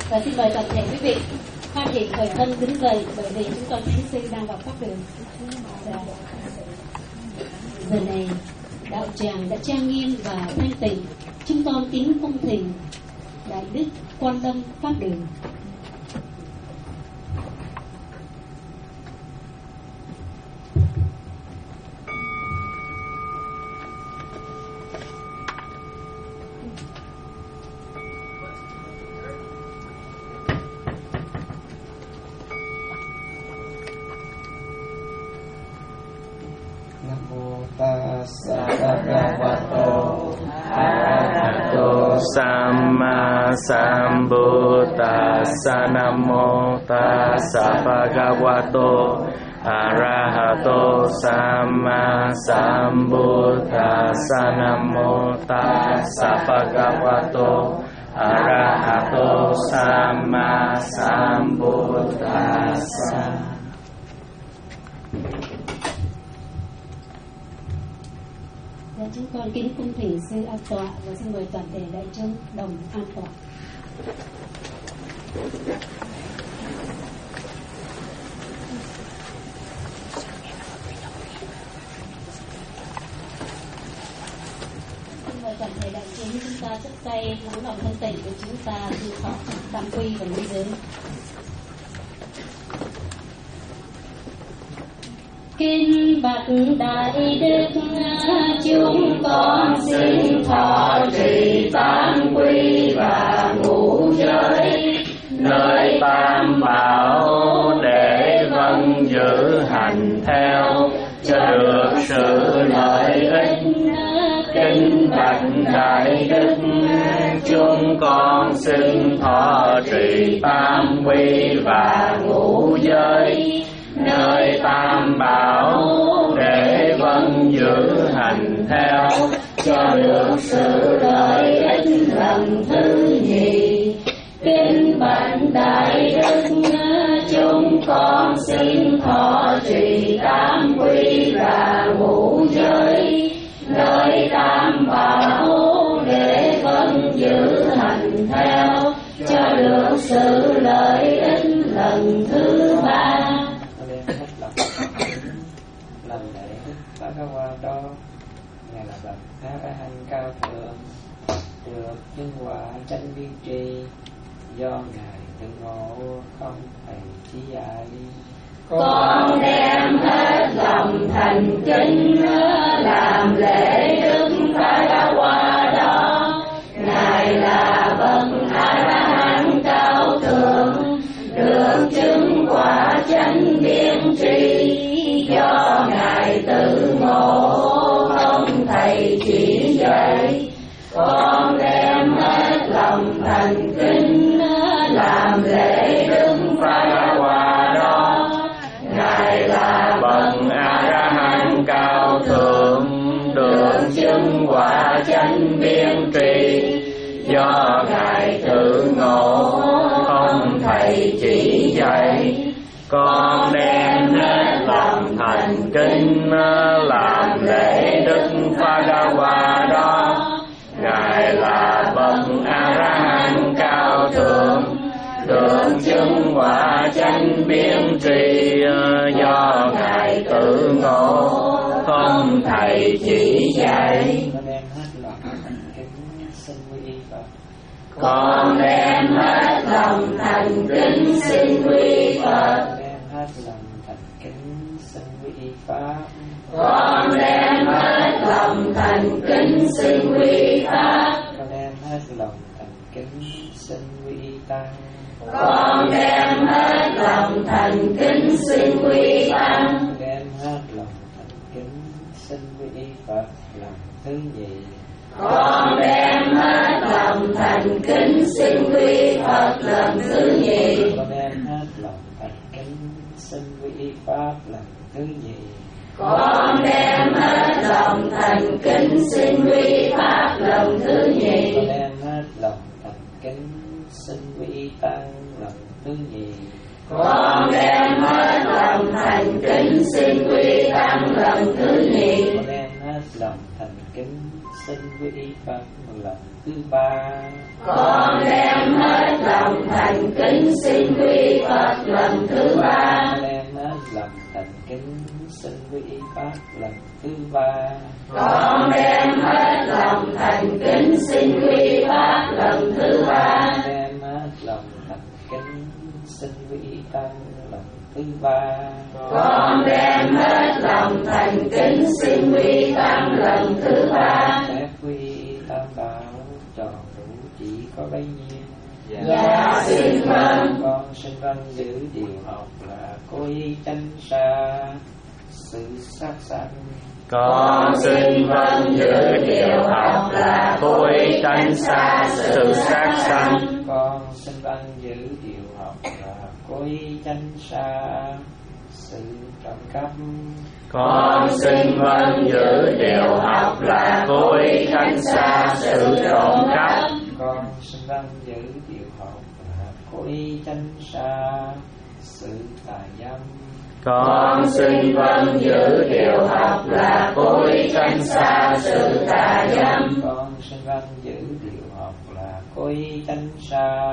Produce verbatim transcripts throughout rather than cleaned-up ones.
Và xin mời toàn thể quý vị hoan hỷ khởi thân đứng dậy, bởi vì chúng con thánh sư đang vào pháp đường. Giờ này đạo tràng đã trang nghiêm và thanh tịnh, chúng con kính cung thỉnh Đại Đức Quan Lâm pháp đường. Samma Sambuddhassa Namo Tassa Bhagavato Arahato Samma Sambuddhassa Namo Tassa Bhagavato Arahato Samma Sambuddhassa. Dạ, chúng con kính cung thỉnh sư an tọa và xin mời toàn thể đại chúng đồng an tọa. Xin mời toàn thể đại chúng chúng ta chắp tay nắm lòng thân tịnh của chúng ta tu thọ tam quy và lý giới. Kinh bạch đại đức chúng con xin thọ trì tam quy và ngũ giới, nơi tam bảo để vâng giữ hành theo cho được sự lợi ích. Kinh bạch đại đức chúng con xin thọ trì tam quy và ngũ giới, nơi tam bảo để vâng giữ hành theo cho được sự lợi ích lần thứ nhì. Kinh bạch đại đức chúng con xin thọ trì tam quy và ngũ giới, nơi tam bảo để vâng giữ hành theo cho được sự lợi ích lần thứ ba. Lần lễ Bác Ca Qua đó, Ngài là bậc A La Hán cao thượng, được nhân quả chánh biên tri, do Ngài tự ngộ không thầy chỉ dạy. Con đem hết lòng thành kính làm lễ Đức Phật Ca Qua đó, Ngài là bậc A La Hán cao thượng, được chứng quả chánh biên tri, do Ngài tự ngộ không thầy chỉ dạy. Con đem hết lòng thành kính làm lễ Đức Phật Ca Qua đó, Ngài là bậc A La Hán cao thượng, được chứng quả chánh biên tri, do Ngài tự ngộ không thầy chỉ dạy. Con đem hết lòng thành kính làm lễ Đức Phật Ca Qua đó, Ngài là bậc A La Hán cao thượng, được chứng quả chánh biên tri, do Ngài tự ngộ không thầy chỉ dạy. Con đem hết lòng thành kính xin quy Phật. Con đem hết lòng thành kính xin quy Pháp. Con đem hết lòng thành kính xin quy Tăng. Con đem hết lòng thành kính xin quy Tăng. Con đem hết lòng thành kính xin quy Phật lần thứ nhì. Con đem hết lòng thành kính xin quy Phật lần thứ nhì. Con đem hết lòng thành kính xin quy Pháp lần thứ nhì. Con đem hết lòng thành kính xin quy Pháp lần thứ nhì. Con đem hết lòng thành kính xin quy Tăng lần thứ nhì. Con đem hết lòng thành kính xin quy Tăng lần thứ nhì. Con đem hết lòng thành kính xin quy Phật lần thứ ba. Con đem hết lòng thành kính xin quy Phật lần thứ ba. Đem hết lòng thành kính xin quy Pháp lần thứ ba. Con đem hết lòng thành kính xin quy Pháp lần thứ ba. Đem hết lòng thành kính xin quy Tăng lần thứ ba. Con đem hết lòng thành kính xin quy Tăng lần thứ ba. Phép quy Tam Bảo tròn đủ chỉ có bấy nhiêu. Dạ xin vâng. Con xin vâng giữ điều học là cối chánh xa sự sát sanh. Con xin vâng giữ điều học là cối tránh xa sự sát sanh. Con xin vâng giữ điều học là cối tránh xa sự trộm cắp. Con xin vâng giữ điều học là cối tránh xa sự trộm cắp. Con xin vâng giữ điều học là cối tránh xa sự tà dâm. Con xin vâng giữ điều học là cối tránh xa sự tà dâm. Con xin vâng giữ điều học là cối tránh xa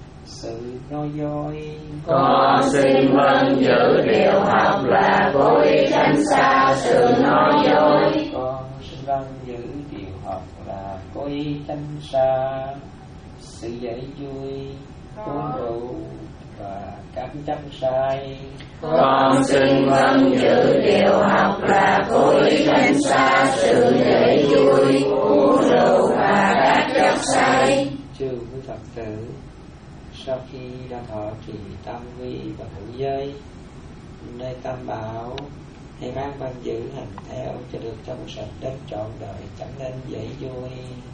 sự nói dối. Con xin vâng giữ điều học là cối tránh xa sự nói dối. Con xin vâng giữ điều học là cối tránh xa sự dễ vui, uống rượu và các chấp sai. Con xin vâng giữ điều học là cối tránh xa sự dễ vui, uống rượu và các chất say. Chư quý Phật tử, sau khi đã thọ trì tam quy và ngũ giới nơi tam bảo, hãy mang văn giữ hành theo cho được trong sạch đến trọn đời, chẳng nên dễ vui.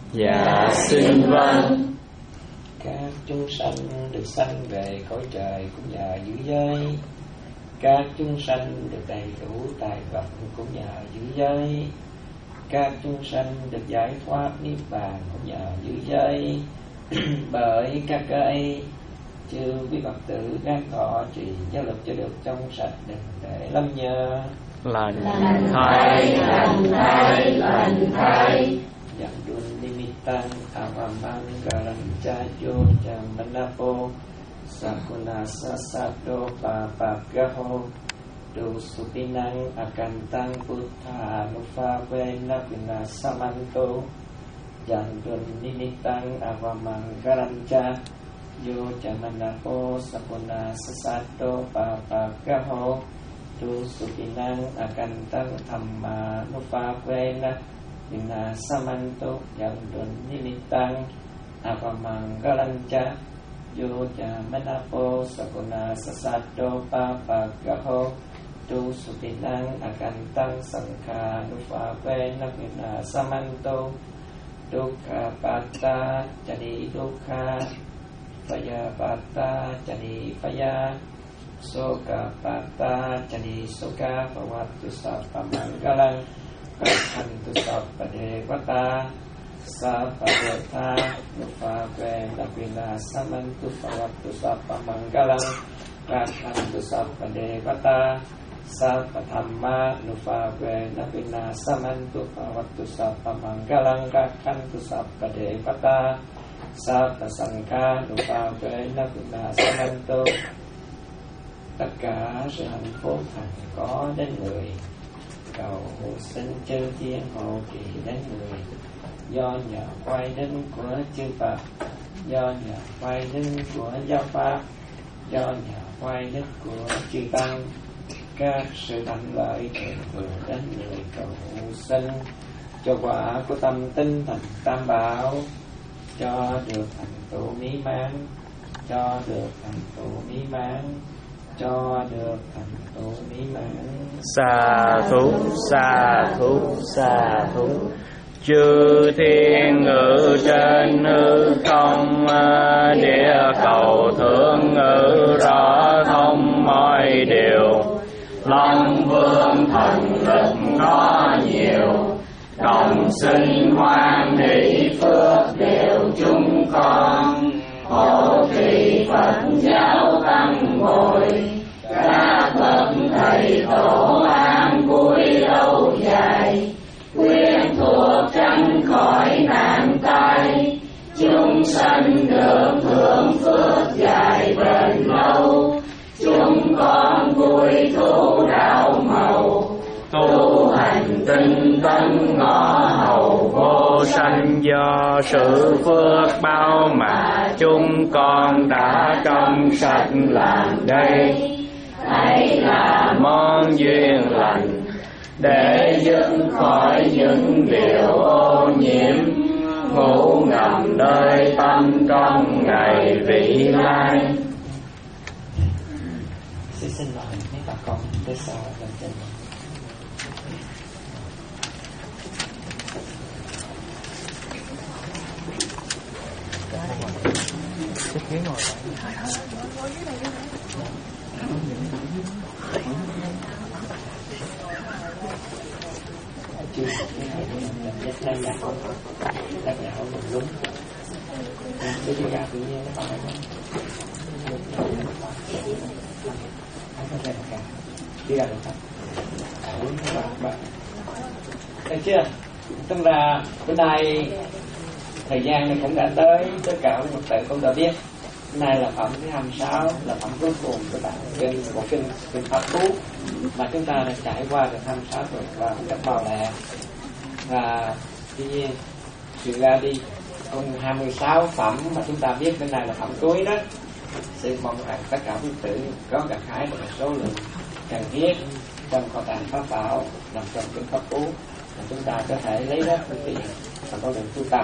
Dạ xin vâng. Các chúng sanh được sanh về cõi trời cũng nhờ giữ giới. Các chúng sanh được đầy đủ tài vật cũng nhờ giữ giới. Các chúng sanh được giải thoát niết bàn cũng nhờ giữ giới. Bởi các cái chư quý Phật tử gác thọ trì giáo lực cho được trong sạch đừng để lâm nhờ. Lành thay, lành thay, lành thay. Yang dun nimittang avamang garancayo jamanapo sakuna sasado papagaho dusupinang akantang buddha nufavena vinasamanto. Yang dun nimittang avamang garancayo jamanapo sakuna sasado papagaho dusupinang akantang thamma nufavena Vina samanto yang dun nimittang avamanggalanca yoja manapo sakuna sasado papagaho tu supinang akantang sangka nufavena vina samanto dukkha patta jadi dukkha paya patta jadi paya soka patta jadi soka bhavatu sappamanggalang Kakhantu sabpadevata sabpadevata nupavena vina samantu bhavatu sappamanggalang. Kakhantu sabpadevata sabpadhamma nupavena vina samantu bhavatu sappamanggalang. Kakhantu sabpadevata sabbasankha nupavena vina samantu. Tất cả sự hạnh phúc hạnh có đến người, cầu xin chư thiên hộ trì đến người. Do nhờ quay đến của chư Phật, do nhờ quay đến của giáo pháp, do nhờ quay đến của chư Tăng, các sự thạnh lợi thường vừa đến người cầu xin. Cho quả của tâm tinh thành tam bảo, cho được thành tựu mỹ mãn, cho được thành tựu mỹ mãn, cho được thành tựu mỹ mãn. Sa thú, sa thú, sa thú. Chư thiên ngự trên hư không, địa cầu thượng ngự rõ thông mọi điều. Long vương thần lực có nhiều, đồng sinh hoan hỷ phước đều chúng con. Hộ trì Phật giáo tăng bồi, các bậc thầy tổ an vui lâu dài, quyến thuộc tránh khỏi nạn tai, chúng sanh được hưởng phước dài. vui thú đạo màu, tu hành tinh tấn ngõ hầu vô sanh. Do sự phước bao mà chúng con đã trong sạch làm đây, ấy là món duyên lành để dứt khỏi những điều ô nhiễm, ngủ ngầm nơi tâm trong ngày vị lai. Xin xin mời mấy bà con tới sau lên trên. Chưa cái này nhạc không nhạc nhạc không đúng cái gì ra tự nhiên nó phải không có cả đi ra được không? Thấy chưa? Tức là bữa nay thời gian này cũng đã tới, tất cả các Phật tử cũng đã biết. Hôm nay là phẩm thứ hai mươi sáu, là phẩm cuối cùng của bản kinh bộ kinh kinh Pháp Cú mà chúng ta đã trải qua được hai mươi sáu rồi và rất bao lẹ. Và tuy nhiên sự ra đi còn hai mươi sáu phẩm mà chúng ta biết bên này là phẩm cuối đó. Xin mong rằng tất cả quý tử có gặt hái một số lượng cần thiết trong kho tàng pháp bảo nằm trong kinh Pháp Cú mà chúng ta có thể lấy đó thực hiện và có đường tu tập.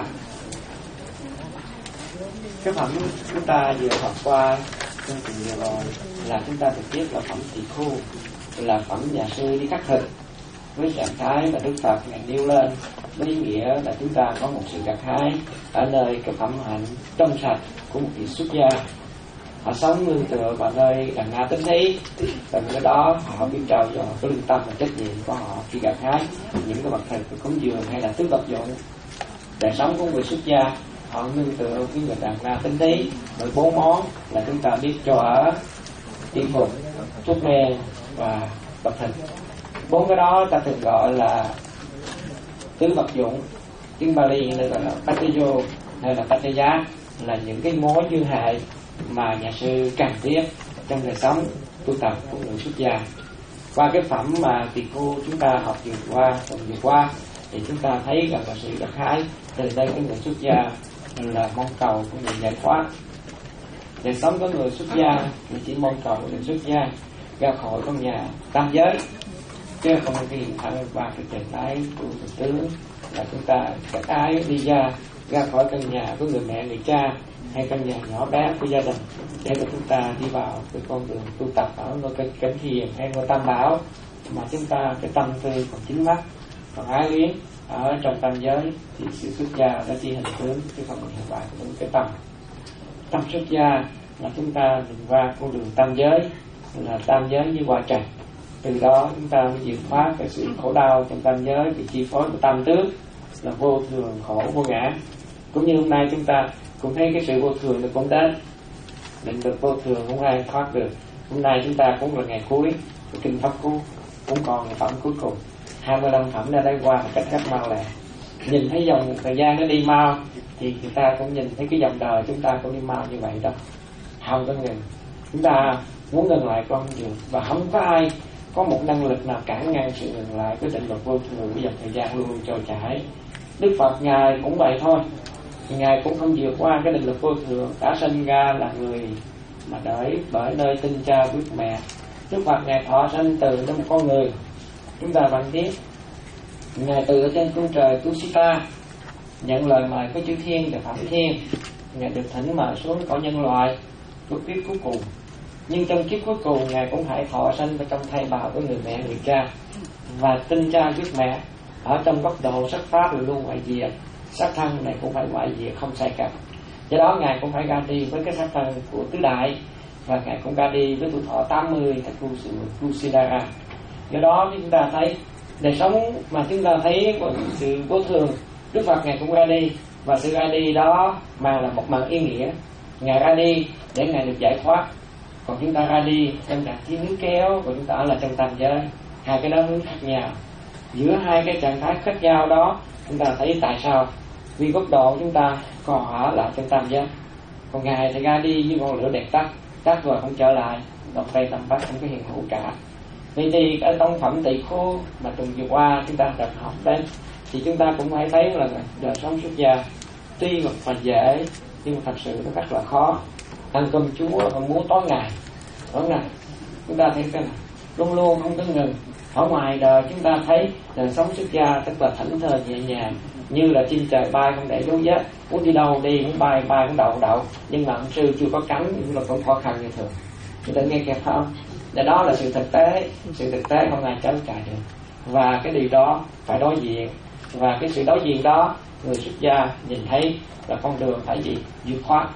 Cái phẩm chúng ta vừa học qua trong tuần vừa rồi là chúng ta được biết là phẩm tỳ khu, là phẩm nhà sư đi khắc thực với trạng thái mà Đức Phật ngài nêu lên, với ý nghĩa là chúng ta có một sự gặt hái ở nơi cái phẩm hạnh trong sạch của một vị xuất gia. Họ sống nương tựa vào nơi đàn na tính thí, từ cái đó họ biết trao cho cái lương tâm và trách nhiệm của họ khi gặt hái những cái vật thực cúng dường hay là tứ vật dụng. Đời sống của người xuất gia họ nương tựa với người đàn na tính thí với bốn món là chúng ta biết cho ở, y phục, thuốc men và vật thực. Bốn cái đó ta thường gọi là tứ vật dụng, tiếng Bali nên gọi là Pattayo hay là Pattaya, là những cái mối dư hại mà nhà sư cần thiết trong đời sống tu tập của người xuất gia. Qua cái phẩm mà tỳ khu chúng ta học vừa qua tuần vừa qua thì chúng ta thấy rằng là sự gặt hái từ đây cái người xuất gia là mong cầu của người giải thoát. Đời sống của người xuất gia thì chỉ mong cầu của người xuất gia ra khỏi con nhà tam giới, chứ không cái hình thành qua cái trạng thái của thực tướng là chúng ta gặt hái đi ra ra khỏi căn nhà của người mẹ người cha hay căn nhà nhỏ bé của gia đình để cho chúng ta đi vào cái con đường tu tập ở nơi cái cảnh thiền hay nơi tam bảo mà chúng ta cái tâm tư còn chính mắt còn ái luyến ở trong tam giới thì sự xuất gia đã chỉ hình tướng chứ không hiện tại của cái tâm tâm xuất gia là chúng ta nhìn qua con đường tam giới là tam giới như hoa trần, từ đó chúng ta mới vượt thoát cái sự khổ đau trong tam giới bị chi phối của tam tướng là vô thường khổ vô ngã. Cũng như hôm nay chúng ta cũng thấy cái sự vô thường nó cũng đến, định được vô thường không ai thoát được. Hôm nay chúng ta cũng là ngày cuối của kinh Pháp Cú, cũng còn phẩm cuối cùng hai mươi lăm phẩm đã đã qua một cách rất mau lẹ. Nhìn thấy dòng thời gian nó đi mau thì người ta cũng nhìn thấy cái dòng đời chúng ta cũng đi mau như vậy đó, không có ngừng. Chúng ta muốn ngừng lại con đường và không có ai có một năng lực nào cản ngăn sự ngừng lại cái định luật vô thường của dòng thời gian luôn luôn trôi chảy. Đức Phật ngài cũng vậy thôi, ngài cũng không vượt qua cái định luật vô thường, đã sinh ra là người mà đợi bởi nơi tinh cha quyết mẹ. Đức Phật ngài thọ sanh từ trong một con người. Chúng ta vẫn biết ngài từ ở trên cung trời Tusita nhận lời mời của chư thiên và phẩm thiên, ngài được thỉnh mời xuống cõi nhân loại của kiếp cuối cùng. Nhưng trong kiếp cuối cùng ngài cũng phải thọ sanh vào trong thai bào của người mẹ người cha, và tinh cha quyết mẹ ở trong góc độ sắc pháp luôn luôn ngoại diệt, sắc thân này cũng phải ngoại diệt không sai cập. Do đó ngài cũng phải ra đi với cái sắc thân của tứ đại, và ngài cũng ra đi với tuổi thọ tám mươi tại Kusidara. Do đó chúng ta thấy đời sống mà chúng ta thấy sự vô thường, Đức Phật ngài cũng ra đi, và sự ra đi đó mang là một mặt ý nghĩa. Ngài ra đi để ngài được giải thoát, còn chúng ta ra đi trong trạng thái níu kéo, và chúng ta ở là trong tam giới. Hai cái đó hướng khác nhau. Giữa hai cái trạng thái khác nhau đó, chúng ta thấy tại sao? Vì góc độ chúng ta còn ở lại trong tam giới, còn ngài thì ra đi như ngọn lửa đẹp tắt, tắt rồi không trở lại, đồng tây tam bắc không có hiện hữu cả. Vậy thì ở trong phẩm Tỳ Khưu mà tuần vừa qua chúng ta đã học đến, thì chúng ta cũng phải thấy là đời sống xuất gia tuy một phần dễ nhưng mà thật sự nó rất là khó. Ăn cơm Chúa và muốn tối ngày tối ngày chúng ta thấy cái này luôn luôn không có ngừng. Ở ngoài đời chúng ta thấy đời sống xuất gia tức là thảnh thơi nhẹ nhàng, như là chim trời bay không để dấu vết, muốn đi đâu đi, muốn bay bay muốn đậu đậu. Nhưng mà ông sư chưa có cánh nhưng mà cũng khó khăn như thường. Chúng ta nghe kịp không? Và đó là sự thực tế, sự thực tế không ai tránh cãi được. Và cái điều đó phải đối diện, và cái sự đối diện đó người xuất gia nhìn thấy là con đường phải gì vượt thoát.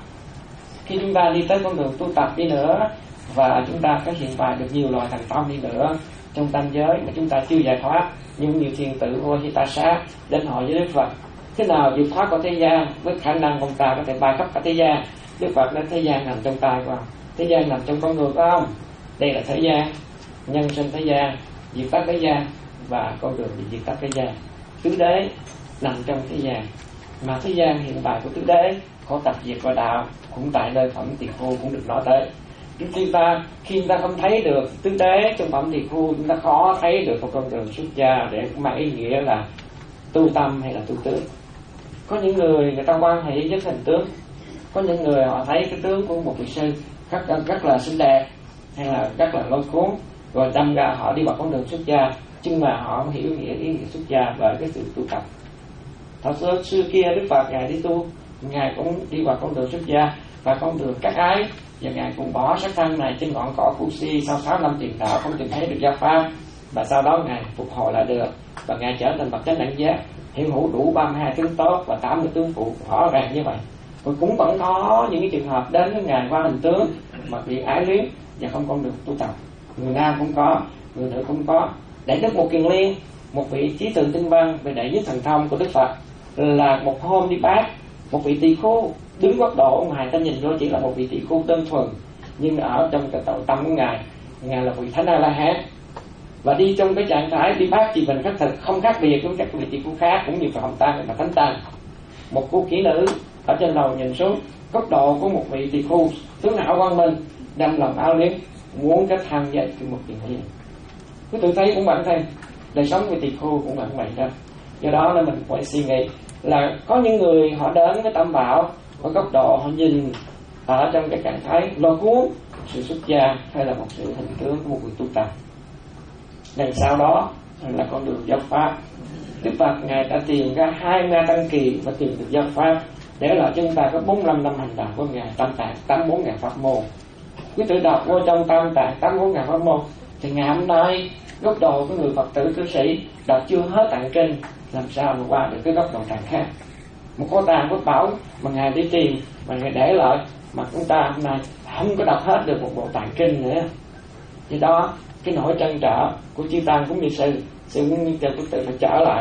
Khi chúng ta đi tới con đường tu tập đi nữa, và chúng ta có hiện bài được nhiều loại thành tâm đi nữa trong tam giới mà chúng ta chưa giải thoát, nhưng nhiều thiền tử vô khi ta sát đến hỏi với Đức Phật thế nào vượt thoát của thế gian, với khả năng ông ta có thể bay khắp cả thế gian. Đức Phật nói thế gian nằm trong tay của ông, thế gian nằm trong con người của ông. Đây là thế gian, nhân sinh thế gian, diệt tắt thế gian, và con đường để diệt tắt thế gian. Tứ đế nằm trong thế gian, mà thế gian hiện tại của tứ đế có tập diệt và đạo cũng tại nơi phẩm Tỳ Khưu cũng được nói tới. Chúng ta khi chúng ta không thấy được tứ đế trong phẩm Tỳ Khưu, chúng ta khó thấy được một con đường xuất gia để mang ý nghĩa là tu tâm hay là tu tướng. Có những người người ta quan hệ với hình tướng, có những người họ thấy cái tướng của một vị sư rất, rất là xinh đẹp hay là rất là lôi cuốn, rồi đâm ra họ đi vào con đường xuất gia, nhưng mà họ không hiểu nghĩa ý nghĩa xuất gia và cái sự tu tập. Thật xưa, xưa kia Đức Phật ngài đi tu, ngài cũng đi vào con đường xuất gia và con đường cắt ái, và ngài cũng bỏ xác thân này trên ngọn cỏ Phu Si sau sáu năm tiền đạo không tìm thấy được gia pháp, và sau đó ngài phục hồi lại được và ngài trở thành bậc chánh đẳng giác, hiện hữu đủ ba mươi hai tướng tốt và tám mươi tướng phụ, rõ ràng như vậy. Rồi cũng vẫn có những cái trường hợp đến với ngài qua hình tướng mà bị ái luyến và không con đường tu tập. Người nam cũng có, người nữ cũng có. Đại đức Một Kiền Liên, một vị trí thượng tinh văn về đệ nhất thần thông của Đức Phật, là một hôm đi bác một vị tỳ khưu, đứng góc độ ông ngài ta nhìn vô chỉ là một vị tỳ khưu đơn thuần, nhưng ở trong cái tội tâm của ngài, ngài là vị thánh A La Hán, và đi trong cái trạng thái đi bác chỉ mình khắc thực không khác biệt với các vị tỳ khưu khác, cũng như Phạm Tăng và Thánh Tăng. Một cô kỹ nữ ở trên lầu nhìn xuống, góc độ của một vị tỳ khưu tướng não quang minh, đâm lòng áo liếc, muốn kết thân với một Kiền Liên. Cứ tự thấy cũng vậy thôi, đời sống của tỳ khưu cũng vẫn vậy đó. Do đó là mình phải suy nghĩ là có những người họ đến với Tam Bảo ở góc độ họ nhìn ở trong cái trạng thái lôi cuốn sự xuất gia hay là một sự hình tướng của một người tu tập. Đằng sau đó là con đường giáo pháp. Đức Phật ngài đã tìm ra hai mươi tăng kỳ và tìm được giáo pháp, để là chúng ta có bốn mươi lăm năm hành đạo của ngài Tam Tạng tám mươi bốn ngàn pháp môn. Quý tự đọc vô trong Tam Tạng tám mươi bốn ngàn pháp môn thì ngày hôm nay góc độ của người Phật tử cư sĩ đọc chưa hết tạng kinh, làm sao mà qua được cái góc độ tạng khác. Một kho tàng quốc bảo mà ngài đi tìm mà ngài để lại, mà chúng ta hôm nay không có đọc hết được một bộ tạng kinh nữa. Vì đó cái nỗi trăn trở của chư tăng cũng như sư sư cũng như cho quý tự phải trở lại,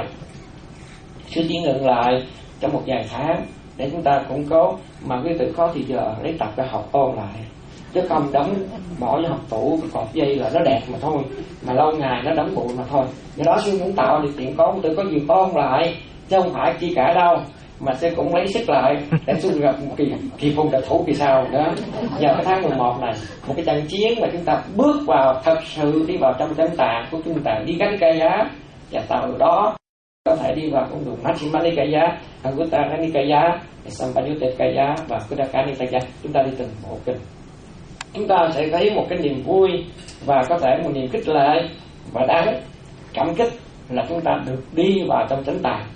sư chỉ ngừng lại trong một vài tháng để chúng ta củng cố, mà quý tự khó thì giờ lấy tập để học ôn lại, chứ không đóng bỏ vô học tủ cái cột dây là nó đẹp mà thôi, mà lâu ngày nó đóng bụi mà thôi. Do đó sư muốn tạo điều kiện có tự có dịp ôn lại, chứ không phải chi cả đâu, mà sư cũng lấy sức lại để sư gặp một kỳ kỳ phùng địch thủ kỳ sau nữa. Giờ cái tháng mười một này, một cái trận chiến mà chúng ta bước vào thật sự đi vào trong chánh tạng của chúng ta, đi gánh cây giá, và từ đó có thể đi vào con đường Majjhima Anguttara Nikaya, Sampayutta và Khuddaka Nikaya. Chúng ta đi từng bộ kinh, chúng ta sẽ thấy một cái niềm vui và có thể một niềm khích lệ và đáng cảm kích là chúng ta được đi vào trong chánh tạng.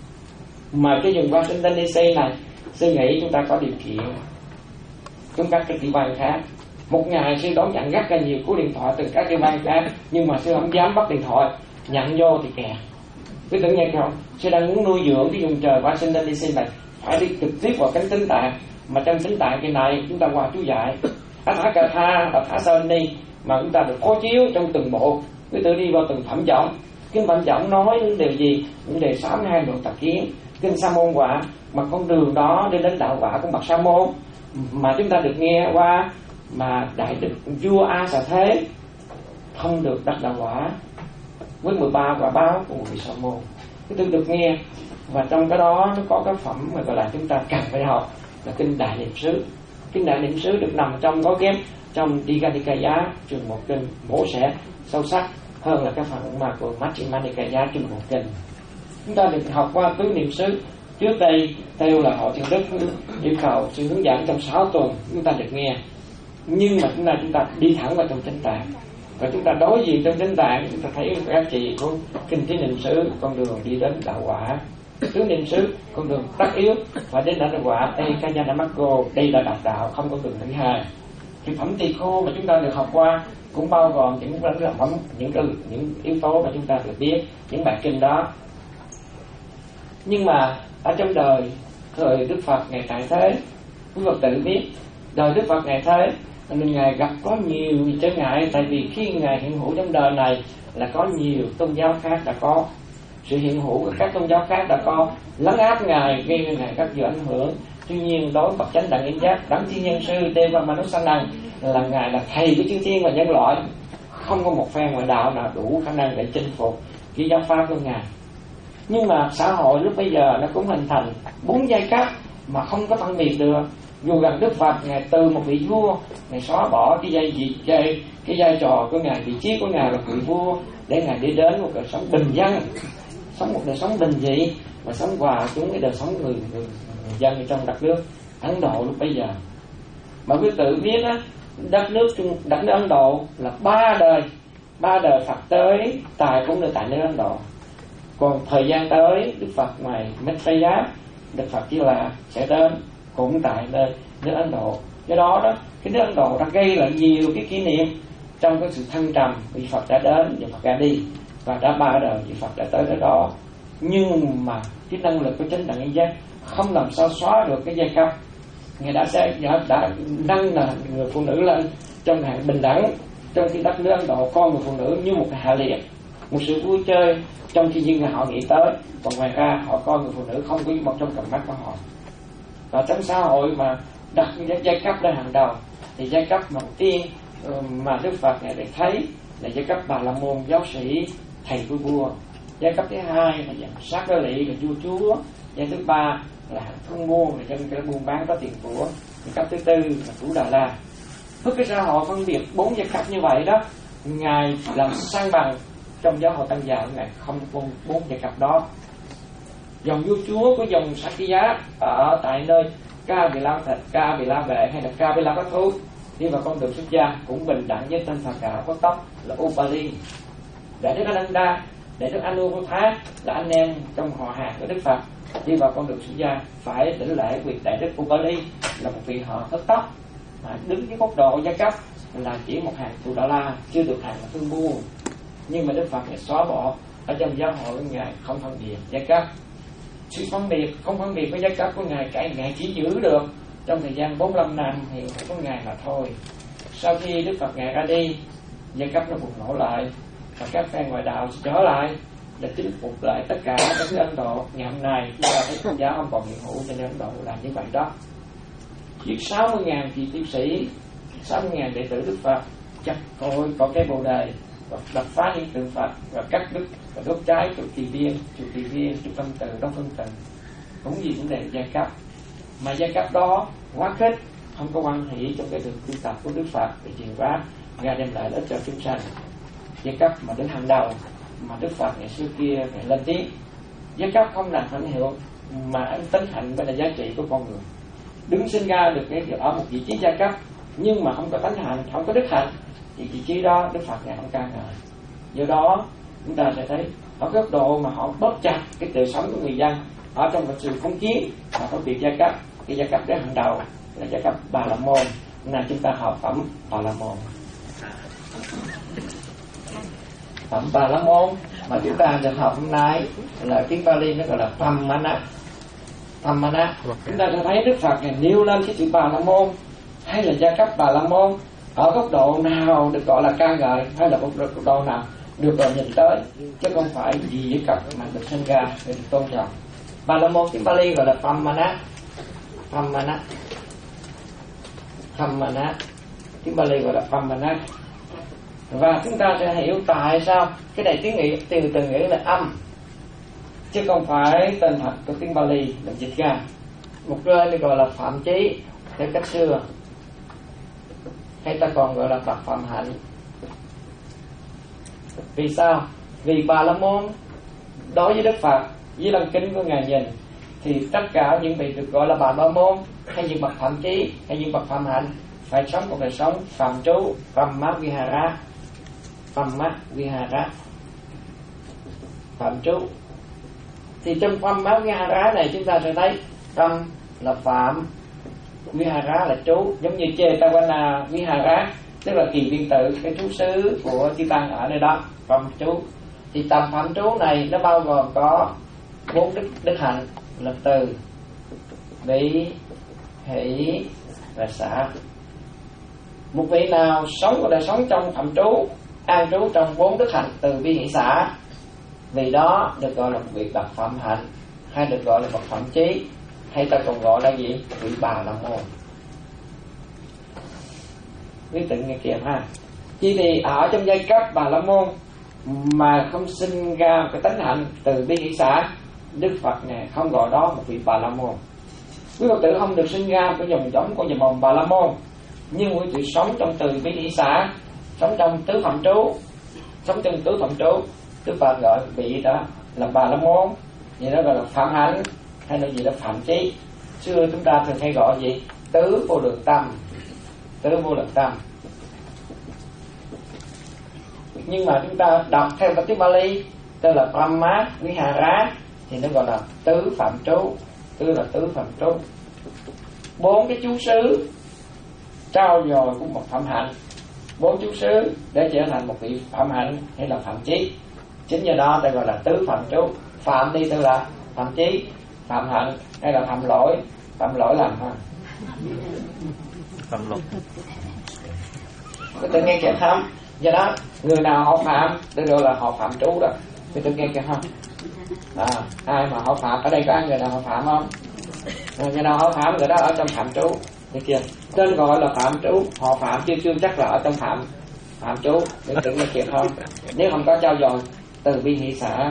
Mà cái vùng Washington đê xê này, sư nghĩ chúng ta có điều kiện chúng các cái tiểu bang khác. Một ngày sư đón nhận rất là nhiều cú điện thoại từ các tiểu bang khác, nhưng mà sư không dám bắt điện thoại, nhận vô thì kẹt. Quý tưởng nghe không? Sư đang muốn nuôi dưỡng cái vùng trời Washington đê xê này, phải đi trực tiếp vào cánh chánh tạng. Mà trong chánh tạng cái này chúng ta qua chú dạy Atthakatha và Thasani mà chúng ta được phối chiếu trong từng bộ. Quý tự đi vào từng phẩm giọng. Kinh phẩm giọng nói những điều gì? Những điều sáu mươi hai độ tà kiến. Kinh Sa môn quả, mà con đường đó đi đến đạo quả của bậc Sa môn mà chúng ta được nghe qua, mà đại đức vua A Xà Thế không được đắc đạo quả với mười ba quả báo của vị Sa môn. Cái tôi được nghe, và trong cái đó nó có cái phẩm mà gọi là chúng ta cần phải học là kinh Đại Niệm xứ. Kinh Đại Niệm xứ được nằm trong gói ghép trong Digha Nikaya chương một kinh bổ sẽ sâu sắc hơn là cái phần mà của Majjhima Nikaya chương một kinh. Chúng ta được học qua tứ niệm xứ trước đây theo là Hội Thiền Đức yêu cầu sự hướng dẫn trong sáu tuần, chúng ta được nghe. Nhưng mà chúng ta chúng ta đi thẳng vào trong chánh tạng, và chúng ta đối diện trong chánh tạng, chúng ta thấy các chị của kinh tứ niệm xứ con đường đi đến đạo quả, tứ niệm xứ con đường tất yếu và đến đạo quả. Đây Kajanamako, đây là đạt đạo, không có đường thứ hai. Thì phẩm tỳ khô mà chúng ta được học qua cũng bao gồm những cái phẩm, những cái những yếu tố mà chúng ta được biết những bài kinh đó. Nhưng mà ở trong đời thời Đức Phật ngày tại thế, quý Phật tự biết đời Đức Phật ngày thế nên ngài gặp có nhiều trở ngại, tại vì khi ngài hiện hữu trong đời này là có nhiều tôn giáo khác đã có sự hiện hữu của các tôn giáo khác đã có lấn áp ngài, gây cho ngài các nhiều ảnh hưởng. Tuy nhiên đối với Phật chánh đẳng yên giác đẳng thiên nhân sư Deva Manusanang là ngài là thầy của chư thiên và nhân loại, không có một phe ngoại đạo nào đủ khả năng để chinh phục cái giáo pháp của ngài. Nhưng mà xã hội lúc bây giờ nó cũng hình thành bốn giai cấp mà không có phân biệt được. Dù rằng Đức Phật ngài từ một vị vua, ngài xóa bỏ cái giai vị cái, cái vai trò của ngài, vị trí của ngài là vị vua, để ngài đi đến một đời sống bình dân, sống một đời sống bình dị và sống hòa chúng cái đời sống người, người, người dân trong đất nước Ấn Độ lúc bây giờ. Mà quý tự biết á, đất nước Trung đất nước Ấn Độ là ba đời ba đời Phật tới tài cũng được tại nước Ấn Độ. Còn thời gian tới Đức Phật ngoài Maitreya, Đức Phật chỉ là sẽ đến cũng tại nơi nước Ấn Độ. Cái đó đó, cái nước Ấn Độ đã gây lại nhiều cái kỷ niệm trong cái sự thăng trầm. Vị Phật đã đến, vị Phật đã đi, và đã ba đời vị Phật đã tới nơi đó. Nhưng mà cái năng lực của chánh đẳng yên giác không làm sao xóa được cái giai cấp. Ngài đã sẽ đã, đã nâng là người phụ nữ lên trong hạng bình đẳng, trong khi đất nước Ấn Độ coi người phụ nữ như một cái hạ liệt, một sự vui chơi, trong khi những người họ nghĩ tới, còn ngoài ra họ coi người phụ nữ không có một trong tầm mắt của họ. Và trong xã hội mà đặt giai cấp lên hàng đầu thì giai cấp đầu tiên mà Đức Phật ngài để thấy là giai cấp Bà La Môn, giáo sĩ, thầy của vua. Giai cấp thứ hai là dạng sát đô lị, là vua chúa. Giai thứ ba là hạng thương môn, là dân cái buôn bán có tiền của. Giai cấp thứ tư là Thủ Đà La. Với cái xã hội phân biệt bốn giai cấp như vậy đó, ngài làm sang bằng trong giáo hội Tăng Già của ngài không có bốn giai cấp đó. Dòng vua chúa của dòng Sakya ở tại nơi Ca Vị La Thịt, Ca Vị La Vệ hay là Ca Vị La Bát Thú đi vào con đường xuất gia cũng bình đẳng với tên Phật đạo có tóc là Upali. Đại đức Ananda, đại đức Anuruddha là anh em trong họ hàng của Đức Phật đi vào con đường xuất gia phải đảnh lễ quyền đại đức Upali là một vị họ thất tóc, mà đứng cái góc độ gia cấp là chỉ một hàng Tù Đà La, chưa được hàng là thương buôn. Nhưng mà Đức Phật ngài xóa bỏ ở trong giáo hội của ngài không phân biệt giai cấp. Sự phân biệt không phân biệt với giai cấp của ngài, cái ngài chỉ giữ được trong thời gian bốn mươi lăm năm hiện của ngài mà thôi. Sau khi Đức Phật ngài ra đi, giai cấp nó bùng nổ lại và các phe ngoại đạo trở lại để chinh phục lại tất cả các nước Ấn Độ. Ngày hôm nay chúng ta thấy tôn giáo không còn hiện hữu trên Ấn Độ là như vậy đó. Giết sáu mươi nghìn vị tiến sĩ, sáu mươi nghìn đệ tử Đức Phật, chặt cội có cái bồ đề và đập phá những tượng Phật và cắt đứt và đốt cháy trụ trì viên, trụ trì viên, trụ tâm từ, đông phương từ, cũng vì vấn đề giai cấp. Mà giai cấp đó quá khích, không có quan hệ trong cái đường tu tập của Đức Phật để truyền bá ra đem lại lợi ích cho chúng sanh. Giai cấp mà đến hàng đầu mà Đức Phật ngày xưa kia ngày lên tiếng, giai cấp không là hạnh hiệu mà anh tính hạnh với là giá trị của con người. Đứng sinh ra được cái ở một vị trí giai cấp nhưng mà không có tánh hạnh, không có đức hạnh thì vị trí đó Đức Phật ngài không ca ngợi. Do đó chúng ta sẽ thấy ở góc độ mà họ bóp chặt cái đời sống của người dân ở trong một sự phong kiến và phân biệt giai cấp. Cái giai cấp đến hàng đầu là giai cấp Bà La Môn, là chúng ta học phẩm Bà La Môn. Phẩm Bà La Môn mà chúng ta được học hôm nay là tiếng Pali nó gọi là Phamana. Phamana chúng ta sẽ thấy Đức Phật ngài nêu lên cái chữ Bà La Môn hay là giai cấp Bà La Môn ở góc độ nào được gọi là ca ngợi hay là góc độ nào được gọi nhìn tới, chứ không phải gì với cặp mà được sinh ra để được tôn trọng. Bà La Môn tiếng Pali gọi là Phamana. Phamana Phamana tiếng Pali gọi là Phamana. Và chúng ta sẽ hiểu tại sao cái này tiếng nghĩa từ từ nghĩa là âm chứ không phải tên thật của tiếng Pali là dịch ra. Một nơi gọi là phạm chí theo cách xưa, hay ta còn gọi là bậc phạm hạnh. Vì sao? Vì Bà La Môn đối với Đức Phật, với lăng kính của Ngài nhìn, thì tất cả những vị được gọi là Bà La Môn hay những bậc thậm chí hay những bậc phạm hạnh phải sống một đời sống phạm trú, phạm mát vihara, phạm mát vihara, phạm trú. Thì trong phạm mát vihara này chúng ta sẽ thấy tâm là phạm, vihara là trú, giống như Chetavana vihara, tức là kỳ viên tự, cái trú xứ của chư tăng ở nơi đó, phạm trú. Thì tầm phạm trú này nó bao gồm có bốn đức đức hạnh là từ, bi, hỷ và xả. Một vị nào sống của đời sống trong phạm trú, an trú trong bốn đức hạnh từ bi hỷ xả, vì đó được gọi là một vị bậc phạm hạnh, hay được gọi là bậc phạm chí, hay ta còn gọi là gì? Vị Bà La Môn. Quý tự nghe kìa ha. Chỉ thì ở trong giai cấp Bà La Môn mà không sinh ra cái tánh hạnh từ bi hỷ xả, Đức Phật này không gọi đó một vị Bà La Môn. Quý Phật tử không được sinh ra cái dòng giống của dòng dòng Bà La Môn, nhưng quý vị sống trong từ bi hỷ xả, sống trong tứ phạm trú, sống trong tứ phạm trú, Đức Phật gọi vị đó là Bà La Môn, vậy đó gọi là phạm hạnh, hay là gì đó phạm chí. Xưa chúng ta thường hay gọi gì? Tứ vô lượng tâm, tứ vô lượng tâm. Nhưng mà chúng ta đọc theo các tiếng Bali tên là Brahma Vihara thì nó gọi là tứ phạm trú, tứ là tứ phạm trú. Bốn cái chú xứ trao dồi của một phạm hạnh, bốn chú xứ để trở thành một vị phạm hạnh hay là phạm chí. Chính do đó ta gọi là tứ phạm trú. Phạm đi tức là phạm chí, phạm hạnh hay là phạm lỗi. Phạm lỗi làm ha, phạm lỗi. Có tự nghe kìa không? Do đó người nào họ phạm được gọi là họ phạm trú đó. Có tự nghe kìa không? À, ai mà họ phạm, ở đây có ai người nào họ phạm không? À, người nào họ phạm người đó ở trong phạm trú. Thấy chưa? Tên gọi là phạm trú, họ phạm chưa chưa chắc là ở trong phạm phạm trú. Để tự nghe kìa không? Nếu không có trao dồi từ bi hỷ xả.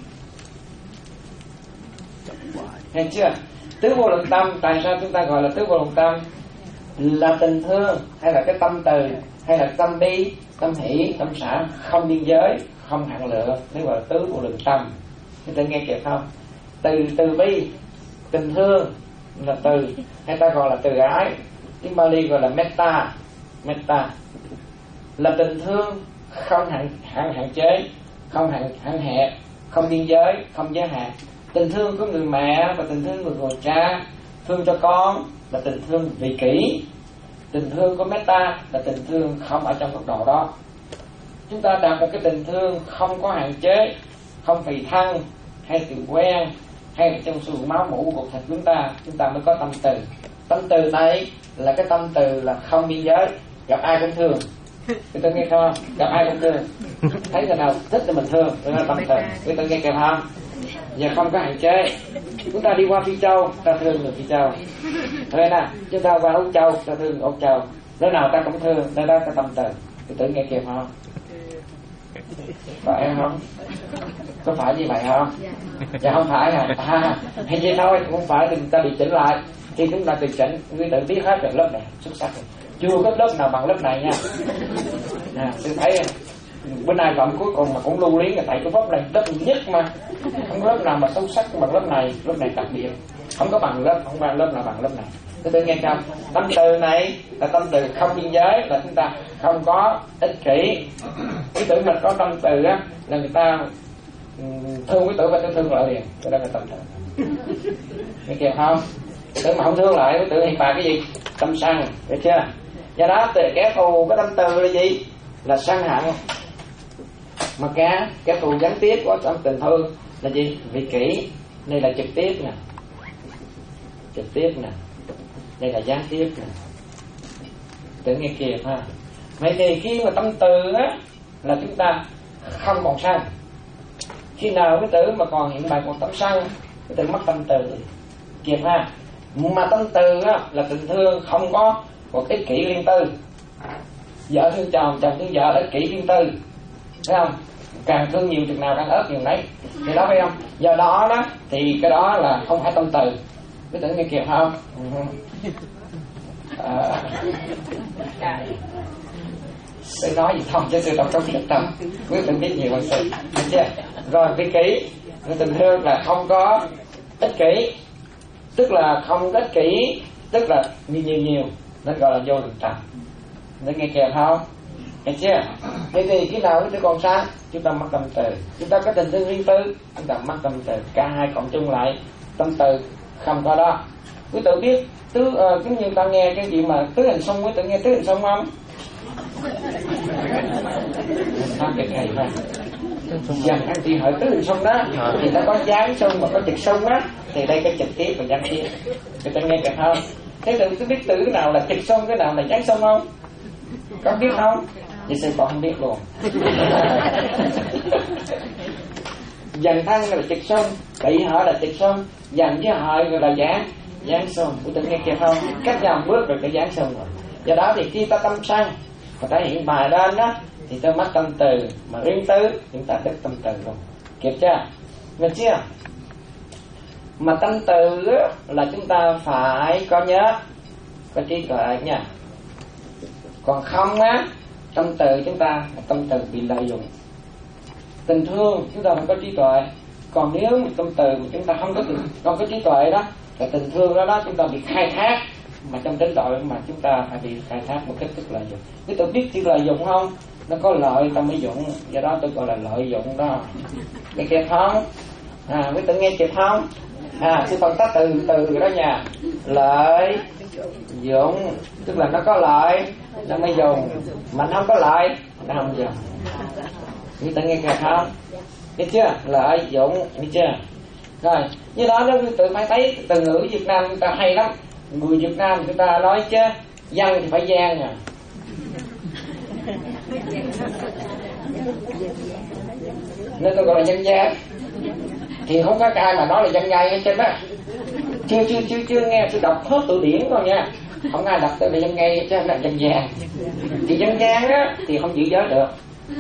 Thấy chưa? Tứ vô lượng tâm, tại sao chúng ta gọi là tứ vô lượng tâm? Là tình thương hay là cái tâm từ, hay là tâm bi, tâm hỷ, tâm xả, không biên giới, không hạn lượng, nếu gọi là tứ vô lượng tâm. Chúng ta nghe kịp không? Từ từ bi, tình thương là từ, hay ta gọi là từ ái, tiếng Bali gọi là metta, metta là tình thương không hạn hạn hạn chế, không hạn hạn hẹp, không biên giới, không giới hạn. Tình thương của người mẹ và tình thương của người cha, thương cho con là tình thương vị kỷ. Tình thương của metta là tình thương không ở trong góc độ đó. Chúng ta đạt một cái tình thương không có hạn chế, không tùy thân hay từ quen hay là trong sự máu mủ của thịt chúng ta, chúng ta mới có tâm từ. Tâm từ này là cái tâm từ là không biên giới, gặp ai cũng thương. Người ta nghe không? Gặp ai cũng thương. Thấy người nào thích thì mình thương, đó là tâm từ. Người ta nghe kịp không? Giờ không có hạn chế. Chúng ta đi qua Phi Châu, ta thương người Phi Châu. Thế nè, chúng ta qua Úc Châu, ta thương Úc Châu. Nơi nào ta cũng thương, nơi đó ta tâm từ. Người tự nghe kịp không? Phải không? Có phải như vậy không? Dạ không phải à? À hay vậy thôi, không phải thì người ta bị chỉnh lại. Khi chúng ta bị chỉnh, người tự biết hết rồi lớp này xuất sắc rồi. Chưa có lớp nào bằng lớp này nha. Nè, tôi thấy bữa nay cộng cuối cùng mà cũng lưu luyến là tại cái lớp này lớp nhất mà không có lớp nào mà sâu sắc bằng lớp này, lớp này đặc biệt, không có bằng lớp, không bằng lớp nào bằng lớp này. Tôi tự nghe không? Tâm từ này là tâm từ không biên giới, là chúng ta không có ích kỷ. Cái tử mình có tâm từ á là người ta thương cái tử và tôi thương lại liền, cái đó là tâm từ. Nghe kìa không? Tử mà không thương lại cái tử hiện bài cái gì? Tâm sân, được chưa? Do đó từ kẻ thù cái tâm từ là gì? Là sân hận. Mà cả kẻ thù gián tiếp của tâm tình thương là gì? Vị kỷ. Đây là trực tiếp nè, trực tiếp nè, đây là gián tiếp nè. Tự nghe kìa ha. Vậy thì khi mà tâm từ á là chúng ta không còn sân. Khi nào cái tử mà còn hiện bài còn tâm sân, cái tử mất tâm từ kìa ha. Mà tâm từ á là tình thương không có một ích kỷ riêng tư. Vợ thương chồng, chồng thương vợ ích kỷ riêng tư, thấy không? Càng thương nhiều chừng nào càng ớt nhiều đấy, thì đó phải không? Do đó đó thì cái đó là không phải tâm từ. Cái tưởng nghe kịp không? À, sư nói gì không chứ sư đâu có biết đâu, quý tự biết nhiều hơn sư, được chưa? Rồi biết kỷ, tình thương là không có ích kỷ, tức là không ích kỷ, tức là nhiều nhiều nhiều, nó gọi là vô thường trầm. Để nghe kèm không? Nghe chưa? Vậy thì khi nào chúng ta còn sao? Chúng ta mắc tâm từ. Chúng ta có tình thương riêng tư, chúng ta mắc tâm từ. Cả hai cộng chung lại, tâm từ không có đó. Quý tự biết tứ, uh, giống như ta nghe cái gì mà tứ hình xung, quý tự nghe tứ hình xung không? Sao cái này mà dần anh chị hỏi tứ hình xung đó, thì ta có dáng xung và có trực xung á, thì đây cái trực tiếp và gián tiếp. Người ta nghe kịp không? Thế tự cứ biết từ cái nào là trực xung, cái nào là gián xung không? Có biết không? Vậy sư còn không biết luôn. Dần thân là trực xung, bị họ là trực xung, dần với họ là gián gián xung. Quý tự nghe kịp không? Cách nhau bước rồi cái gián xung rồi. Do đó thì khi ta tâm sân và ta hiện bài lên đó, thì ta mất tâm từ, mà riêng tư chúng ta đứt tâm từ luôn. Kịp chưa? Nghe chưa? Mà tâm từ là chúng ta phải có nhớ, có trí tuệ nha. Còn không á, tâm từ chúng ta tâm từ bị lợi dụng. Tình thương chúng ta phải có trí tuệ. Còn nếu tâm từ mà chúng ta không có không có trí tuệ đó, thì tình thương đó đó chúng ta bị khai thác, mà trong trình độ mà chúng ta phải bị khai thác một cách tức lợi dụng. Cái tôi biết chữ lợi dụng không? Nó có lợi ta mới dụng, do đó tôi gọi là lợi dụng đó. Nghe kịp không? À, quý tự nghe kịp không? À, sư phân tách từ từ đó nha. Lợi dụng tức là nó có lợi nó mới dùng, mà nó không có lợi nó không dùng. Quý tự nghe kịp không? Biết chưa? Lợi dụng, biết chưa? Rồi, như đó đó quý tự phải thấy từ ngữ Việt Nam chúng ta hay lắm. Người Việt Nam chúng ta nói chứ dân thì phải gian à. Nên tôi gọi là dân gian. Thì không có ai mà nói là dân gian hết trơn á. Chưa chưa chưa chưa nghe tôi đọc hết từ điển thôi nha. Không ai đọc tôi là dân ngay chứ không là dân gian. Thì dân gian á thì không giữ giới được.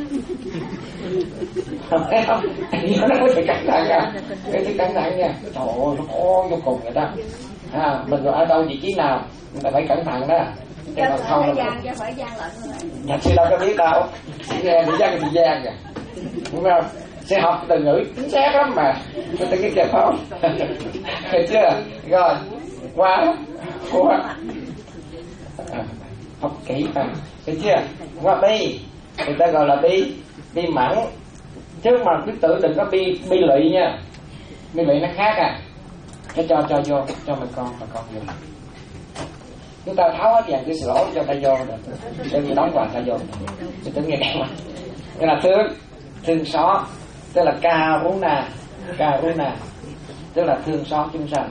Không thấy không? Nó nói phải cẩn thận nha. Cái thứ cẩn thận nha. Trời ơi nó khó vô cùng người ta. À, mình ở đâu vị trí nào mình phải cẩn thận đó. Chứ còn không là nhà sư đâu có biết đâu. Nghe thì dân thì gian kìa, đúng không? Sẽ học từ ngữ chính xác lắm mà. Tôi thấy cái kịp không? Thấy chưa? Rồi qua qua à, học kỹ à. Thấy chưa? Qua bi người ta gọi là bi bi mẫn, chứ mà cứ tự đừng có bi bi lụy nha. Bi lụy nó khác à. Cái cho cho vô cho mày con mà con vô. Chúng ta tháo hết vàng cái sữa lỗ cho ta vô được, để mình đóng vào ta vô. Thì tôi nghe cái mà cái là thương thương xót, tức là karuna karuna, tức là thương xót chúng sanh.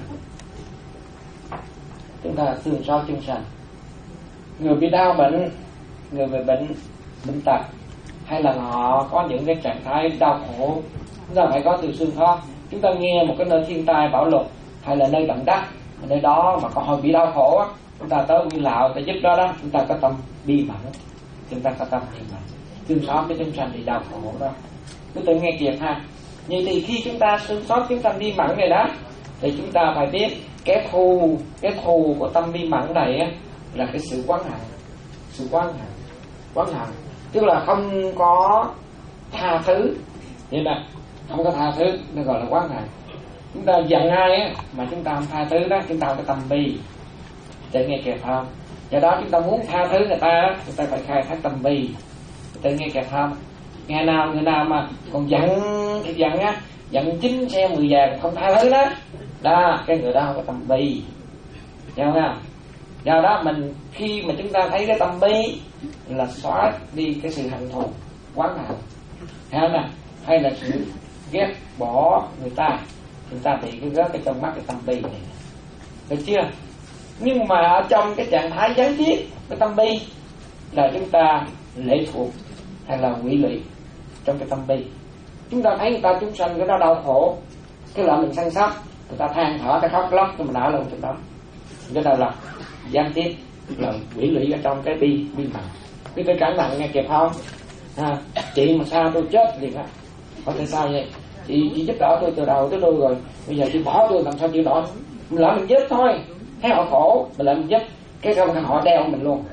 Chúng ta thương xót chúng sanh. Người bị đau bệnh, người bị bệnh bệnh tật, hay là họ có những cái trạng thái đau khổ, chúng ta phải có từ xương khó. Chúng ta nghe một cái nơi thiên tai bão lụt, hay là nơi động đất, nơi đó mà có họ bị đau khổ á, chúng ta tới Nguyên Lão ta giúp đó đó, chúng ta có tâm bi mẫn, chúng ta có tâm bi mẫn, thương xót với chúng sanh thì đau khổ đó. Cứ tự nghe kịp ha. Như thì khi chúng ta thương xót chúng sanh bi mẫn này đó, thì chúng ta phải biết cái thù cái thù của tâm bi mẫn này á, là cái sự oán hận, sự oán hận, oán hận, tức là không có tha thứ, vậy nè, không có tha thứ, nó gọi là oán hận. Chúng ta giận ai á mà chúng ta không tha thứ đó, chúng ta không có tâm bi. Để nghe kịp không? Do đó chúng ta muốn tha thứ người ta, chúng ta phải khai thác tâm bi. Để nghe kịp không? Ngày nào người nào mà còn giận thì giận á, giận chín xe mười vàng không tha thứ đó, đó cái người đó không có tâm bi. Hiểu không? Do đó mình khi mà chúng ta thấy cái tâm bi là xóa đi cái sự hận thù, oán hận, hay là hay là sự ghét bỏ người ta, chúng ta bị cái rớt cái trong mắt cái tâm bi này, được chưa? Nhưng mà ở trong cái trạng thái gián tiếp cái tâm bi là chúng ta lệ thuộc hay là quỷ lụy trong cái tâm bi. Chúng ta thấy người ta chúng sanh cái đó đau khổ, cái là mình săn sóc, người ta than thở, cái khóc lóc, cái mình đỡ luôn trong đó, cái đó là gián tiếp, là quỷ lụy ở trong cái bi bi mẫn. Cái tôi cẩn thận nghe kịp không? À, chị mà sao tôi chết liền á, có thể sao vậy? Chị, chị giúp đỡ tôi từ đầu tới đuôi rồi, bây giờ chị bỏ tôi làm sao chịu nổi? Mình lại mình giúp thôi, thấy họ khổ mình lại mình giúp, cái không họ đeo mình luôn.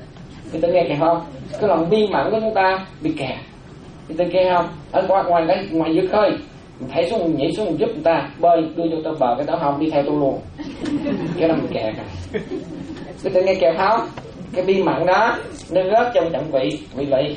Quý tử nghe kìa không? Cái lòng bi mẫn của chúng ta bị kẹt. Quý tử nghe không? Ở ngoài ngoài cái ngoài dưới khơi, mình thấy xuống nhảy xuống giúp người ta bơi, đưa cho tôi bờ cái đó không đi theo tôi luôn. Cái đó mình kẹt rồi. Quý tử nghe kìa không? Cái bi mẫn đó nó rớt trong trận vị vị lỵ,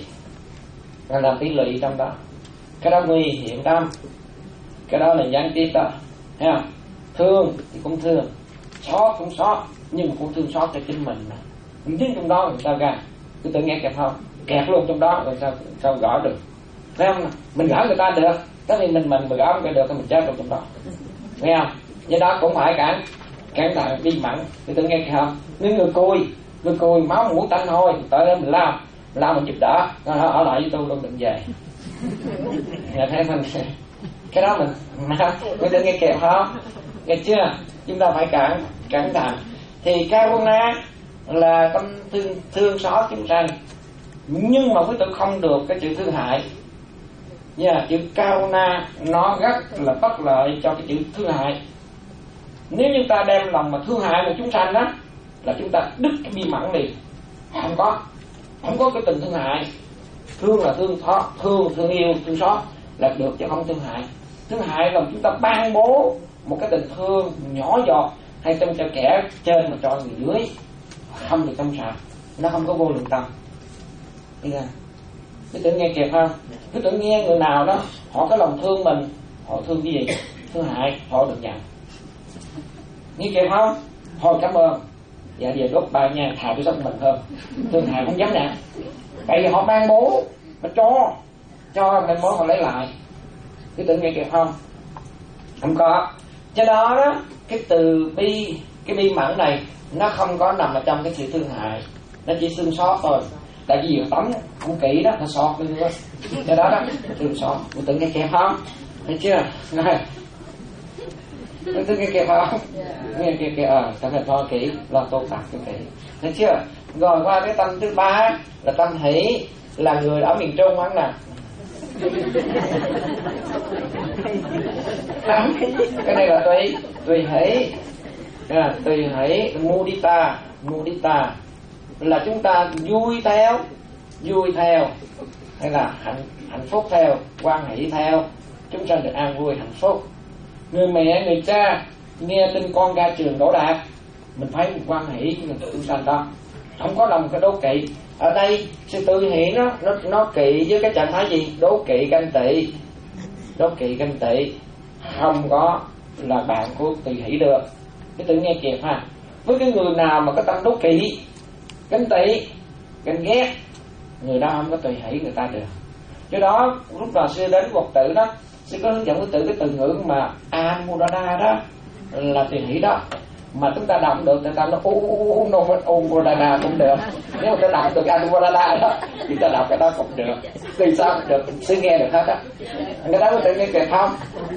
là làm tỷ lỵ trong đó. Cái đó nguy hiểm lắm. Cái đó là gián tiếp đó, thấy không? Thương thì cũng thương, xót cũng xót, nhưng mà cũng thương xót cho chính mình. Mình dính trong đó làm sao ra? Cứ tự nghe kẹt không? Kẹt luôn trong đó rồi sao sao gõ được? Thấy không? Mình gõ người ta được, tất nhiên mình mình mà gõ người được thì mình chết trong đó. Thấy không? Do đó cũng phải cản cản thằng bi mẫn. Cứ tự nghe kẹt không? Nếu người cùi, người cùi máu mũi tanh thôi, tới đó mình lao, mình lao mình chụp đỡ, nó ở lại với tôi luôn đừng về. Nghe thấy không? Cái đó mình mình tự nghe kẹt không? Nghe chưa? Chúng ta phải cản cẩn thận. Thì Karuna là tâm thương thương xót chúng sanh, nhưng mà quý tử không được cái chữ thương hại. Nha, chữ Karuna nó rất là bất lợi cho cái chữ thương hại. Nếu như ta đem lòng mà thương hại một chúng sanh đó, là chúng ta đứt cái bi mẫn liền. Không có, không có cái tình thương hại. Thương là thương thoát, thương thương yêu, thương xót là được chứ không thương hại. Thương hại là chúng ta ban bố một cái tình thương nhỏ giọt hay trong cho kẻ trên mà cho người dưới, không được trong sạch, nó không có vô lượng tâm. Bây giờ quý tử nghe kịp không? Quý tử nghe người nào đó họ có lòng thương mình, họ thương cái gì? Thương hại, họ được nhận. Nghe kịp không? Thôi cảm ơn, dạ về đốt ba nha, thà tôi sống mình hơn. Thương hại không dám nhận, tại vì họ ban bố mà cho cho mai mốt họ lấy lại. Quý tử nghe kịp không? Không có. Cho đó đó, cái từ bi, cái bi mẫn này nó không có nằm ở trong cái sự thương hại, nó chỉ xương xót thôi. Tại vì nhiều tấm không kỹ đó, nó xót cái nữa. Cho đó đó, xương xót. Quý tử nghe kịp không? Thấy chưa? Này, quý tử nghe kịp không? Nghe kịp kịp, ờ, ta phải thôi kỹ, lo tô tạc cho kỹ. Thấy chưa? Rồi qua cái tâm thứ ba là tâm hỷ, là người ở miền Trung hắn nè. Cái này là tùy tùy hỷ, à, tùy hỷ mudita, mudita là chúng ta vui theo, vui theo hay là hạnh hạnh phúc theo, quan hỷ theo, chúng sanh được an vui hạnh phúc. Người mẹ người cha nghe tin con ra trường đỗ đạt, mình thấy một quan hỷ của người chúng sanh đó, không có lòng cái đố kỵ. Ở đây sự tự hỷ nó nó nó kỵ với cái trạng thái gì? Đố kỵ ganh tị, đố kỵ ganh tị không có là bạn của tùy hỷ được. Cái tự nghe kịp ha. Với cái người nào mà có tâm đố kỵ, ganh tị, ganh ghét, người đó không có tùy hỷ người ta được. Do đó lúc nào sư đến Phật tử đó, sư có hướng dẫn Phật tử cái từ ngữ mà Anumodana đó là tùy hỷ đó. Mà chúng ta đọc được thì ta nó u no Anumodana cũng được. Nếu mà ta đọc được Anumodana đó thì ta đọc cái đó cũng được. Vì sao cũng được, sư nghe được hết á. Cái đó có thể nghe kịp không?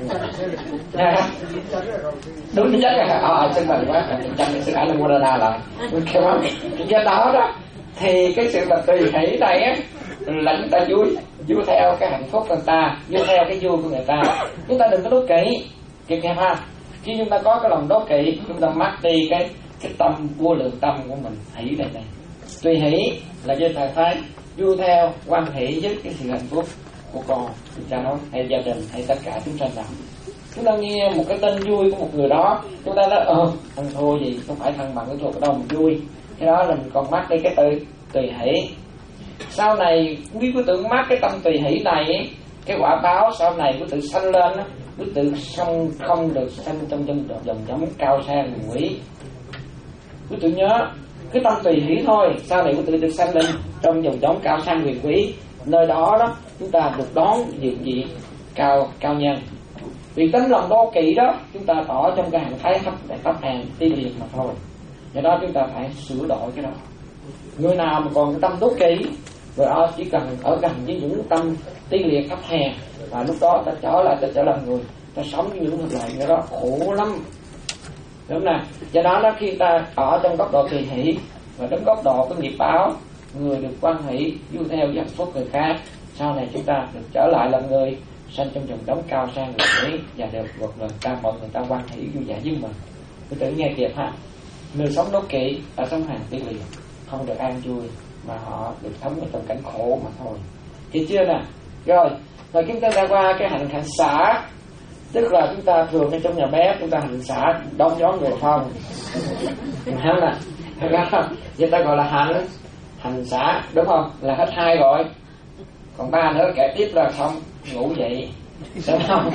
Đúng chính xác là ờ xin mời quá, chân sư Anumodana lại. Cái đó đó thì cái sự mà tùy hỷ này á là chúng ta vui vui theo cái hạnh phúc của người ta, vui theo cái vui của người ta. Chúng ta đừng có đố kỵ, kịp kịp ha. Khi chúng ta có cái lòng đố kỵ, chúng ta mất đi cái cái tâm vô lượng tâm của mình. Hỷ đây này, tùy hỷ là với thời thái vui theo, quan hỷ với cái sự hạnh phúc của con, cháu hay gia đình hay tất cả chúng sanh nào. Chúng ta nghe một cái tin vui của một người đó, chúng ta nói ờ thằng thua gì, không phải thằng bằng cái thuộc đâu mình vui. Cái đó là mình còn mất đi cái từ tùy hỷ. Sau này nếu quý tử mắc cái tâm tùy hỷ này, cái quả báo sau này quý tử sanh lên, quý tử không không được sanh trong trong dòng giống cao sang huyền quý. Quý tử nhớ cái tâm tùy hỷ thôi, sau này quý tử được sanh lên trong dòng giống cao sang huyền quý, nơi đó đó chúng ta được đón diện vị cao cao nhân. Vì tấm lòng đố kỵ đó chúng ta ở trong cái hàng thái thấp thấp hèn ti liệt mà thôi. Do đó chúng ta phải sửa đổi cái đó. Người nào mà còn cái tâm đố kỵ rồi ở chỉ cần ở gần với những tâm ti liệt thấp hèn, và lúc đó ta trở lại ta trở làm người, ta sống với những thực lại đó khổ lắm, đúng nè. Do đó đó khi ta ở trong góc độ tùy hỷ và trong góc độ cái nghiệp báo, người được quan hỷ vui theo với hạnh phúc người khác, sau này chúng ta được trở lại làm người sanh trong dòng đống cao sang người ấy và được vượt lên ta mọi người ta quan hỷ vui vẻ với mình. Cứ tự nghe kịp ha. Người sống đố kỵ ở trong hàng tỷ liệt không được an vui, mà họ được sống ở trong cảnh khổ mà thôi. Hiểu chưa nè? Rồi, rồi chúng ta đã qua cái hành hành xả, tức là chúng ta thường ở trong nhà bếp chúng ta hành xả đón gió người phong, hiểu không nè? Người ta gọi là hành hành xả, đúng không? Là hết hai rồi, còn ba nữa kể tiếp là không ngủ dậy, đúng không?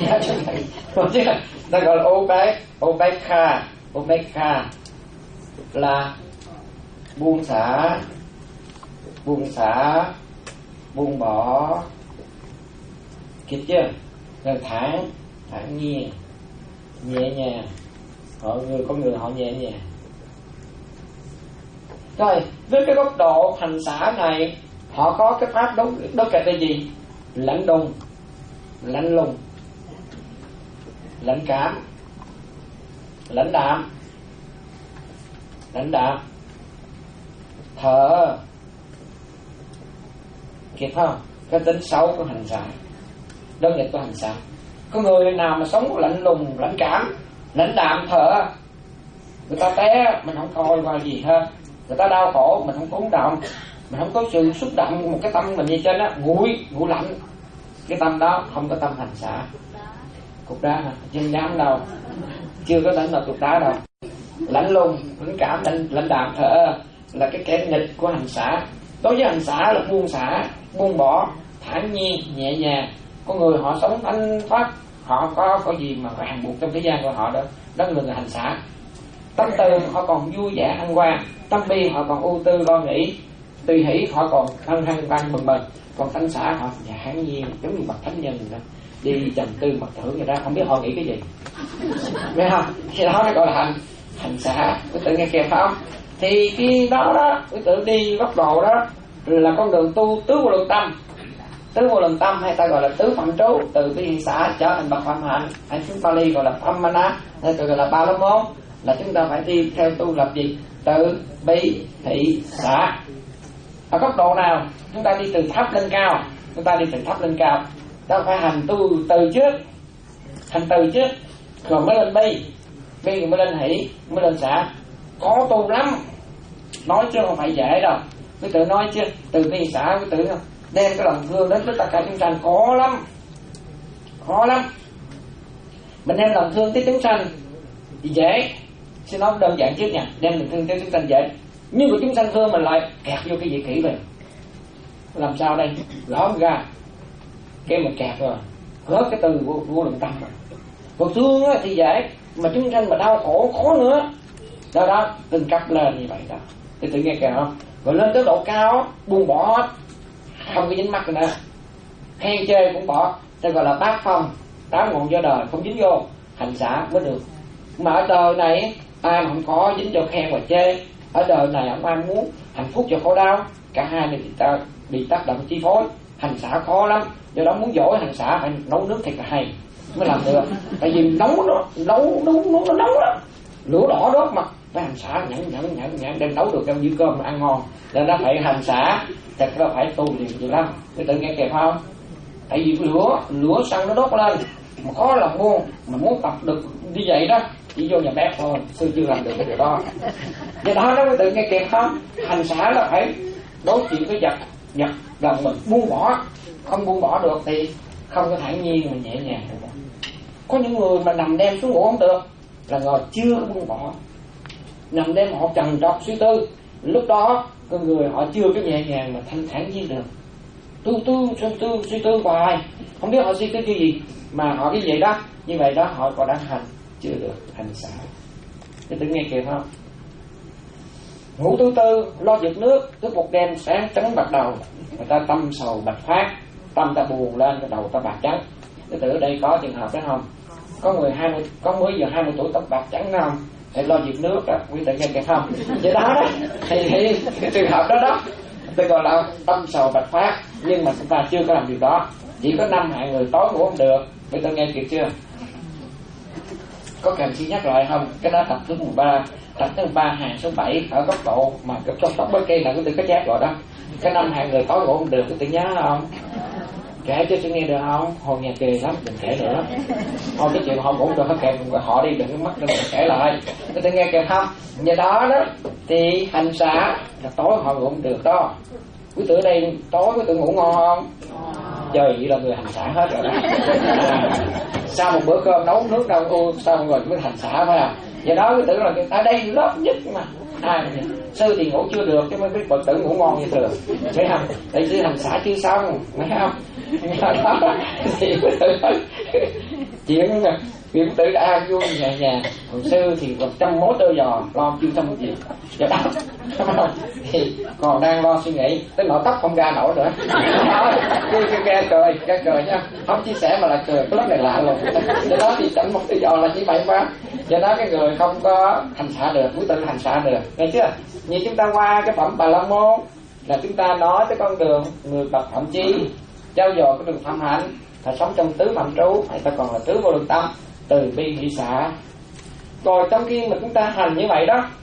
Ta gọi là Ubek, Ubekha, Ubekha là buông xả, buông xả, buông bỏ, kịp chưa? Rồi thản, thản nhiên, nhẹ nhàng, họ người con người họ nhẹ nhàng. Rồi với cái góc độ hành xả này, họ có cái pháp đốt đốt kẹt là gì? Lạnh đùng, lạnh lùng, lạnh cảm, lãnh đạm, lãnh đạm, thở, kịp không? Cái tính xấu của hành xả, đơn nghịch của hành xả. Có người nào mà sống lạnh lùng, lãnh cảm, lãnh đạm, thở, người ta té mình không coi vào gì hết, người ta đau khổ mình không có động, mình không có sự xúc động một cái tâm mình như trên á, nguội, nguội lạnh, cái tâm đó không có tâm hành xả. Cục đá hả? Dân dám đâu, chưa có đến là cục đá đâu. Lạnh lùng, lãnh cảm, lãnh, lãnh đạm, thở là cái kẻ nghịch của hành xả. Đối với hành xả là buông xả, buông bỏ, thản nhiên, nhẹ nhàng. Con người họ sống thanh thoát, họ có có gì mà ràng buộc trong thế gian của họ đó, đó là người hành xả. Tâm từ họ còn vui vẻ hân hoan, tâm bi họ còn ưu tư lo nghĩ, tùy hỷ họ còn hân hân văn bừng bừng, còn thanh xả họ thản nhiên giống như bậc thánh nhân đó, đi trầm tư mật thử người ta không biết họ nghĩ cái gì, nghe không? Thì đó nó gọi là hành hành xả. Quý tự nghe kịp không? Thì khi đó đó quý tự đi góc độ đó là con đường tu tứ vô lượng tâm. Tứ vô lượng tâm hay ta gọi là tứ phạm trú, từ bi xả trở thành bậc phạm hạnh, hay chúng Pali gọi là Pramana, hay gọi là ba la môn, là chúng ta phải đi theo tu lập gì? Từ bi thị xả. Ở góc độ nào? Chúng ta đi từ thấp lên cao, chúng ta đi từ thấp lên cao, ta phải hành tu từ trước, hành từ trước rồi mới lên bi, bi rồi mới lên hỷ, mới lên xả. Có tu lắm, nói chứ không phải dễ đâu. Quý tự nói chứ từ bi xả, quý tự đem cái lòng thương đến với tất cả chúng sanh khó lắm, khó lắm. Mình đem lòng thương tới chúng sanh thì dễ, xin nói đơn giản trước nha, đem lòng thương tới chúng sanh dễ, nhưng mà chúng sanh thương mình lại kẹt vô cái gì kỹ rồi, làm sao đây? Gõ ra cái mình kẹt rồi, hết cái từ vô, vô lượng tâm rồi. Còn thương thì dễ, mà chúng sanh mà đau khổ khó nữa. Do đó từng cấp lên như vậy đó, thì tự nghe kìa không? Rồi lên tới độ cao buông bỏ hết, không có dính mắc nữa, khen chê cũng bỏ, ta gọi là bát phong, tám ngọn do đời không dính vô, hành xả mới được. Mà ở đời này ai mà không có dính cho khen và chê, ở đời này không ai muốn hạnh phúc cho khổ đau, cả hai này thì ta bị tác động chi phối, hành xả khó lắm. Do đó muốn giỏi hành xả phải nấu nước thiệt là hay mới làm được, tại vì nấu nó nấu nấu nấu nó nấu lắm, lửa đỏ đốt mặt, phải hành xả nhẫn nhẫn nhẫn nhẫn đem nấu được trong dĩa cơm mà ăn ngon, nên nó phải hành xả, thật ra phải tu liền gì lắm. Cái tự nghe kịp không? Tại vì lửa lửa xăng nó đốt lên mà khó lòng buông, mà muốn tập được như vậy đó chỉ vô nhà bếp thôi, sư chưa làm được cái điều đó. Do đó nó mới tự nghe kịp không? Hành xả là phải đối chuyện với vật vật gần mình, buông bỏ, không buông bỏ được thì không có thản nhiên mà nhẹ nhàng được. Có những người mà nằm đêm xuống ngủ không được là ngồi chưa có buông bỏ, nằm đêm họ trần trọc suy tư, lúc đó con người họ chưa có nhẹ nhàng mà thanh thản nhiên được. Tu tu suy tư suy tư hoài, không biết họ suy tư cái gì mà họ cái gì đó, như vậy đó họ còn đang hành chưa được hành xả. Thế tự nghe kịp không? Ngủ thứ tư lo giật nước, cứ một đêm sáng trắng bạc đầu, người ta tâm sầu bạch phát, tâm ta buồn lên, cái đầu ta bạc trắng. Thế tự ở đây có trường hợp đó không? Có người hai mươi, có mới giờ hai mươi tuổi tóc bạc trắng không? Để lo giật nước đó, quý tự nghe kịp không? Vậy đó đó, thì, thì cái trường hợp đó đó, tôi gọi là tâm sầu bạch phát, nhưng mà chúng ta chưa có làm điều đó. Chỉ có năm hạng người tối ngủ không được, quý tự nghe kịp chưa? Có cần xin nhắc lại không? Cái đó tập thứ mười ba, tập thứ mười ba hàng số bảy ở góc độ mà trong tóc bớt cây là quý tự có chát rồi đó. Cái năm hạng người tối ngủ không được, quý tự nhớ không? Kể cho tôi nghe được không? Hồi nghe kề lắm, đừng kể nữa. Thôi cái chuyện họ ngủ rồi hết kể họ đi, đừng có mất, đừng kể lại. Tôi nghe kìa không? Nhờ đó đó thì hành xả là tối họ ngủ không được đó. Quý tử đây tối quý tử ngủ ngon không? Trời, vậy là người hành xả hết rồi đó. À, sau một bữa cơm nấu nước đâu ô xong rồi mới hành xả phải không? Do đó quý tử là ở đây lớp nhất mà. À, sư thì ngủ chưa được chứ mới biết bậc tử ngủ ngon như thường, thấy không? Tại sư hành xả chưa xong, thấy không? Đó thì quý tử nói chuyện chuyện quý tử đã vui nhẹ nhàng, còn sư thì còn trăm mối tơ giò lo chưa xong chuyện, do đó thì còn đang lo suy nghĩ tới nỗi tóc không ra nổi nữa. Cứ nghe cười, nghe cười nha, không chia sẻ mà là cười, cái lớp này lạ luôn. Do đó thì trăm mối tơ giò là chỉ vậy quá. Do đó cái người không có hành xả được, quý tử hành xả được, nghe chưa? Như chúng ta qua cái phẩm Bà La Môn là chúng ta nói tới con đường người bậc Phạm Chi, trao dồi cái đường phạm hạnh, là sống trong tứ phạm trú, hay ta còn là tứ vô lượng tâm, từ bi hỷ xả. Rồi trong khi mà chúng ta hành như vậy đó,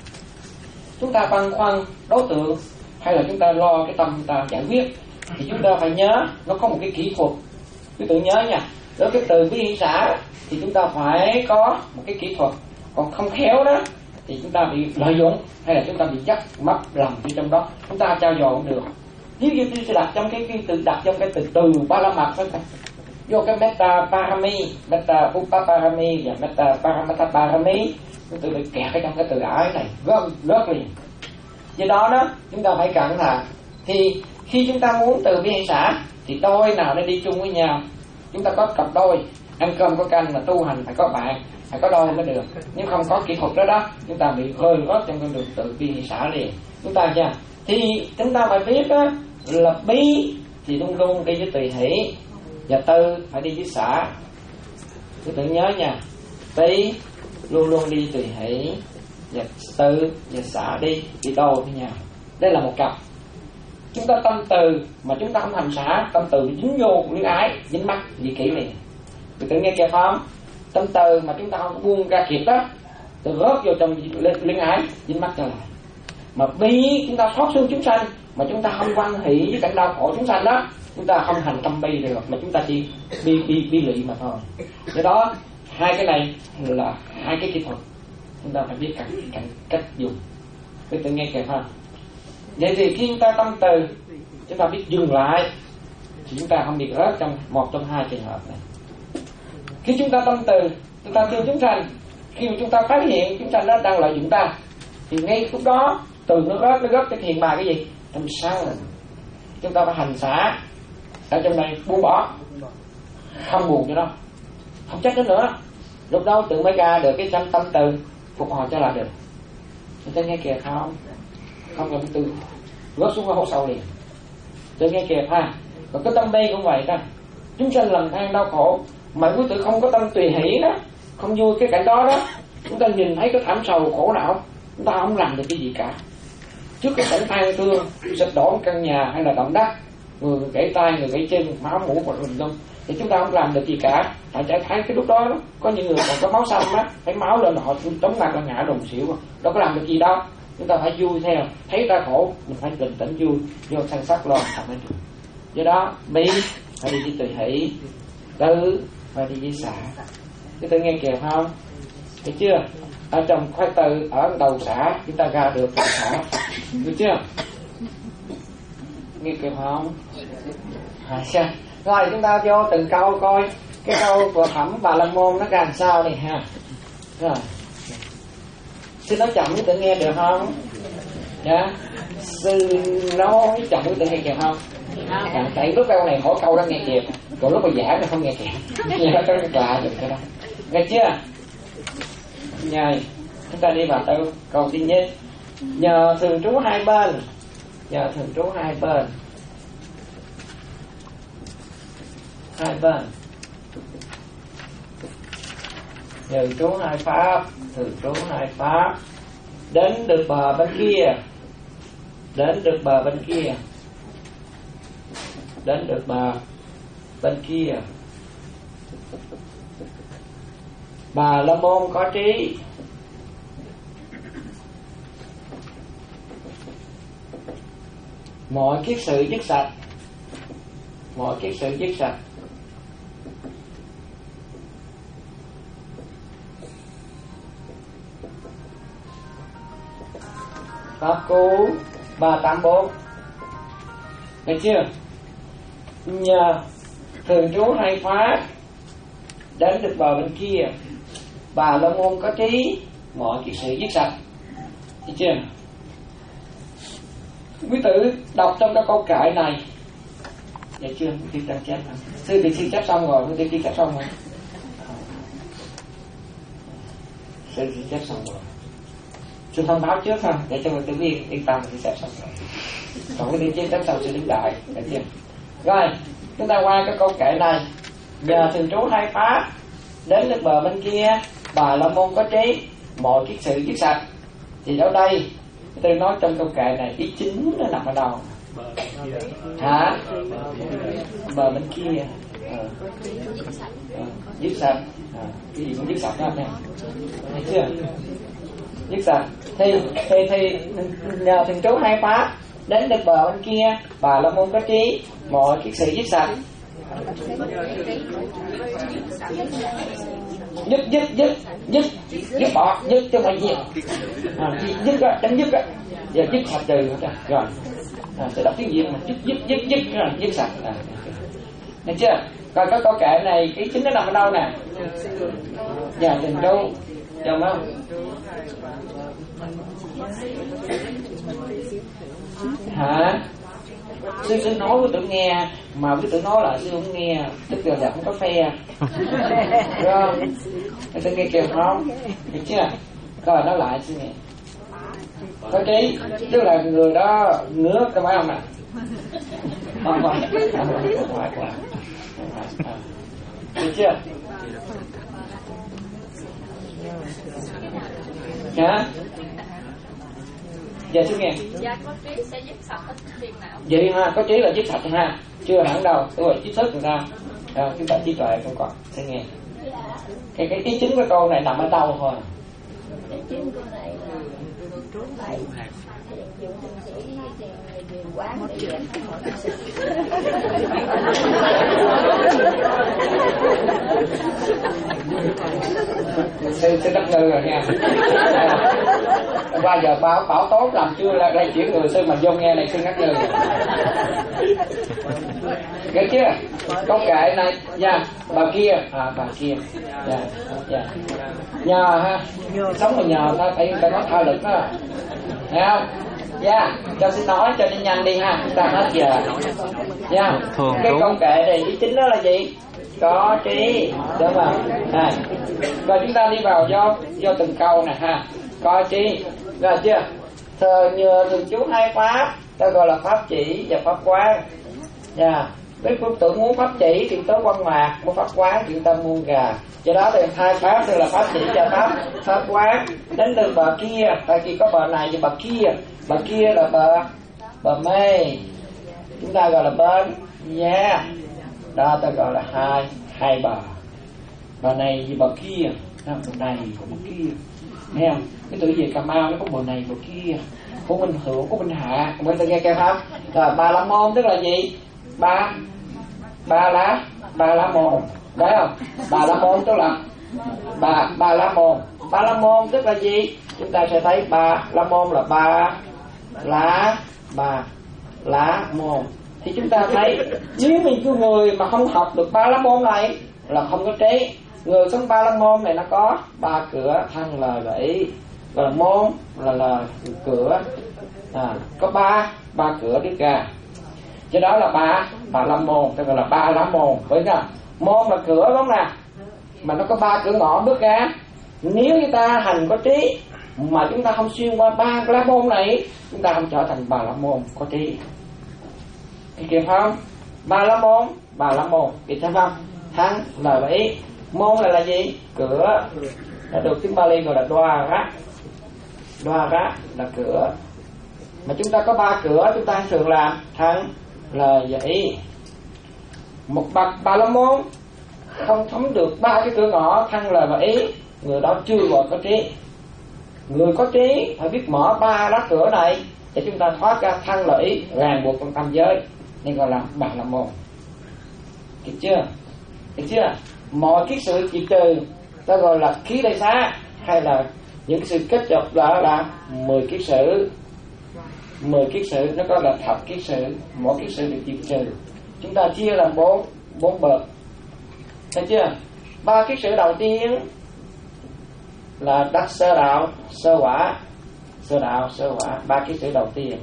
chúng ta băn khoăn đối tượng hay là chúng ta lo cái tâm chúng ta giải quyết, thì chúng ta phải nhớ nó có một cái kỹ thuật. Quý tự nhớ nha, đối cái từ bi hỷ xả thì chúng ta phải có một cái kỹ thuật, còn không khéo đó thì chúng ta bị lợi dụng hay là chúng ta bị dắt mất lòng ở trong đó, chúng ta trao dồi không được. Nếu như tôi sẽ đặt trong cái, cái từ đặt trong cái từ từ ba la mật thôi, vô cái metta parami, metta upa parami và metta paramata parami, chúng tôi bị kẹt ở trong cái từ ái này gom rớt liền. Do đó đó chúng ta phải cẩn thận. Thì khi chúng ta muốn từ bi hỷ xả thì đôi nào nó đi chung với nhau. Chúng ta có cặp đôi ăn cơm có canh mà tu hành phải có bạn, phải có đôi mới được. Nếu không có kỹ thuật đó đó, chúng ta bị rơi rớt trong con đường từ bi hỷ xả liền. Chúng ta nha, thì chúng ta phải biết đó là bi thì luôn luôn đi với tùy hỷ, và tư phải đi với xả. Cứ tự nhớ nha, bi luôn luôn đi tùy hỷ, và tư và xả đi đi đôi với nhau. Đây là một cặp. Chúng ta tâm từ mà chúng ta không hành xả, tâm từ dính vô luyến ái, dính mắc dị kỷ liền. Cứ tự nghe kìa không? Tâm từ mà chúng ta không buông ra kịp đó, từ rớt vô trong luyến ái, dính mắc trở lại. Mà bi chúng ta xót xương chúng sanh mà chúng ta không quan hỷ với cảnh đau khổ chúng sanh đó, chúng ta không hành tâm bi được, mà chúng ta chỉ bi bi bi lụy mà thôi. Do đó hai cái này là hai cái kỹ thuật, chúng ta phải biết cách, cách, cách dùng. Quý tự nghe kìa không? Vậy thì khi chúng ta tâm từ, chúng ta biết dừng lại thì chúng ta không bị rớt trong một trong hai trường hợp này. Khi chúng ta tâm từ, chúng ta thương chúng sanh, khi mà chúng ta phát hiện chúng sanh đó đang lợi dụng ta, thì ngay lúc đó từ nó rớt, nó rớt cái hiện bài cái gì? Tâm sáng. Chúng ta phải hành xả ở trong này, buông bỏ, không buồn cho nó, không trách nó nữa. Lúc đó tự mới ra được cái tâm tâm từ phục hồi trở lại được. Chúng ta nghe kìa không? Không cần từ rớt xuống cái hố sâu liền. Tôi nghe kìa ha. Còn cái tâm bi cũng vậy đó. Chúng sanh lầm than đau khổ, mà quý tử không có tâm tùy hỷ đó, không vui cái cảnh đó đó, chúng ta nhìn thấy cái thảm sầu khổ não, chúng ta không làm được cái gì cả. Trước cái cảnh than thương, sụp đổ căn nhà hay là động đất, người gãy tay, người gãy chân, máu mũ một mình luôn, thì chúng ta không làm được gì cả. Tại trái thấy cái lúc đó, đó có những người còn có máu xanh á, thấy máu lên họ chống mặt là ngã đùng xỉu, đâu có làm được gì đâu. Chúng ta phải vui theo, thấy ta khổ mình phải bình tĩnh vui, vô săn sắc lo làm mới được. Do đó bi phải đi với tùy hỷ, tư phải đi với xả. Chúng ta nghe kìa không? Thấy chưa? Ở trong khoái từ, ở đầu xả chúng ta ra được cái xả, được chưa? Nghe kìa không? À, sao? Rồi chúng ta vô từng câu coi cái câu của phẩm Bà La Môn nó ra làm sao này ha. Rồi sư nói chậm với tự nghe được không? Dạ. Sư nói chậm với tự nghe kịp không? À, tại lúc câu này hỏi câu đó nghe kịp, còn lúc mà giảng thì không nghe kịp. Nghe nó có lạ được cái đó. Nghe chưa? Rồi chúng ta đi vào từ câu thứ nhất. Nhờ thường trú hai bên, nhờ thường trú hai bên, hai bên, nhờ trú hai pháp, thường trú hai pháp, đến được bờ bên kia, đến được bờ bên kia, đến được bờ bên kia. Bà La Môn có trí, mọi kiết sự dứt sạch, mọi cái sự dứt sạch. Pháp cú ba tám bốn, được chưa? Nhờ thường trú hay pháp đến được bờ bên kia, Bà La Môn có trí, mọi cái sự dứt sạch. Được chưa? Quý tử đọc trong cái câu kệ này, được chưa? Quý tử đang chép hả? Sư thì sư chép xong rồi, quý tử chưa chép xong rồi. Sư thì chép xong rồi. Sư thông báo trước ha, để cho người tử viên yên tâm thì chép xong rồi. Còn cái đi chép xong sư đứng đại, được chưa? Rồi, chúng ta qua cái câu kệ này. Nhờ thường trú hai pháp đến được bờ bên kia, Bà La Môn có trí, mọi cái sự dứt sạch. Thì ở đây tôi nói trong câu kệ này ý chính nó nằm ở đâu? Hả? Bờ bên kia à. À, dứt sạch à, cái gì cũng dứt sạch hết nè, thấy chưa? Dứt sạch thì thì thì nhờ thường trú hai pháp đến được bờ bên kia, Bà La Môn có trí, mọi cái sự dứt sạch. Dứt dứt dứt dứt dứt bỏ dứt cho mọi việc à, dứt á, chấm dứt á, giờ dứt sạch từ rồi à, sẽ đọc tiếng Việt mà dứt dứt dứt dứt rồi dứt sạch à, được chưa? Còn cái câu kệ này cái chính nó nằm ở đâu nè? Nhà tình trú, được không? Hả? Sư sư nói với tụi nghe mà với tụi nói là sư không nghe, tức là là không có phe, đúng không? Sư nghe kêu không, được chưa? Coi nói lại sư nghe. Có trí, tức là người đó ngứa cái phải không nè? Không phải, không phải, không phải, được chưa? Hả? Giờ sư nghe. Dạ có trí sẽ dứt sạch hết phiền não. Vậy ha, có trí là dứt sạch ha, chưa hẳn đâu, tôi gọi trí thức người ta. À, chúng ta trí tuệ không còn, sẽ nghe. Cái cái ý chính của câu này nằm ở đâu thôi? Ý chính câu này là trốn lại dùng sĩ điều quán để dẹp Sư sư đắc ngư rồi nha. Qua giờ bảo bảo tốt làm chưa là đây chuyển người sư mà vô nghe này sư đắc ngư. Nghe chưa? Câu kệ này, dạ, bà kia, à bà kia, dạ, dạ, nhờ ha, sống mà nhờ ta phải ta có thao lực đó, thấy không? Dạ, cho xin nói cho nên nhanh đi ha, chúng ta hết giờ. Dạ, cái câu kệ này ý chính đó là gì? Có trí, đúng không? À, rồi chúng ta đi vào do do từng câu nè ha, có trí, rồi chưa? Thờ nhờ thường trú hai pháp, ta gọi là pháp chỉ và pháp quán. Dạ. Với phương tưởng muốn pháp chỉ thì tới quan mạc, muốn pháp quán thì tâm muôn gà. Do đó thì hai pháp tức là pháp chỉ và pháp pháp quán. Đến từ bờ kia, tại vì có bờ này và bờ kia. Bờ kia là bờ bờ mê, chúng ta gọi là bên nha. Đó ta gọi là hai hai bờ. Bờ này và bờ kia, bờ này và bờ kia. Nghe không? Cái tuổi về Cà Mau nó có bờ này bờ kia, có bên thượng có bên hạ. Mọi người nghe kêu không? Rồi Bà La Môn tức là gì? Ba ba lá ba lá môn, đấy không? Bà La Môn tức là ba ba lá môn. Ba La Môn tức là gì? Chúng ta sẽ thấy ba La Môn là ba lá ba lá môn. Thì chúng ta thấy nếu mình cứ người mà không học được ba lá môn này là không có trí. Người sống ba lá môn này nó có ba cửa thân lời và ý. Và là môn là lời cửa, à, có ba ba cửa đi ra. Cho đó là ba ba la môn, tức là ba lá môn, phải không? Môn là cửa đúng không nè, mà nó có ba cửa ngõ bước ra. Nếu chúng ta hành có trí mà chúng ta không xuyên qua ba lá môn này, chúng ta không trở thành bà la môn có trí. Kịp không? Ba lá môn, bà la môn, kịp thấy không? Thân lời và ý. Môn là là gì? Cửa. Đã được tiếng Bali gọi là đoa rá. Đoa rá là cửa. Mà chúng ta có ba cửa, chúng ta thường làm thân lời và ý. Một bậc bà la môn không thấm được ba cái cửa ngõ thân lời và ý, người đó chưa gọi có trí. Người có trí phải biết mở ba lá cửa này để chúng ta thoát ra thân lợi ý, ràng buộc trong tâm giới, nên gọi là bà la môn. Được chưa? Được chưa? Mọi kiết sử diệt trừ ta gọi là khí đại xá, hay là những sự kết hợp đó là mười kiết sử. Mười kiết sử nó có là thập kiết sử, mỗi kiết sử được diệt trừ. Chúng ta chia làm bốn bốn bậc. Thấy chưa? Ba kiết sử đầu tiên là đắc sơ đạo, sơ quả, sơ đạo, sơ quả. Ba kiết sử đầu tiên.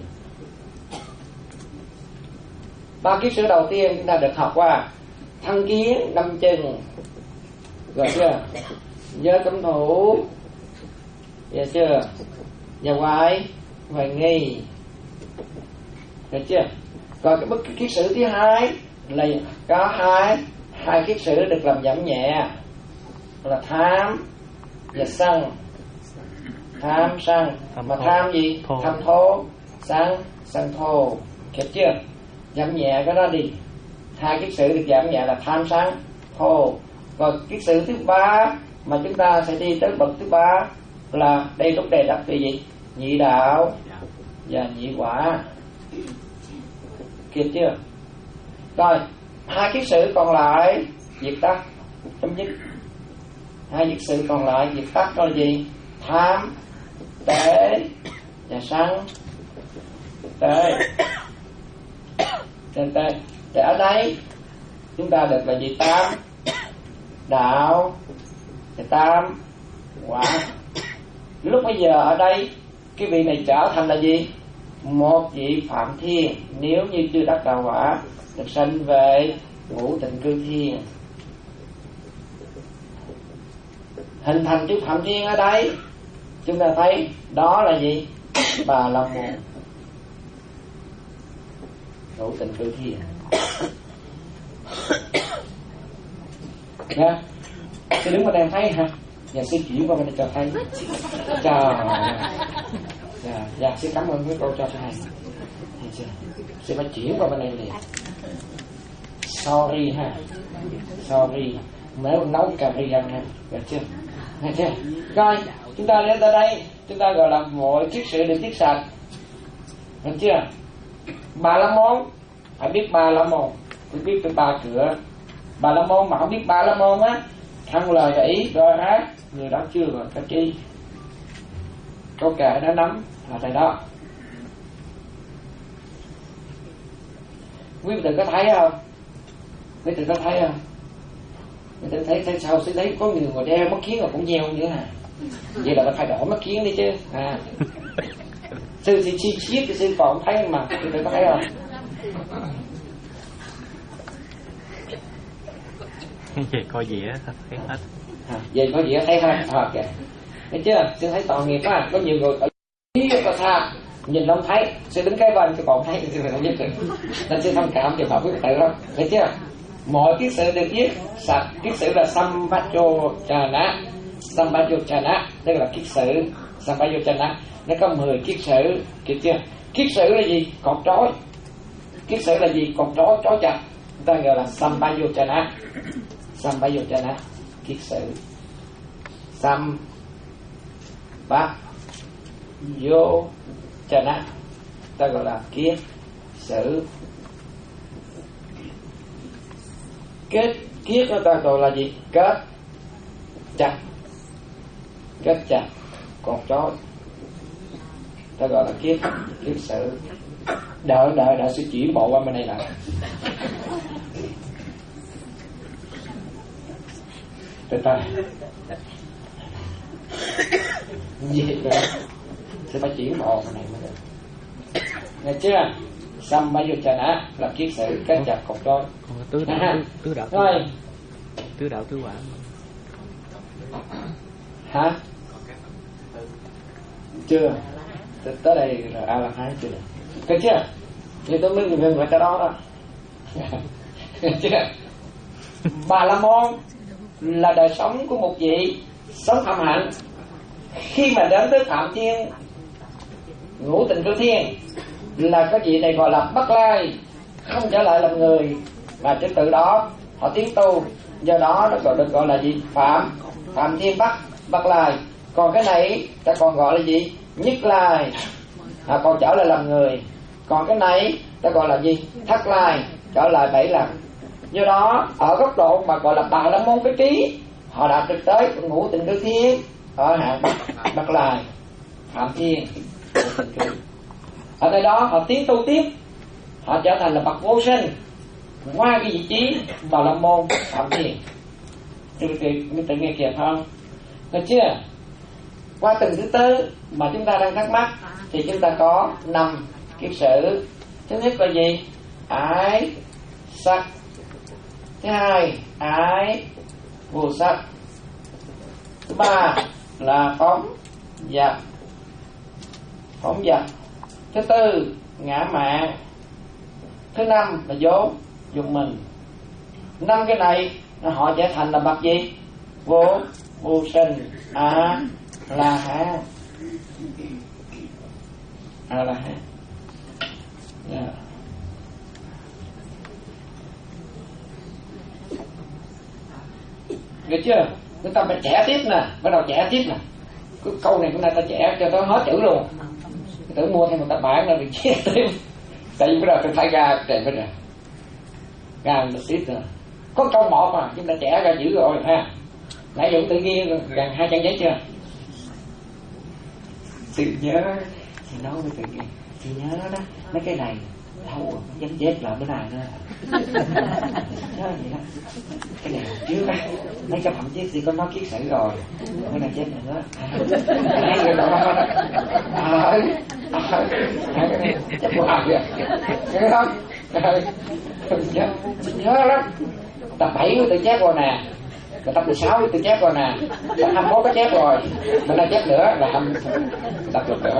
Ba kiết sử đầu tiên chúng ta được học qua thân kiến, năm chân, rồi chưa? Nhớ cấm thủ, được chưa? Và hoài, hoài nghi, được chưa? Còn cái bức kiết sử thứ hai là có hai hai kiết sử được làm giảm nhẹ, là tham và sân. Tham sân, mà tham gì? Tham thô, sân sân thô, được chưa? Giảm nhẹ cái đó đi. Hai kiết sử được giảm nhẹ là tham sân thô. Còn kiết sử thứ ba mà chúng ta sẽ đi tới bậc thứ ba là đây lúc đề đắc về gì? Nhị đạo và nhị quả. Kịp chưa? Rồi, hai kiết sử còn lại diệt tắc, chấm dứt. Hai kiết sử còn lại diệt tắc là gì? Tham, tệ và sân. Tệ, tệ, tệ. Để ở đây chúng ta được là gì? Tam đạo, tam quả. Lúc bây giờ ở đây cái vị này trở thành là gì? Một vị Phạm Thiên, nếu như chưa đắc đạo quả, được sanh về ngũ tịnh cư thiên. Hình thành chữ Phạm Thiên ở đây chúng ta thấy đó là gì? Bà la môn ngũ tịnh cư thiên. Nha, sư đứng bên đây thấy ha, và sư chuyển qua bên đây cho thấy. Chào. Dạ, dạ, xin cảm ơn cái câu cho thầy. Sư phải chuyển qua bên đây liền. Sorry ha, sorry. Nếu nấu cà ri ăn ha, được chưa? Được chưa? Rồi, chúng ta đến tới đây, chúng ta gọi là mọi kiết sử được tiết sạch. Được chưa? Bà la môn, phải biết bà la môn, phải biết cái ba cửa. Bà la môn mà không biết bà la môn á, thăng lời và ý rồi hát, người đó chưa rồi cái chi. Câu kệ nó nắm là tại đó. Quý vị tự có thấy không? Quý vị tự có thấy không? Quý vị tự thấy, thấy sao? Sư thấy có người ngồi đeo mắt kiến mà cũng gieo nữa hả? Vậy là phải đổi mắt kiến đi chứ. À. Sư thì chi chiết thì sư còn thấy mà. Quý vị tự có thấy không? Vậy coi dĩa thấy hết. À, vậy có dĩa thấy hết. À, kìa. Thấy chưa? Sư thấy tội nghiệp quá. Có nhiều người ở ý rất là xa, nhìn không thấy, sư đứng cái bên cái còn thấy thì sư không biết được. Nên sư thông cảm cho bà quý tự đó. Thấy chưa? Mọi kiết sử được viết sạch. Kiết sử là Sampajojana. Sampajojana tức là kiết sử. Sampajojana nó có mười kiết sử. Kịp chưa? Kiết sử là gì? Cột trói. Kiết sử là gì? Cột trói, trói chặt. Chúng ta gọi là Sampajojana. Sampajojana kiết sử. Sam ba vô chana ta gọi là kiết sử. Kết kiết nó ta gọi là gì? Kết chặt, kết chặt cột trói ta gọi là kiết kiết sử. Đợi đợi đợi sự chuyển bộ qua bên đây lại. Từ từ gì vậy? Sẽ phải chuyển bộ cái này mới được. Nghe chưa? Sampajojana là kiết sử kết chặt cột trói. Tứ đạo, à, tứ đạo, rồi. Tứ đạo tứ quả. Hả? Chưa. Tới đây là A La Hán chưa được. Nghe chưa? Như tôi mới ngừng lại cái đó đó. Nghe chưa? Bà la môn là đời sống của một vị sống phạm hạnh. Khi mà đến tới Phạm Thiên ngũ tịnh cư thiên là cái vị này gọi là Bất Lai, không trở lại làm người, và cái tự đó họ tiến tu, do đó nó gọi được gọi là gì? Phạm Phạm Thiên Bắc Bất Lai. Còn cái này ta còn gọi là gì? Nhất Lai, à, còn trở lại làm người. Còn cái này ta gọi là gì? Thất Lai, trở lại bảy lần. Do đó ở góc độ mà gọi là Bà La Môn cái trí, họ đạt được tới ngũ tịnh tư thiên ở hạng Bắc, Bắc Lai, Phạm Thiên. Ở nơi đó họ tiến tu tiếp, họ trở thành là bậc vô sinh qua cái vị trí Bà La Môn Phạm Thiên. Tự, tự, tự nghe kịp không? Được chưa? Qua từng thứ tư mà chúng ta đang thắc mắc thì chúng ta có năm kiết sử. Thứ nhất là gì? Ái sắc. Thứ hai, ái vô sắc. Thứ ba là phóng dật. Phóng dật. Thứ tư, ngã mạn. Thứ năm là vốn dùng mình. Năm cái này họ trở thành là bậc gì? Vô vô sinh a la hán. A la hán. Yeah. Được chưa? Chúng ta phải trẻ tiếp nè, bắt đầu trẻ tiếp nè. Cái câu này chúng ta ta trẻ cho nó hết chữ luôn. Tưởng mua thêm một tập bản là được chia thêm. Tại vì bây giờ tôi thay ra trẻ bây giờ ra một xít rồi. Có câu một mà chúng ta trẻ ra dữ rồi ha. Nãy giờ tự nhiên gần hai trang giấy chưa? Tự nhớ thì nói với tự nhiên thì nhớ đó mấy cái này đâu dám chết lại bữa này nữa. Nhớ vậy đó. Cái này trước á mấy cái phẩm chết thì có nói kiết sử rồi. Cái này chết nữa. Hai người đó đó. Ờ ờ cái này chết hoài vậy. Nghe không? Nhớ nhớ lắm. Tập bảy tôi chép rồi nè, rồi tập mười sáu tôi chép rồi nè, tập hai mươi mốt có chép rồi, mình đang chép nữa là hai mươi tập được nữa.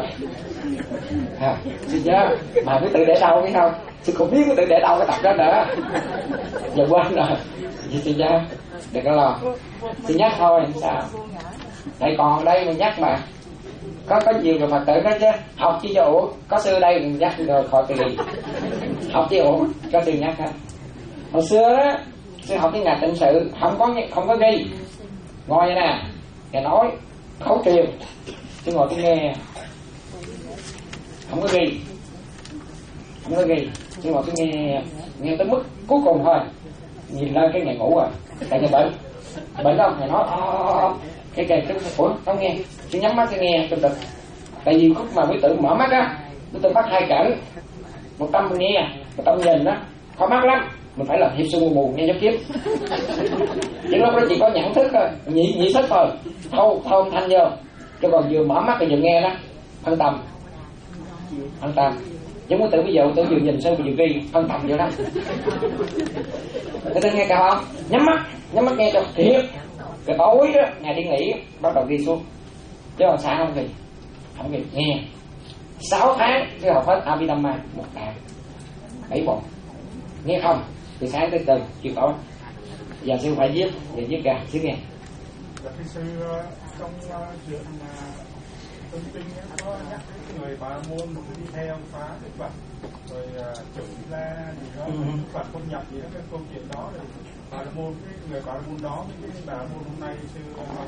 À, xin nhớ, mà cứ tự để đâu biết không? Tôi không biết cứ tự để đâu cái tập đó nữa. Giờ quên rồi. Vậy xin nhớ, đừng có lo. Xin nhắc thôi, sao? Tại còn đây mình nhắc mà. Có có nhiều người Phật tử nói chứ, học chi cho ủa, có sư đây mình nhắc rồi khỏi từ. Học chi ủa, có sư nhắc ha. Hồi xưa đó, sư học cái ngành tịnh sự không có không có ghi, ngồi vậy nè, nghe nói khấu truyền, sư ngồi tôi nghe, không có ghi, không có ghi, sư ngồi tôi nghe, nghe tới mức cuối cùng thôi, nhìn lên cái ngày ngủ rồi, tại vì bệnh, bệnh không, thầy nói, oh, cái cái cái ủa không nghe, sư nhắm mắt sư nghe, tôi tịch, tại vì lúc mà quý tử mở mắt á, quý tử bắt hai cảnh, một tâm nghe, một tâm nhìn á, khó mắt lắm. Mình phải là hiệp sư mù nghe giáp kiếp. Những lúc đó chỉ có nhận thức thôi, nhị nhị thức thôi, thâu thâu thanh vô, chứ còn vừa mở mắt thì vừa nghe đó, phân tâm, phân tâm. Giống như tự bây giờ tôi vừa nhìn sư vừa ghi phân tâm vô đó. Người ta nghe cao không? Nhắm mắt, nhắm mắt nghe cho thiệt. Rồi tối đó, ngày đi nghỉ bắt đầu ghi xuống, chứ còn sáng không ghi, không ghi nghe. Sáu tháng cứ học hết Abhidhamma một tháng, bảy bộ, nghe không? Từ sáng tới từ chiều tối. Giờ sư phải viết, giờ viết ra, sư nghe. Dạ thưa sư, trong chuyện tâm kinh có nhắc đến người Bà La Môn đi theo phá Đức Phật, rồi chửi la gì đó, Đức Phật không nhập gì đó, cái câu chuyện đó rồi Bà La Môn, cái người Bà La Môn đó, cái Bà La Môn hôm nay sư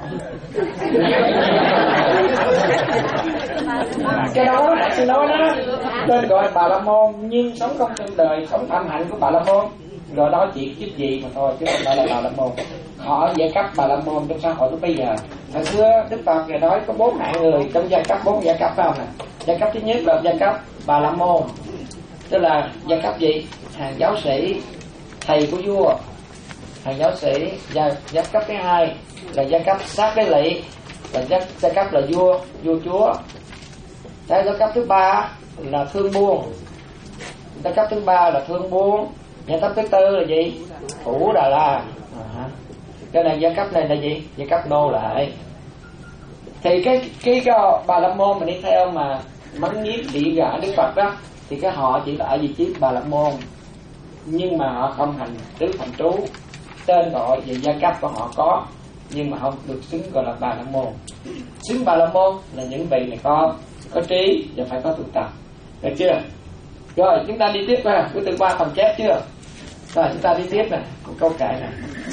nói cái đó là sư nói đó, tên gọi Bà La Môn nhưng sống không trong đời, sống phạm hạnh của Bà La Môn. Rồi đó chuyện chút gì mà thôi chứ không phải là Bà La Môn. Họ giai cấp Bà La Môn trong xã hội lúc bây giờ. Hồi xưa Đức Phật vừa nói có bốn hạng người trong giai cấp, bốn giai cấp phải không nè? Giai cấp thứ nhất là giai cấp Bà La Môn, tức là giai cấp gì? Hàng giáo sĩ, thầy của vua, hàng giáo sĩ. Giai, giai cấp thứ hai là giai cấp sát đế lỵ, là giai, giai cấp là vua, vua chúa. Giai cấp thứ ba là thương buôn, giai cấp thứ ba là thương buôn. Giai cấp thứ tư là gì? Thủ Đà La. À, cái này giai cấp này là gì? Giai cấp nô lệ. Thì cái cái, cái Bà La Môn mà đi theo mà mắng nhiếc bị gã Đức Phật đó, thì cái họ chỉ là ở vị trí Bà La Môn, nhưng mà họ không hành tứ thành trú. Tên gọi về giai cấp của họ có, nhưng mà không được xứng gọi là Bà La Môn. Xứng Bà La Môn là những vị này có có trí và phải có tu tập. Được chưa? Rồi chúng ta đi tiếp ha, cứ từ qua phần chép chưa? Rồi chúng ta đi tiếp nè, có câu kệ nè.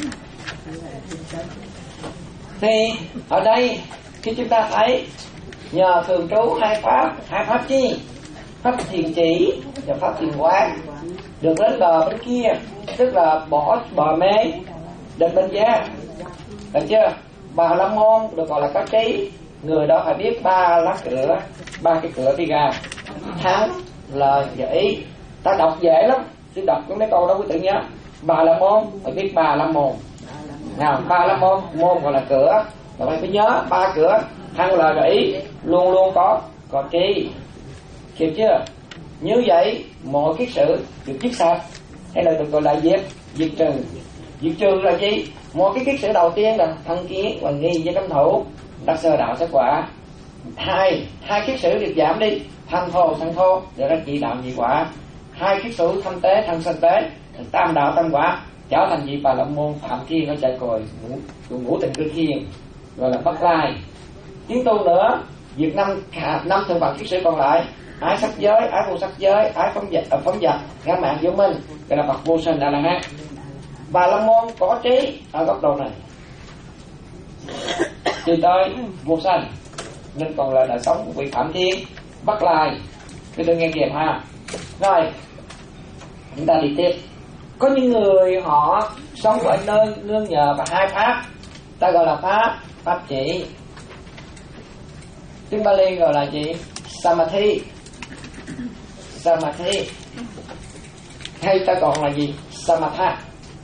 Thì ở đây khi chúng ta thấy nhờ thường trú hai pháp, hai pháp chi? Pháp thiền chỉ và pháp thiền quán được đến bờ bên kia, tức là bỏ bờ mê đến bên giác, được chưa? Bà la môn được gọi là có trí, người đó phải biết ba lá cửa, ba cái cửa đi ra thắng lời và ý. Ta đọc dễ lắm, tôi đọc cái mấy câu đó quý tự nhớ. Bà la môn phải biết ba la môn nào, ba la môn, môn gọi là cửa, và phải nhớ ba cửa thắng lời và ý luôn luôn có có trí, hiểu chưa? Như vậy mọi kiết sử được dứt sạch, hay là được gọi là diệt diệt trừ. Diệt trừ là gì? Một cái kiết sử đầu tiên là thân kiến và nghi với cấm thủ, đắc sơ đạo sắc quả. Hai hai kiết sử được giảm đi, thân thô thân thô để ra chỉ đạo nhị quả. Hai kiết sử thân tế thân sanh tế, tam đạo tam quả trở thành vị Bà La môn phạm thiên ở chạy còi ngũ, ngũ tình cư thiên, gọi là bất lai. Tiến tu nữa, việc năm năm thường bằng kiết sử còn lại: ái sắc giới, ái vô sắc giới, ái phóng dật, phóng dật, ngã mạn vô minh, gọi là bậc vô sinh Đà La Hán. Bà La môn có trí ở góc độ này đi tới vô sanh, nên còn là đời sống của vị phạm thiên bất lai. Cái tôi nghe kịp ha. Rồi chúng ta đi tiếp. Có những người họ sống ở nơi nương nhờ vào hai pháp, ta gọi là pháp pháp chỉ, tiếng Bali gọi là gì? Samadhi. Samadhi hay ta còn là gì? Samatha.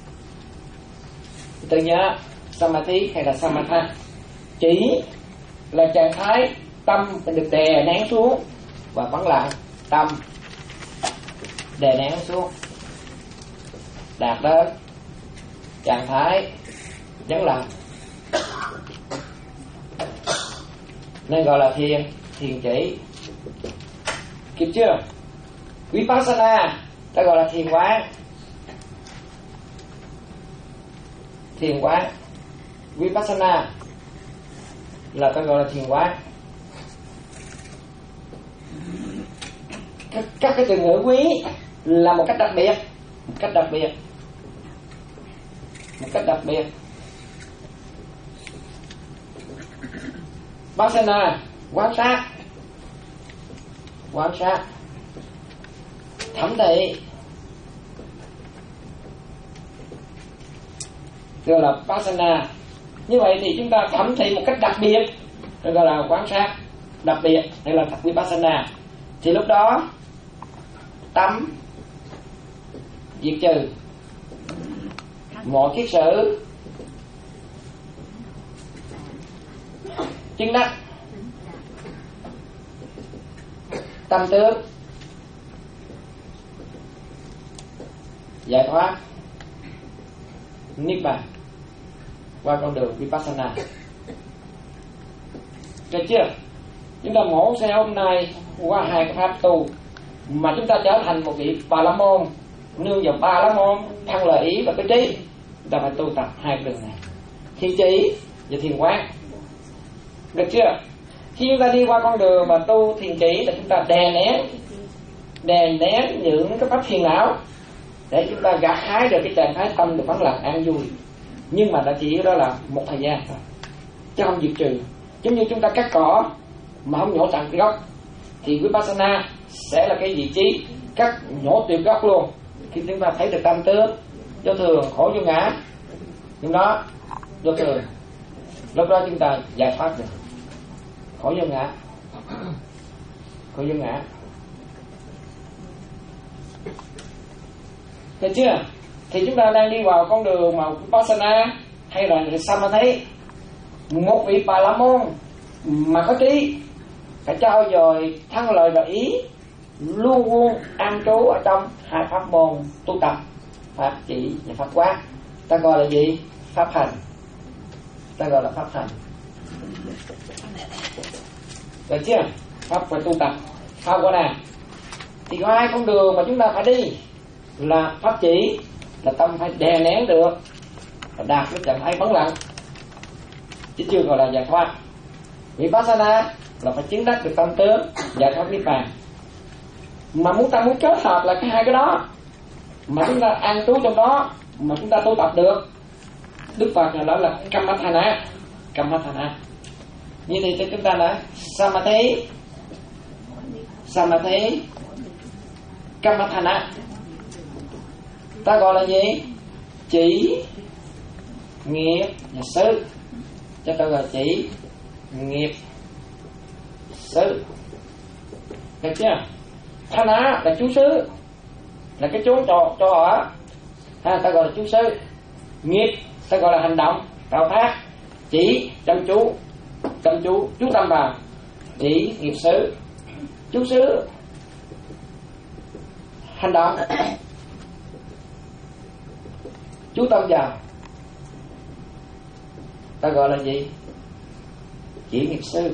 Tự nhớ Samadhi hay là Samatha chỉ là trạng thái tâm được đè nén xuống và vắng lặng, tâm đè nén xuống đạt đến trạng thái vắng lặng, nên gọi là thiền thiền chỉ, kịp chưa? Vipassana ta gọi là thiền quán. Thiền quán Vipassana là ta gọi là thiền quán. Các, các cái từ ngữ quý là một cách đặc biệt, một cách đặc biệt, một cách đặc biệt. Vipassana quan sát, quan sát, thẩm thị, gọi là Vipassana. Như vậy thì chúng ta thẩm thị một cách đặc biệt, gọi là quan sát đặc biệt, hay là Vipassana. Thì lúc đó tâm diệt trừ mọi kiết sử, chứng đắc tâm tướng, giải thoát niết bàn qua con đường Vipassana. Được chưa? Chúng ta mổ xe hôm nay qua hai cái pháp tu mà chúng ta trở thành một vị Bà La môn, nương vào Bà La môn thăng lợi ý và cái trí. Chúng ta phải tu tập hai cái đường này, thiền chỉ và thiền quán. Được chưa? Khi chúng ta đi qua con đường mà tu thiền chỉ là chúng ta đè nén đè nén những cái pháp phiền não để chúng ta gặt hái được cái trạng thái tâm được vắng lặng an vui. Nhưng mà đã chỉ đó là một thời gian thôi, chứ không diệt trừ. Giống như chúng ta cắt cỏ mà không nhổ tận cái gốc, thì Vipassana sẽ là cái vị trí cắt nhổ tuyệt gốc luôn. Khi chúng ta thấy được tâm tướng vô thường, khổ vô ngã, nhưng đó vô thường, lúc đó chúng ta giải thoát được khổ vô ngã, khổ vô ngã. Được chưa? Thì chúng ta đang đi vào con đường mà Vipassana hay là Samadhi. Một vị Bà La môn mà có trí phải trao dồi thân lời và ý, luôn luôn an trú ở trong hai pháp môn tu tập, pháp chỉ và pháp quán. Ta gọi là gì? Pháp hành. Ta gọi là pháp hành. Được chưa? Pháp phải tu tập, pháp quả nào? Thì có hai con đường mà chúng ta phải đi là pháp chỉ, là tâm phải đè nén được và đạt cái trạng thái vắng lặng, chứ chưa gọi là giải thoát. Vipassana là phải chứng đắc được tâm tướng giải thoát niết bàn. Mà muốn ta muốn kết hợp là cái hai cái đó, mà chúng ta an trú trong đó, mà chúng ta tu tập được, Đức Phật này nói là Kammathana. Kammathana như thì chúng ta nói Samadhi, Samadhi, Kammathana. ta gọi là gì? Chỉ nghiệp và xứ. Cho ta gọi chỉ nghiệp xứ. Được chưa? Tha na là chú xứ, là cái chốn trọ cho ở, ha, ta gọi là chú xứ. Nghiệp ta gọi là hành động tạo tác. Chỉ chăm chú, chăm chú chú tâm vào. Chỉ nghiệp xứ, chú xứ hành động, chú tâm vào, ta gọi là gì? Chỉ nghiệp xứ.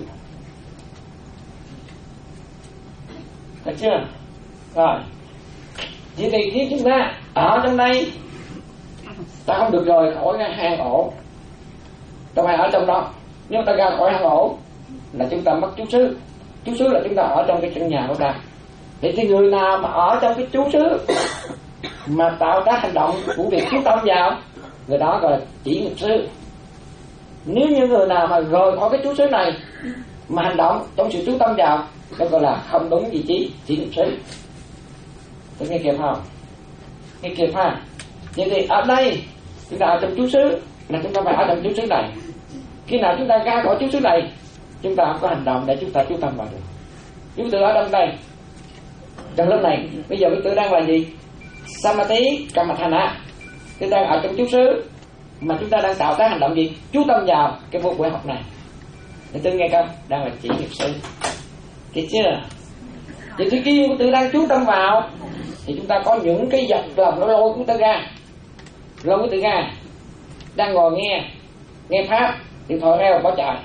Được chưa? Rồi, vậy thì khi chúng ta ở trong đây, ta không được rời khỏi cái hang ổ, ta phải ở trong đó. Nếu ta ra khỏi hang ổ là chúng ta mất chú xứ. Chú xứ là chúng ta ở trong cái căn nhà của ta. Vậy thì người nào mà ở trong cái chú xứ mà tạo các hành động của việc chú tâm vào, người đó gọi là chỉ nghiệp xứ. Nếu như người nào mà rời khỏi cái chú xứ này mà hành động trong sự chú tâm vào, đó gọi là không đúng vị trí, chỉ nghiệp xứ. Tôi nghe kịp không? Nghe kịp ha? Vậy thì ở đây chúng ta ở trong chú xứ là chúng ta phải ở trong chú xứ này. Khi nào chúng ta ra khỏi chú xứ này, chúng ta không có hành động để chúng ta chú tâm vào được. Chúng ta ở trong đây, trong lớp này, bây giờ quý tử đang là gì? Samadhi Kammathana. Chúng ta đang ở trong chú xứ mà chúng ta đang tạo các hành động gì? Chú tâm vào cái vô buổi học này. Để tôi nghe không? Đang là chỉ nghiệp xứ. Thấy chưa? Vậy thì khi quý tử đang chú tâm vào thì chúng ta có những cái vật lòng nó lôi chúng ta ra, lôi quý tử ra. Đang ngồi nghe nghe pháp, điện thoại reo bỏ chạy.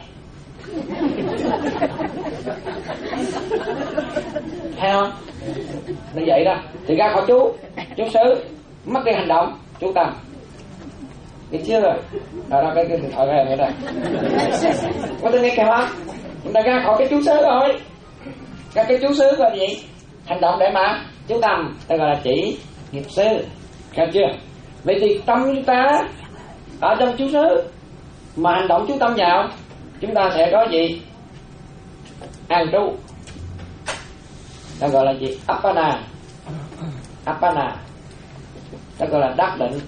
Thấy không? Như vậy đó. Thì ra khỏi chú chú xứ, mất đi hành động chú tâm. Biết chưa? Rồi đó, cái, cái điện thoại reo này đây. Có tôi nghe kìa không? Chúng ta ra khỏi cái chú xứ rồi. Ra cái chú xứ là gì? Hành động để mà chú tâm, ta gọi là chỉ nghiệp xứ. Hiểu chưa? Vậy thì tâm chúng ta ở trong chú xứ mà hành động chú tâm vào, chúng ta sẽ có gì? An trú. Ta gọi là gì? Appana. Appana. Ta gọi là đắc định.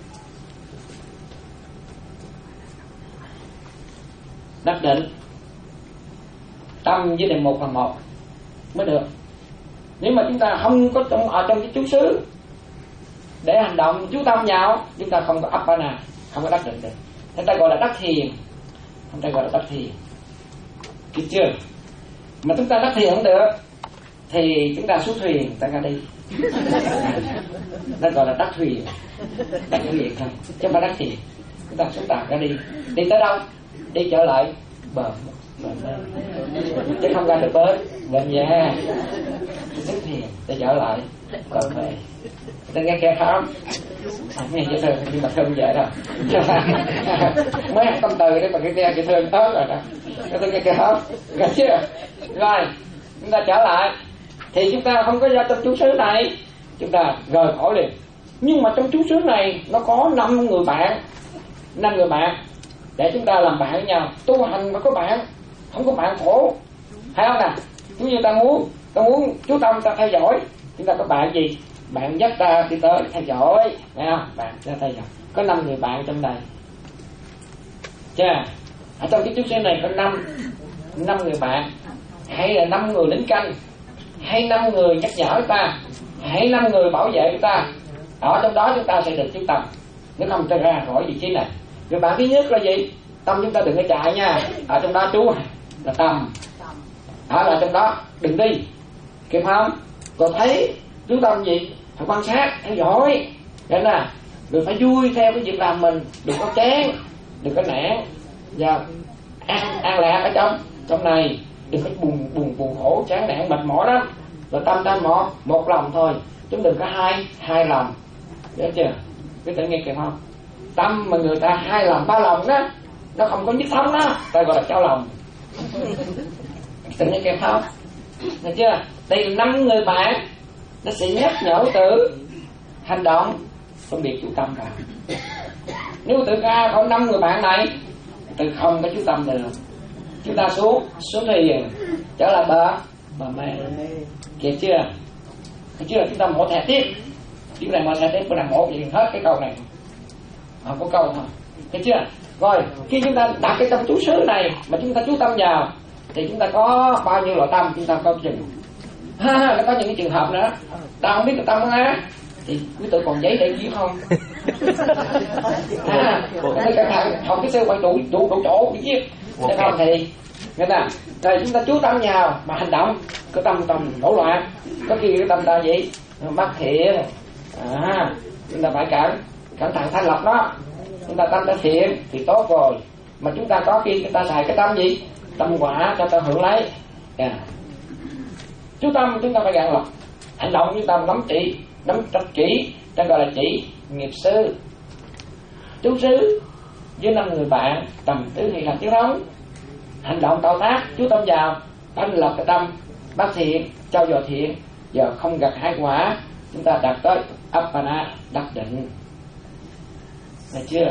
Đắc định. Tâm với định một phần một mới được. Nếu mà chúng ta không có trong, ở trong cái chú xứ để hành động chú tâm vào, chúng ta không có Appana, không có đắc định được. Thế ta gọi là đắc thiền, không ta gọi là đắc thiền. Biết chưa? Mà chúng ta đắc thiền không được thì chúng ta xuống thuyền, ta ra đi. Nó gọi là đắc thuyền, đắc thuyền thôi, chứ không phải đắc thiền. Chúng ta xuống tàu ra đi, đi tới đâu? Đi trở lại bờ, bờ chứ không ra được bến, bên nhà. Đắc thiền, ta trở lại bờ về. Ta nghe kẻ không? Không nghe dễ thương, nhưng mà thương vậy đâu. Mới hát tâm từ đấy mà cái nghe dễ thương tốt rồi đó. Tôi nghe kẻ không? Gặp chưa? Rồi, chúng ta trở lại. Thì chúng ta không có ra trong chú xứ này, chúng ta rời khỏi liền. Nhưng mà trong chú xứ này nó có năm người bạn, năm người bạn để chúng ta làm bạn với nhau. Tu hành mà có bạn, không có bạn khổ. Thấy không nè? Nếu như ta muốn, ta muốn chú tâm ta theo dõi, chúng ta có bạn gì? Bạn dắt ta đi tới theo dõi, nghe không? Bạn ra theo dõi. Có năm người bạn trong đây. Chà, ở trong cái chú xứ này có năm năm người bạn, hay là năm người lính canh, hay năm người nhắc nhở ta, hay năm người bảo vệ chúng ta. Ở trong đó chúng ta sẽ được chú tâm. Nếu không ta ra khỏi vị trí này. Người bạn thứ nhất là gì? Tâm chúng ta đừng có chạy nha. Ở trong đó chú là tâm. Ở lại trong đó đừng đi. Kịp không? Còn thấy chú tâm gì? Phải quan sát, theo dõi. Vậy nè, người phải vui theo cái việc làm mình, đừng có chán, đừng có nản. Và an, an lạc ở trong trong này, đừng có buồn buồn buồn khổ, chán nản, mệt mỏi lắm. Rồi tâm ta một một lòng thôi, chúng đừng có hai hai lòng. Biết chưa? Biết tự nghe kịp không? Tâm mà người ta hai lòng ba lòng đó, nó không có nhất thống đó, ta gọi là trao lòng. Tự nghe kịp không? Được chưa? Đây là năm người bạn, nó sẽ nhắc nhở tự hành động, phân biệt chú tâm vào. Nếu tự ra khỏi năm người bạn này, tự không có chú tâm được. Chúng ta xuống xuống thuyền trở lại bờ bờ mê. Kịp chưa? Kịp chưa? Chúng ta mổ thẻ tiếp. Chuyện này mà sẽ đến bữa nào một thì hết cái câu này, không có câu thôi, thấy chưa? Rồi khi chúng ta đặt cái tâm chú xứ này mà chúng ta chú tâm vào thì chúng ta có bao nhiêu loại tâm chúng ta có chừng. Ha, nó có những cái trường hợp nữa ta không biết cái tâm á thì quý tử còn giấy để viết không? À, cẩn thận học cái sơ quan đủ đủ đủ chỗ để viết, nếu không thì nghe nè. Rồi chúng ta chú tâm vào mà hành động, cái tâm tâm nổi loạn, có khi cái tâm ta gì bất thiện, à, chúng ta phải cẩn cẩn thận thanh lọc nó. Chúng ta tâm ta thiện thì tốt rồi, mà chúng ta có khi chúng ta xài cái tâm gì tâm quả cho ta hưởng lấy. Yeah. Chú tâm chúng ta phải gạn lọc, hành động chúng ta nắm chỉ nắm trật chỉ, ta gọi là chỉ nghiệp sư. Chú xứ với năm người bạn tầm tứ thì làm tiếng rống, hành động tạo tác chú tâm vào thanh lọc cái tâm bất thiện cho vào thiện, giờ không gặt hai quả, chúng ta đạt tới appana đắc định. Được chưa?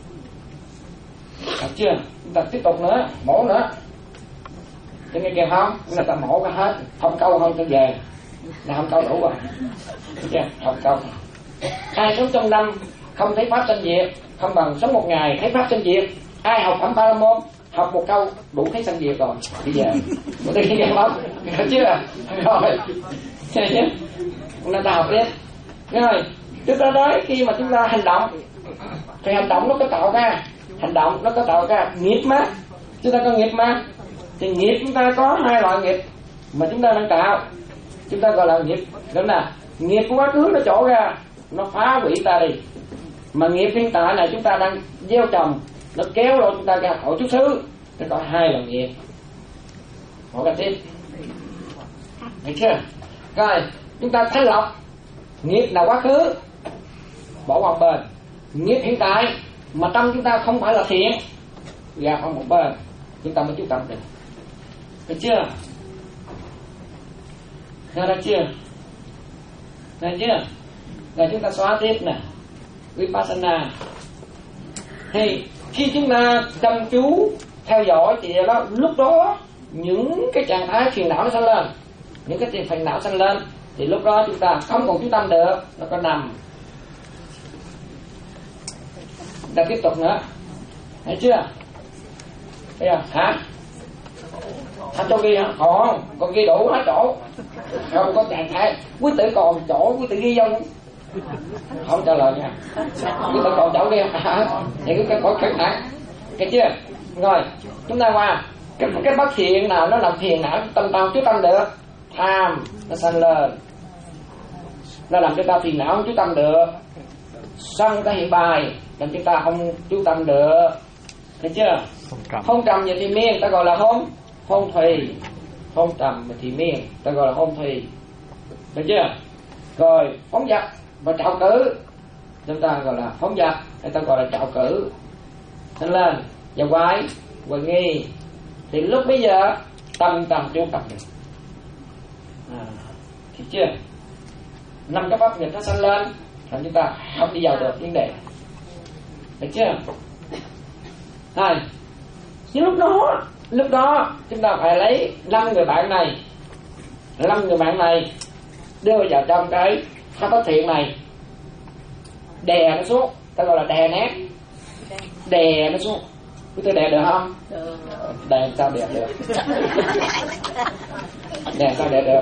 Được chưa? Chúng ta tiếp tục nữa, mổ nữa. Cho nghe kìa không? Chúng ta mổ ra hết, không câu không cho về. Là không câu đủ rồi. Được chưa? Không câu. Ai sống trong năm không thấy pháp sanh diệt, không bằng sống một ngày thấy pháp sanh diệt. Ai học phẩm ba la môn, học một câu đủ thấy sanh diệt rồi. Bây giờ, một tí nghe không? Được chưa? Rồi. Nghe chứ? Chúng ta học tiếp. Rồi, trước đó đấy khi mà chúng ta hành động thì hành động nó có tạo ra, hành động nó có tạo ra nghiệp mà, chúng ta có nghiệp mà, thì nghiệp chúng ta có hai loại nghiệp mà chúng ta đang tạo, chúng ta gọi là nghiệp đó là nghiệp của quá khứ nó trổ ra, nó phá hủy ta đi, mà nghiệp hiện tại này chúng ta đang gieo trồng, nó kéo rồi chúng ta ra khỏi chút xứ, nó có hai loại nghiệp. Một cái tiếp, được chưa? Rồi chúng ta thanh lọc nghiệp là quá khứ, bỏ qua một bên. Nghiệp hiện tại mà tâm chúng ta không phải là thiện, ra khỏi một bên, chúng ta mới chú tâm được. Được chưa? Nghe được chưa? Nghe chưa? Rồi chúng ta xóa tiếp nè, Vipassana. Thì khi chúng ta chăm chú theo dõi thì đó, lúc đó những cái trạng thái phiền não nó sanh lên, những cái phiền não sanh lên thì lúc đó chúng ta không còn chú tâm được, nó có nằm. Ta tiếp tục nữa, thấy chưa? Thấy chưa? Hả? Hả cho ghi hả? Còn, còn ghi đủ hết chỗ, không có trạng thái. Quý tử còn chỗ, quý tử ghi vô không trả lời nha. Quý tử còn chỗ ghi hả? Thì cứ cái có cẩn thận, thấy chưa? Rồi chúng ta qua cái, cái bất thiện nào nó làm phiền não tâm tâm chú tâm được, tham nó sanh lên, nó làm cho ta phiền não không chú tâm được. Sân ta hiện bài làm chúng ta không chú tâm được, thấy chưa? Hôn trầm và thì miên ta gọi là hôn hôn thùy, hôn trầm và thì miên ta gọi là hôn thùy, thấy chưa? Rồi phóng dật và trạo cử chúng ta gọi là phóng dật, hay ta gọi là trạo cử. Thanh lên và quái và nghi thì lúc bây giờ tâm tâm chú tâm được, à, thấy chưa? Năm cái pháp nghiệp nó sanh lên làm chúng ta không đi vào được vấn đề, được chưa? Rồi, nhưng lúc đó, lúc đó chúng ta phải lấy năm người bạn này, năm người bạn này đưa vào trong cái pháp bất thiện này, đè nó xuống, ta gọi là đè nét, đè nó xuống. Quý tôi đè được không? Được. Đè sao đè được? Đè sao đè được?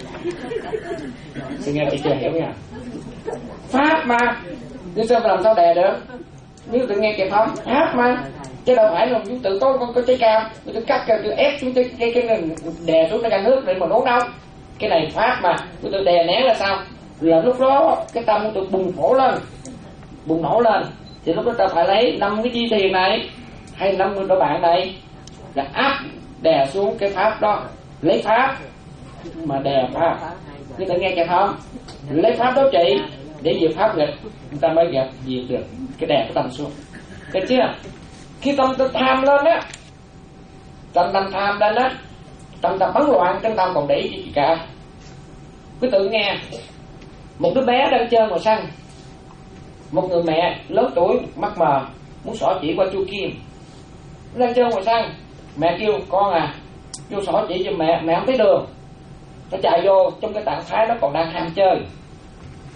Tôi nghe chị chưa hiểu nha. Pháp mà, nhưng sao làm sao đè được? Nếu tự nghe kịp không? Pháp mà, chứ đâu phải là chúng tự có có, có trái cam, tôi cắt cho tôi ép xuống cái cái cái đè xuống nó ra nước để mà uống đâu. Cái này pháp mà, tôi tự đè nén là sao? Là lúc đó cái tâm của tôi bùng nổ lên, bùng nổ lên, thì lúc đó ta phải lấy năm cái chi thiền này hay năm mươi đôi bạn này là áp đè xuống cái pháp đó, lấy pháp mà đè pháp. Chúng ta nghe kịp không? Lấy pháp đó trị để diệt pháp nghịch, chúng ta mới gặp diệt được cái đè cái tâm xuống. Được chưa? Khi tâm ta tham lên á, tâm tâm tham lên á, tâm ta bấn loạn, trong tâm còn để ý gì cả. Cứ tự nghe một đứa bé đang chơi màu xanh, một người mẹ lớn tuổi mắt mờ muốn xỏ chỉ qua chu Kim, đang chơi màu xanh, mẹ kêu con à, kêu xỏ chỉ cho mẹ, mẹ không thấy đường, nó chạy vô trong cái trạng thái nó còn đang ham chơi.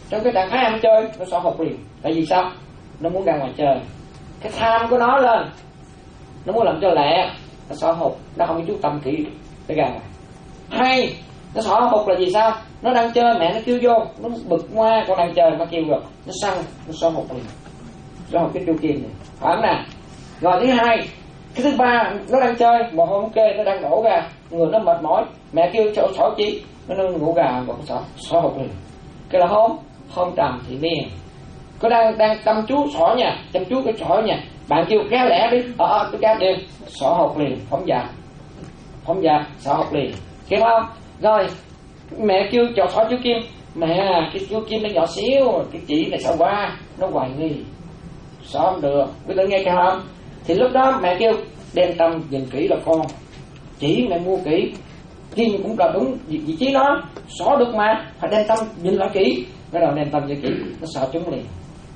trong cái trạng thái ham chơi nó xỏ hụt liền. Tại vì sao? Nó muốn ra ngoài chơi, cái tham của nó lên, nó muốn làm cho lẹ, nó xỏ hụt, nó không có chú tâm kỹ để ra ngoài. Hay nó xỏ hụt là gì sao? Nó đang chơi, mẹ nó kêu vô, nó bực ngoa, con đang chơi nó kêu rồi, nó săn, nó xỏ hụt liền, xỏ hụt cái chu kim này, phải không nè? Rồi thứ hai, cái thứ ba, nó đang chơi, mồ hôi không kê, nó đang đổ ra, người nó mệt mỏi, mẹ kêu cho xỏ chi, nó ngủ gà, còn xỏ, xỏ hụt liền. Cái là hôm, hôm trầm thì niên, có đang đang chăm chú xỏ nha, chăm chú cái xỏ nha, bạn kêu kéo lẻ đi, ờ tôi kéo đi, xỏ hụt liền, phóng dạt, phóng dạt, xỏ hụt liền, kêu không? Rồi mẹ kêu cho xỏ chú kim, mẹ cái chú kim nó nhỏ xíu, cái chỉ này sao qua, nó hoài nghi, xỏ không được, quý tự nghe kêu không? Thì lúc đó mẹ kêu đem tâm nhìn kỹ là con, chỉ mẹ mua kỹ, kim cũng là đúng vị, vị trí nó, xỏ được mà, phải đem tâm nhìn lại kỹ, cái đầu đem tâm nhìn kỹ, nó sợ chúng liền.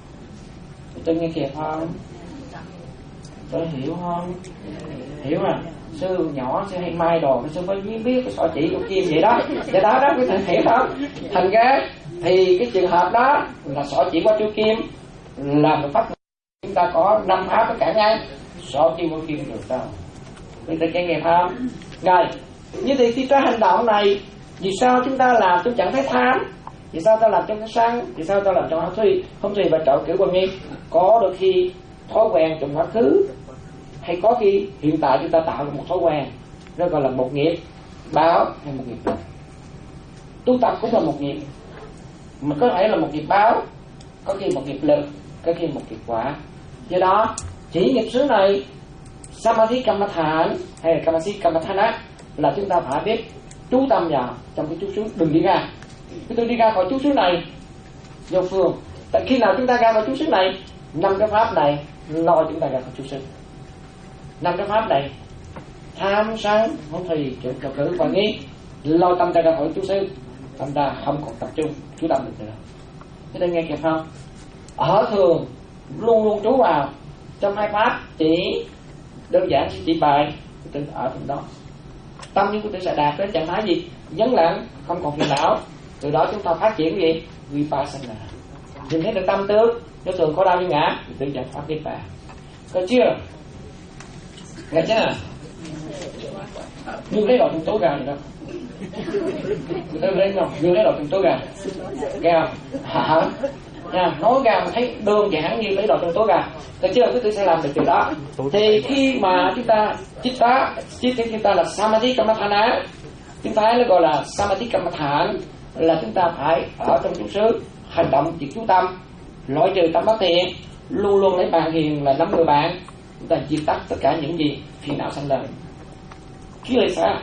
Tôi nghe kịp không? Tôi hiểu không? Hiểu à? Sư nhỏ, sư hay mai đồ, sư phải biết biết cái sọ chỉ của kim vậy đó. Vậy đó đó, quý thầy hiểu không? Thành ra thì cái trường hợp đó là sọ chỉ qua chú kim, là một pháp chúng ta có năm pháp tất cả ngay, sọ chỉ qua kim được đâu. Quý thầy nghe kịp không? Rồi, như thì khi cái hành động này, vì sao chúng ta làm tôi chẳng thấy tham? Vì sao ta làm trong cái sân? Vì sao ta làm trong hóng thủy? Hóng thủy và trậu kiểu quan nghi. Có đôi khi thói quen trong quá khứ, hay có khi hiện tại chúng ta tạo ra một thói quen, nó gọi là một nghiệp báo hay một nghiệp lực. Tu tập cũng là một nghiệp, mà có thể là một nghiệp báo, có khi một nghiệp lực, có khi một nghiệp quả. Do đó chỉ nghiệp xứ này, Samadhi Kammathana hay là Samadhi Kammathana, là chúng ta phải biết chú tâm vào trong cái chú xứ, đừng đi ra. Khi tôi đi ra khỏi chú xứ này vô phương, tại khi nào chúng ta ra khỏi chú xứ này, năm cái pháp này lo chúng ta ra khỏi chú xứ. Năm cái pháp này tham sân không thì chịu trật cử và nghi lo tâm ta ra khỏi chú xứ, tâm ta không còn tập trung chú tâm được nữa. Thế đây nghe kịp không? Ở thường luôn luôn trú vào trong hai pháp, chỉ đơn giản chỉ bài tự ở trong đó, tâm chúng tôi sẽ đạt đến trạng thái gì? Vắng lặng, không còn phiền não. Từ đó chúng ta phát triển gì? Vipassana. Nhìn thấy được tâm tướng, nó thường có đau như ngã, thì tự giải thoát niết bàn. Có chưa? Nghe chưa? Như lấy đầu trong tố gà này đó. Người ta lấy không? Như lấy đầu trong tố gà. Nghe không? Hả? Nha, nói ra mà thấy đơn giản như lấy đầu trong tố gà. Được chưa? Chúng tôi sẽ làm được điều đó. Thì khi mà chúng ta chitta, chitta chúng ta là Samadhi Kammathana, chúng ta nó gọi là Samadhi Kammathana, là chúng ta phải ở trong chú xứ, hành động việc chú tâm, loại trừ tâm bất thiện, luôn luôn lấy bàn hiền là nắm người bạn, chúng ta diệt tắt tất cả những gì phiền não sanh lên. Khi lại sao?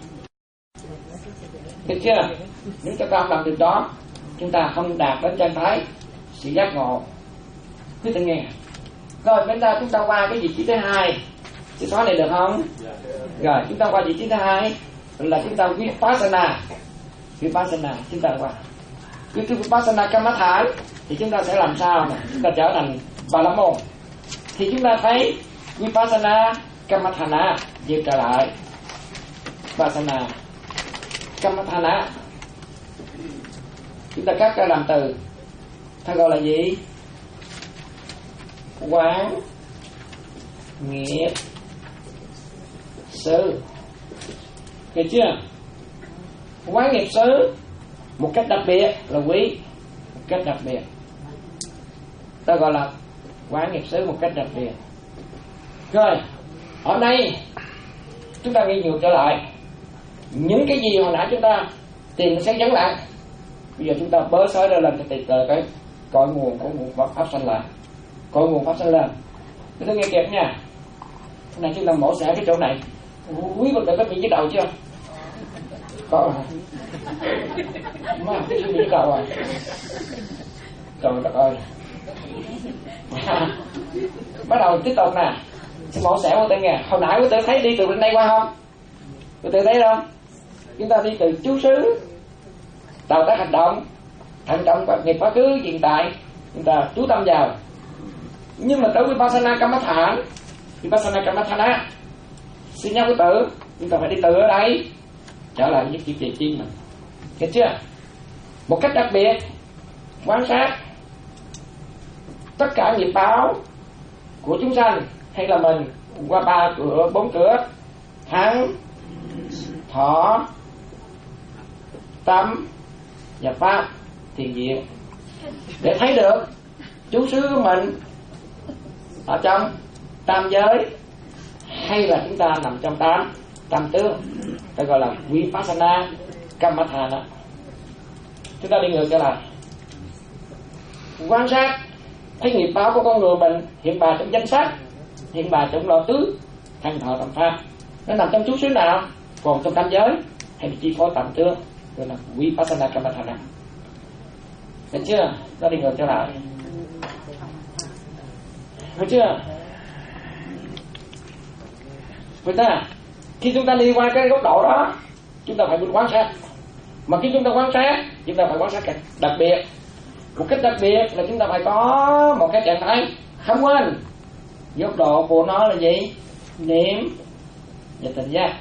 Được chưa? Nếu chúng ta không làm được đó, chúng ta không đạt đến trạng thái sự giác ngộ. Quý vị nghe. Rồi bên ta chúng ta qua cái vị trí thứ hai, chữ xóa này được không? Rồi chúng ta qua vị trí thứ hai là chúng ta Vipassana. Vipassana chúng ta qua cái Vipassana Kammathana thì chúng ta sẽ làm sao mà chúng ta trở thành Bà La Môn. Thì chúng ta thấy Vipassana Kammathana dịch trở lại Vipassana Kammathana, chúng ta cắt ra làm từ, ta gọi là gì? Quán nghiệp xứ. Hiểu chưa? Quán nghiệp xứ một cách đặc biệt là quý, một cách đặc biệt ta gọi là quán nghiệp xứ một cách đặc biệt. Rồi ở đây chúng ta ghi nhiều trở lại những cái gì hồi nãy chúng ta tìm nó sẽ vắng lặng. Bây giờ chúng ta bớ xói ra lên cho tìm tới cái cội nguồn của nguồn pháp, pháp sanh lại, cội nguồn pháp sanh lên. Chúng ta nghe kịp nha. Hôm nay chúng ta mổ xẻ cái chỗ này. Quý vị có bị nhức đầu chưa? Có hả? Má, cái gì bị nhức đầu rồi? Trời đất ơi. Bắt đầu tiếp tục nè. Sẽ mổ xẻ của tôi nghe. Hồi nãy của tôi thấy đi từ bên đây qua không? Của tôi thấy không? Chúng ta đi từ chú xứ, tạo tác hành động, hành động và nghiệp quá khứ hiện tại, chúng ta chú tâm vào. Nhưng mà tới Vipassana Kammathana, Vipassana Kammathana, xin nhắc quý tử, chúng ta phải đi từ ở đây trở lại với chữ trị chi mình. Hiểu chưa? Một cách đặc biệt quan sát tất cả nghiệp báo của chúng sanh hay là mình qua ba cửa, bốn cửa thắng, thọ, tâm và pháp thiền viện, để thấy được chú xứ của mình ở trong tam giới hay là chúng ta nằm trong tám tam tướng, ta gọi là Vipassana Kammathana. Chúng ta đi ngược trở lại, quan sát thấy nghiệp báo của con người mình hiện bài trong danh sắc, hiện bài trong lo tứ, thân thọ tâm pháp, nó nằm trong chú xứ nào, còn trong tam giới hay bị chi phối tam tướng, gọi là Vipassana Kammathana. Được chưa? Ta đi ngược trở lại, được chưa? Vậy ta, khi chúng ta đi qua cái góc độ đó, chúng ta phải biết quan sát. Mà khi chúng ta quan sát, chúng ta phải quan sát cách đặc biệt. Một cách đặc biệt là chúng ta phải có một cái trạng thái không quên. Góc độ của nó là gì? Niệm và tỉnh giác.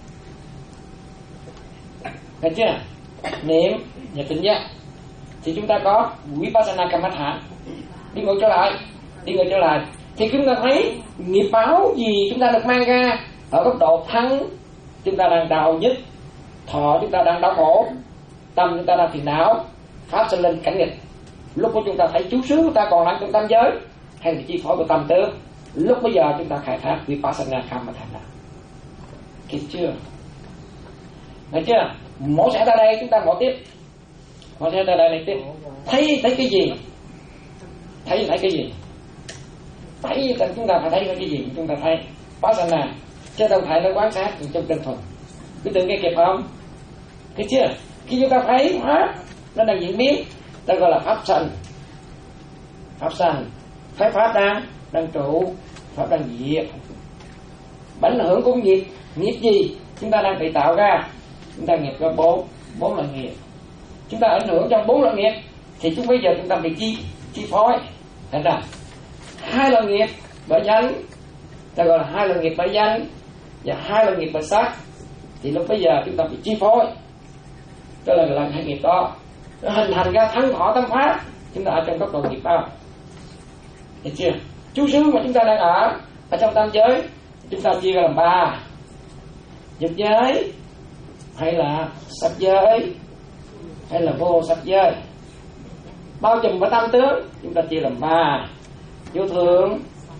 Được chưa? Niệm và tỉnh giác thì chúng ta có Vipassana Kammathana. Đi ngược trở lại, đi ngược trở lại thì chúng ta thấy nghiệp báo gì chúng ta được mang ra. Ở góc độ thân, chúng ta đang đau nhức, thọ chúng ta đang đau khổ, tâm chúng ta đang phiền não, pháp sinh linh cảnh nghịch. Lúc của chúng ta thấy chú xứ chúng ta còn đang trong tam giới hay là chi phối của tâm tướng, lúc bây giờ chúng ta khai thác Vipassana Kammathana. Kịp chưa? Được chưa? Mổ xẻ ra đây chúng ta mổ tiếp, mổ xẻ ra đây này tiếp. Thấy thấy cái gì? Thấy thấy cái gì? Thấy chúng ta phải thấy cái gì? Chúng ta thấy Vipassana, chứ không phải nó quan sát trong tinh thuần. Cứ tưởng nghe kịp không? Thấy chưa? Khi chúng ta thấy pháp nó đang diễn biến, ta gọi là pháp sanh. Pháp sanh, thấy pháp đang đang trụ, pháp đang diệt. Ảnh hưởng của nghiệp, nghiệp gì chúng ta đang tự tạo ra? Chúng ta nghiệp có bốn, bốn loại nghiệp. Chúng ta ảnh hưởng trong bốn loại nghiệp thì chúng bây giờ chúng ta bị chi chi phối. Thành ra hai loại nghiệp bởi danh, ta gọi là hai loại nghiệp bởi danh và hai loại nghiệp bởi sắc, thì lúc bây giờ chúng ta bị chi phối. Đó là lần hai nghiệp đó nó hình thành ra thân thọ tâm pháp. Chúng ta ở trong góc độ nghiệp báo, được chưa? Chú xứ mà chúng ta đang ở ở trong tam giới, chúng ta chia ra làm ba: dục giới, hay là sắc giới, hay là vô sắc giới. Bao trùm vào tam tướng chúng ta chia làm ba: vô thường,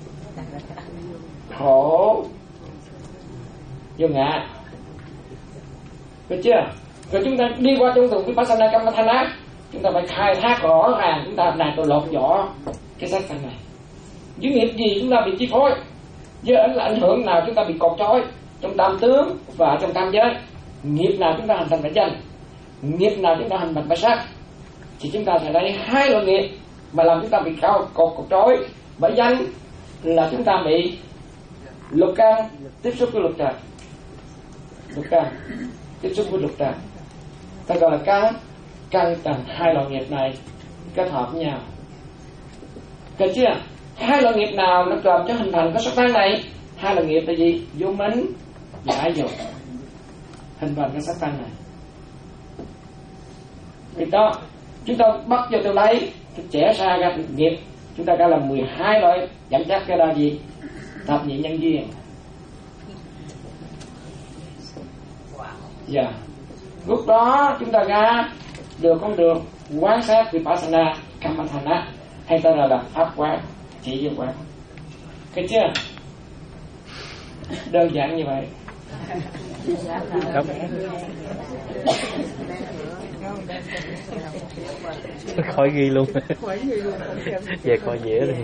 khổ, vô ngã. Được chưa? Rồi chúng ta đi qua trong từng Vipassana Kammathana, chúng ta phải khai thác rõ ràng chúng ta đang tôi lột vỏ cái sắc thân này. Với nghiệp gì chúng ta bị chi phối, với ảnh là ảnh hưởng nào chúng ta bị cột trói trong tam tướng và trong tam giới. Nghiệp nào chúng ta hành thành bởi danh, nghiệp nào chúng ta hành thành bởi sắc, thì chúng ta sẽ lấy hai loại nghiệp mà làm chúng ta bị cao cột cột trói bởi danh là chúng ta bị lục căn tiếp xúc với lục trần, lục căn tiếp xúc với lục trần, ta gọi là căn căn trần. Hai loại nghiệp này kết hợp với nhau, được chưa? Hai loại nghiệp nào nó làm cho hình thành cái sắc thân này? Hai loại nghiệp là gì? Vô minh và ái dục hình thành cái sắc thân này. Vì đó chúng ta bắt cho tôi lấy trẻ ra ra nghiệp, chúng ta gọi là mười hai loại dẫn dắt cái là gì? Thập nhị nhân duyên. Dạ. Yeah. Lúc đó chúng ta ra được con đường quan sát Vipassana Kammathana, hay ta là pháp quán, chỉ vô quán. Thấy chưa? Đơn giản như vậy. Khỏi ghi luôn. Về khỏi dễ đi.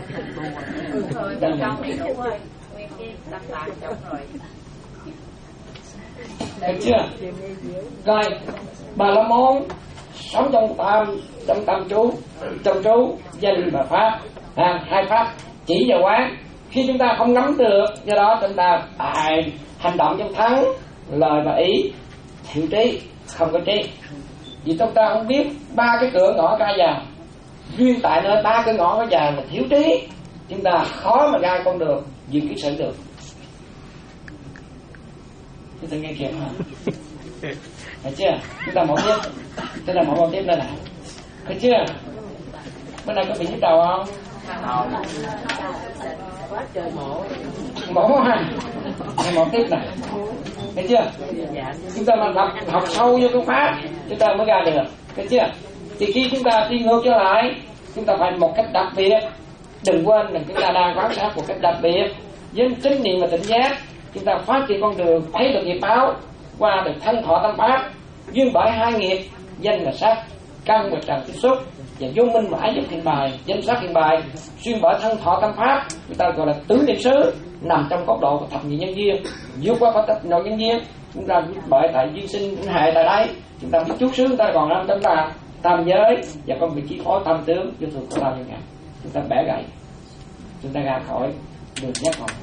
Thấy chưa? Rồi, Bà La Môn sống trong tam trong tam trú, trong trú danh và pháp, à, hai pháp chỉ và quán. Khi chúng ta không nắm được, do đó chúng ta à, hành động trong thắng, lời và ý thiểu trí, không có trí. Vì chúng ta không biết ba cái cửa ngõ ra vào, duyên tại nơi ba cái ngõ ra vào là thiếu trí, chúng ta khó mà ra con đường duyên kiết sử được. Chúng ta nghe kịp hả? Thấy chưa? Chúng ta mẫu tiếp, chúng ta mẫu tiếp đây này. Thấy chưa? Bên này có bị nhức đầu không? Mổ ha. Hay một tiếp này. Thấy chưa? Chúng ta mà học, học sâu vô cái pháp chúng ta mới ra được. Thấy chưa? Thì khi chúng ta đi ngược trở lại, chúng ta phải một cách đặc biệt. Đừng quên là chúng ta đang quan sát một cách đặc biệt. Với chánh niệm và tỉnh giác, chúng ta phát triển con đường thấy được nghiệp báo qua được thân thọ tâm pháp. Duyên bởi hai nghiệp danh là sắc, căn và trần tiếp xúc, và vô minh và ái dục hiện bài, danh sắc hiện bài. Duyên bởi thân thọ tâm pháp, chúng ta gọi là tứ niệm xứ, nằm trong góc độ của thập nhị nhân duyên. Vượt qua khỏi thập nhị nhân duyên, chúng ta bởi tại duyên sinh hệ tại đấy, chúng ta biết chút xứ, chúng ta còn năm chúng ta tam giới và con vị trí phó tam tướng vô thường của tam nhân ngàn. Chúng ta bẻ gãy, chúng ta ra khỏi đường giác ngộ.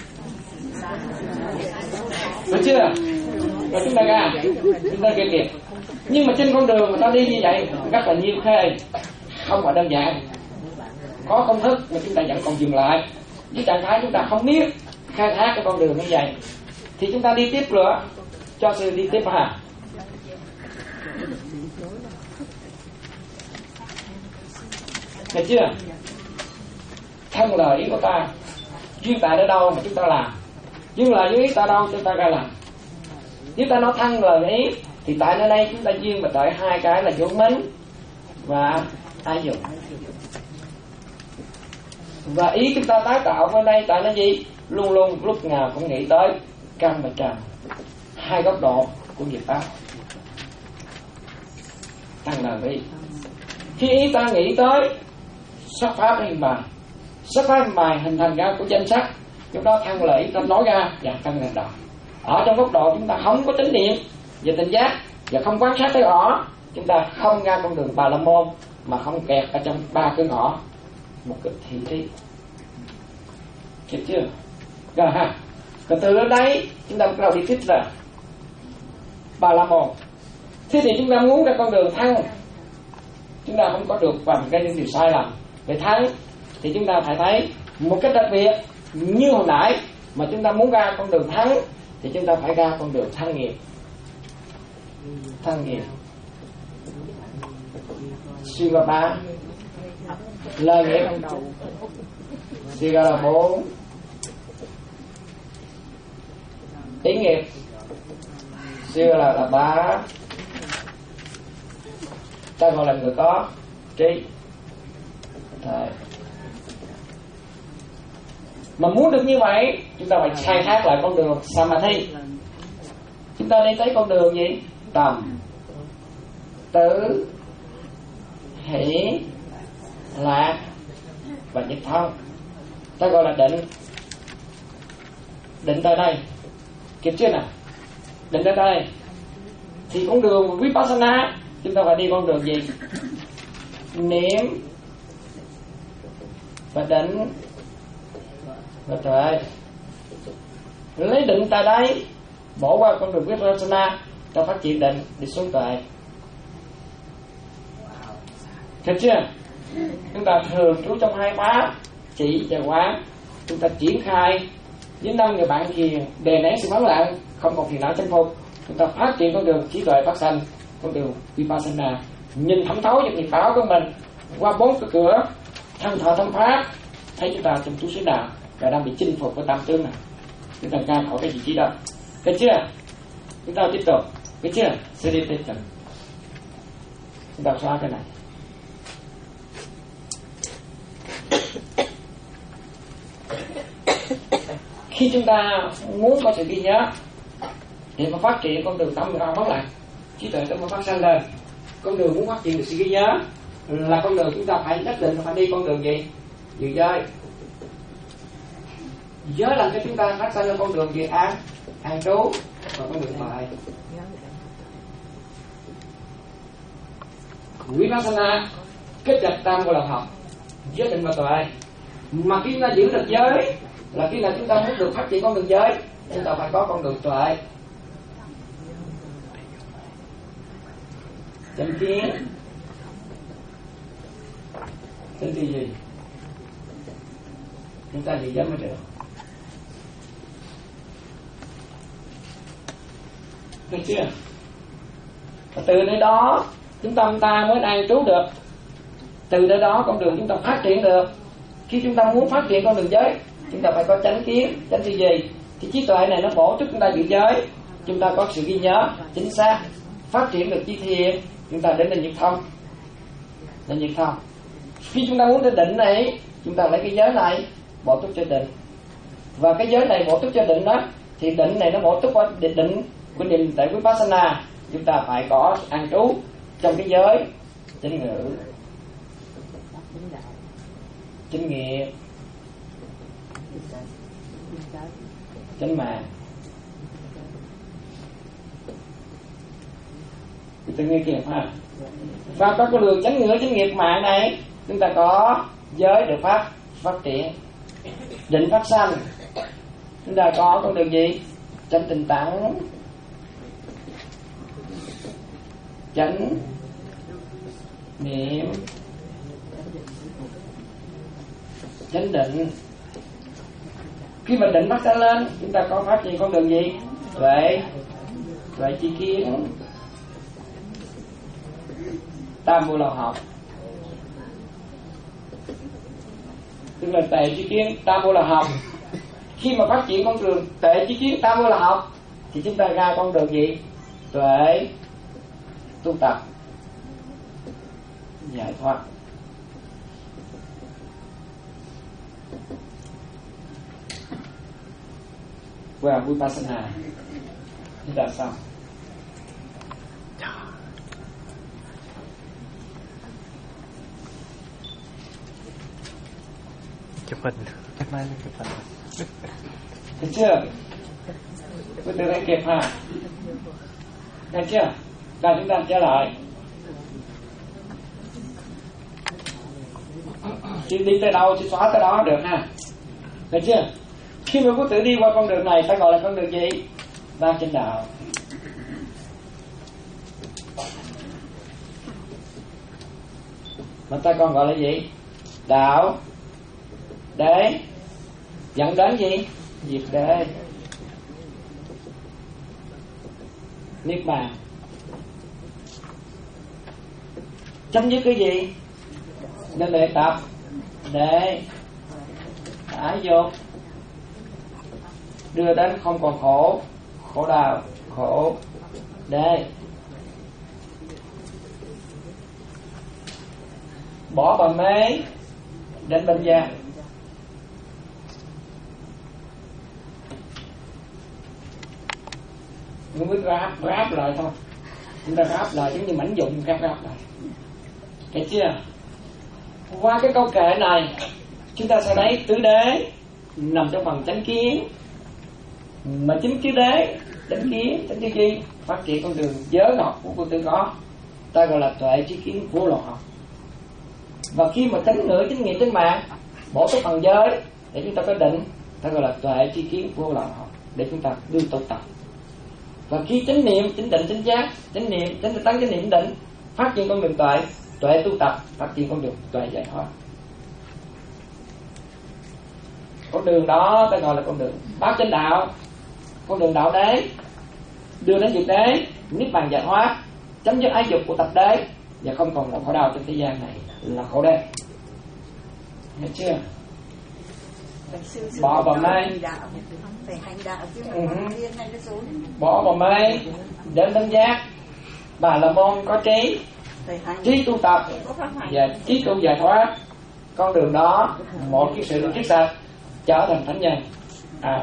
Được chưa? Rồi chúng ta ra, chúng ta kia kịp. Nhưng mà trên con đường mà ta đi như vậy rất là nhiều khê, không phải đơn giản. Có công thức mà chúng ta vẫn còn dừng lại. Với trạng thái chúng ta không biết khai thác cái con đường như vậy, thì chúng ta đi tiếp nữa, cho sư đi tiếp ha. Được chưa? Thân lời ý của ta duyên tại ở đâu mà chúng ta làm, duyên lời với ý ta đâu chúng ta ra làm. Nếu ta nói thân lời ý thì tại nơi đây chúng ta duyên mà tại hai cái là vô minh và ái dục. Và ý chúng ta tái tạo bên đây tại nó gì? Luôn luôn lúc nào cũng nghĩ tới căn và trần, hai góc độ của nghiệp pháp. Thân lời ý, khi ý ta nghĩ tới sắc pháp hình bài, sắc pháp hình bài hình thành ra của danh sắc, lúc đó thân lợi ta nói ra và thân hành động. Ở trong góc độ chúng ta không có tín niệm và tỉnh giác và không quan sát tới họ, chúng ta không ra con đường Bà La Môn mà không kẹt ở trong ba cái ngõ một cái thị trí. Hiểu chưa? Rồi ha. Rồi từ đấy chúng ta bắt đầu đi tiếp là Bà La Môn. Thế thì chúng ta muốn ra con đường thăng, chúng ta không có được bằng cái những điều sai lầm về thăng, thì chúng ta phải thấy một cách đặc biệt như hồi nãy, mà chúng ta muốn ra con đường thắng thì chúng ta phải ra con đường thăng nghiệp. Thăng nghiệp suy ra ba, lời nghiệp suy ra là bốn, ý nghiệp suy ra là, là ba. Ta gọi là người có trí. Đấy. Mà muốn được như vậy, chúng ta phải khai thác lại con đường Samadhi. Chúng ta đi tới con đường gì? Tầm, tứ, hỷ, lạc và nhất thông. Ta gọi là định. Định tới đây, kịp chưa nào? Định tới đây. Thì con đường Vipassana chúng ta phải đi con đường gì? Niệm và định và tuệ. Lấy định tại đây, bỏ qua con đường Vipassana, ta phát triển định đi xuống tuệ. Được chưa? Chúng ta thường trú trong hai pháp chỉ và quán. Chúng ta triển khai với năm người bạn thiền, đè nén sự vắng lặng, không còn phiền não chinh phục. Chúng ta phát triển con đường trí tuệ phát sanh, con đường Vipassana, nhìn thẩm thấu những nghiệp báo của mình qua bốn cái cửa thân thọ tâm pháp, thấy chúng ta trong chú xứ đạo và đang bị chinh phục của tam tướng này. Chúng ta ra khỏi cái vị trí đó. Được chưa? Chúng ta tiếp tục. Được chưa? Sẽ đi tiếp tục. Chúng ta xóa cái này. Khi chúng ta muốn có sự ghi nhớ để mà phát triển con đường tâm ra phát lại, trí tuệ tâm phát sanh lên, con đường muốn phát triển được sự ghi nhớ là con đường chúng ta phải nhất định phải đi con đường gì? Dự giới. Giới làm cho chúng ta phát sanh lên con đường gì? An, an trú và con đường tuệ. Vipassana kết hợp tam của lòng học, giới định và tuệ. Mà khi chúng ta giữ được giới là khi nào chúng ta muốn được phát triển con đường giới, chúng ta phải có con đường tuệ. Chánh kiến, chánh tư gì? Chúng ta giữ giới mới được. Được chưa? Và từ nơi đó chúng ta ta mới an trú được. từ nơi đó con đường chúng ta phát triển được. Khi chúng ta muốn phát triển con đường giới, chúng ta phải có chánh kiến, chánh tư duy. Thì trí tuệ này nó bổ túc chúng ta giữ giới, chúng ta có sự ghi nhớ chính xác, phát triển được trí thiện, chúng ta đến định nhật thông. Định nhật thông. Khi chúng ta muốn đến định này, chúng ta lấy cái giới này bổ túc cho định. Và cái giới này bổ túc cho định đó, thì định này nó bổ túc qua định, định của niệm tại Vipassana. Chúng ta phải có an trú trong cái giới chánh ngữ, chánh nghiệp, chánh mạng. Tự nghe kịp ha. Và có con đường chánh ngữ, chánh nghiệp, mạng này, chúng ta có giới được phát phát triển, định phát sanh. Chúng ta có con đường gì? Chánh tinh tấn, chánh niệm, chánh định. Khi mà định phát sanh lên, chúng ta có phát triển con đường gì? Tuệ, tuệ chi kiến, tam vô lậu học. Tức là tuệ chi kiến, tam vô lậu học. Khi mà phát triển con đường tuệ chi kiến, tam vô lậu học, thì chúng ta ra con đường gì? Tuệ tu tập giải thoát. Qua Vipassana chúng ta xong. Chụp hình, chắc mai chụp hình. Thấy chưa? Tôi tự thấy kịp ha. Thấy chưa? Rồi chúng ta trở lại. Chỉ đi tới đâu chỉ xóa tới đó được ha. Thấy chưa? Khi mà quý tử đi qua con đường này, ta gọi là con đường gì? Ba chánh đạo. Mà ta còn gọi là gì? Đạo đế dẫn đến gì? Diệt đế, niết bàn. Chấm dứt cái gì? Nên luyện tập để ái dục, đưa đến không còn khổ, khổ đau, khổ đế. Bỏ bầm mê đến bên gian. Chúng mới ráp, ráp lại thôi. Chúng ta ráp lại giống như mảnh dụng ráp ráp lại. Thấy chưa? Qua cái câu kệ này, chúng ta sẽ thấy tứ đế nằm trong phần chánh kiến. Mà chính tứ đế, chánh kiến, chánh tư duy phát triển con đường giới học của cô tư có, ta gọi là tuệ trí kiến vô lậu học. Và khi mà chánh ngữ, chánh nghiệp, chánh mạng bổ túc phần giới để chúng ta có định, ta gọi là tuệ trí kiến vô lậu học để chúng ta đưa tu tập. Và khi chánh niệm, chánh định, chánh giác, chánh niệm, chánh tinh tấn, chánh niệm, định phát triển con đường tuệ, tuệ tu tập phát triển con đường tuệ giải thoát. Con đường đó ta gọi là con đường bát chánh đạo, con đường đạo đế đưa đến diệt đế, niết bàn giải thoát, chấm dứt ái dục của tập đế và không còn là khổ đau trên thế gian này là khổ đế. Nghe chưa? Bỏ vào mê, bỏ vào mê đến đánh giác. Bà la môn có trí, trí tu tập và trí tu giải thoát. Con đường đó một cái sự được chiết sạch trở thành thánh nhân. À,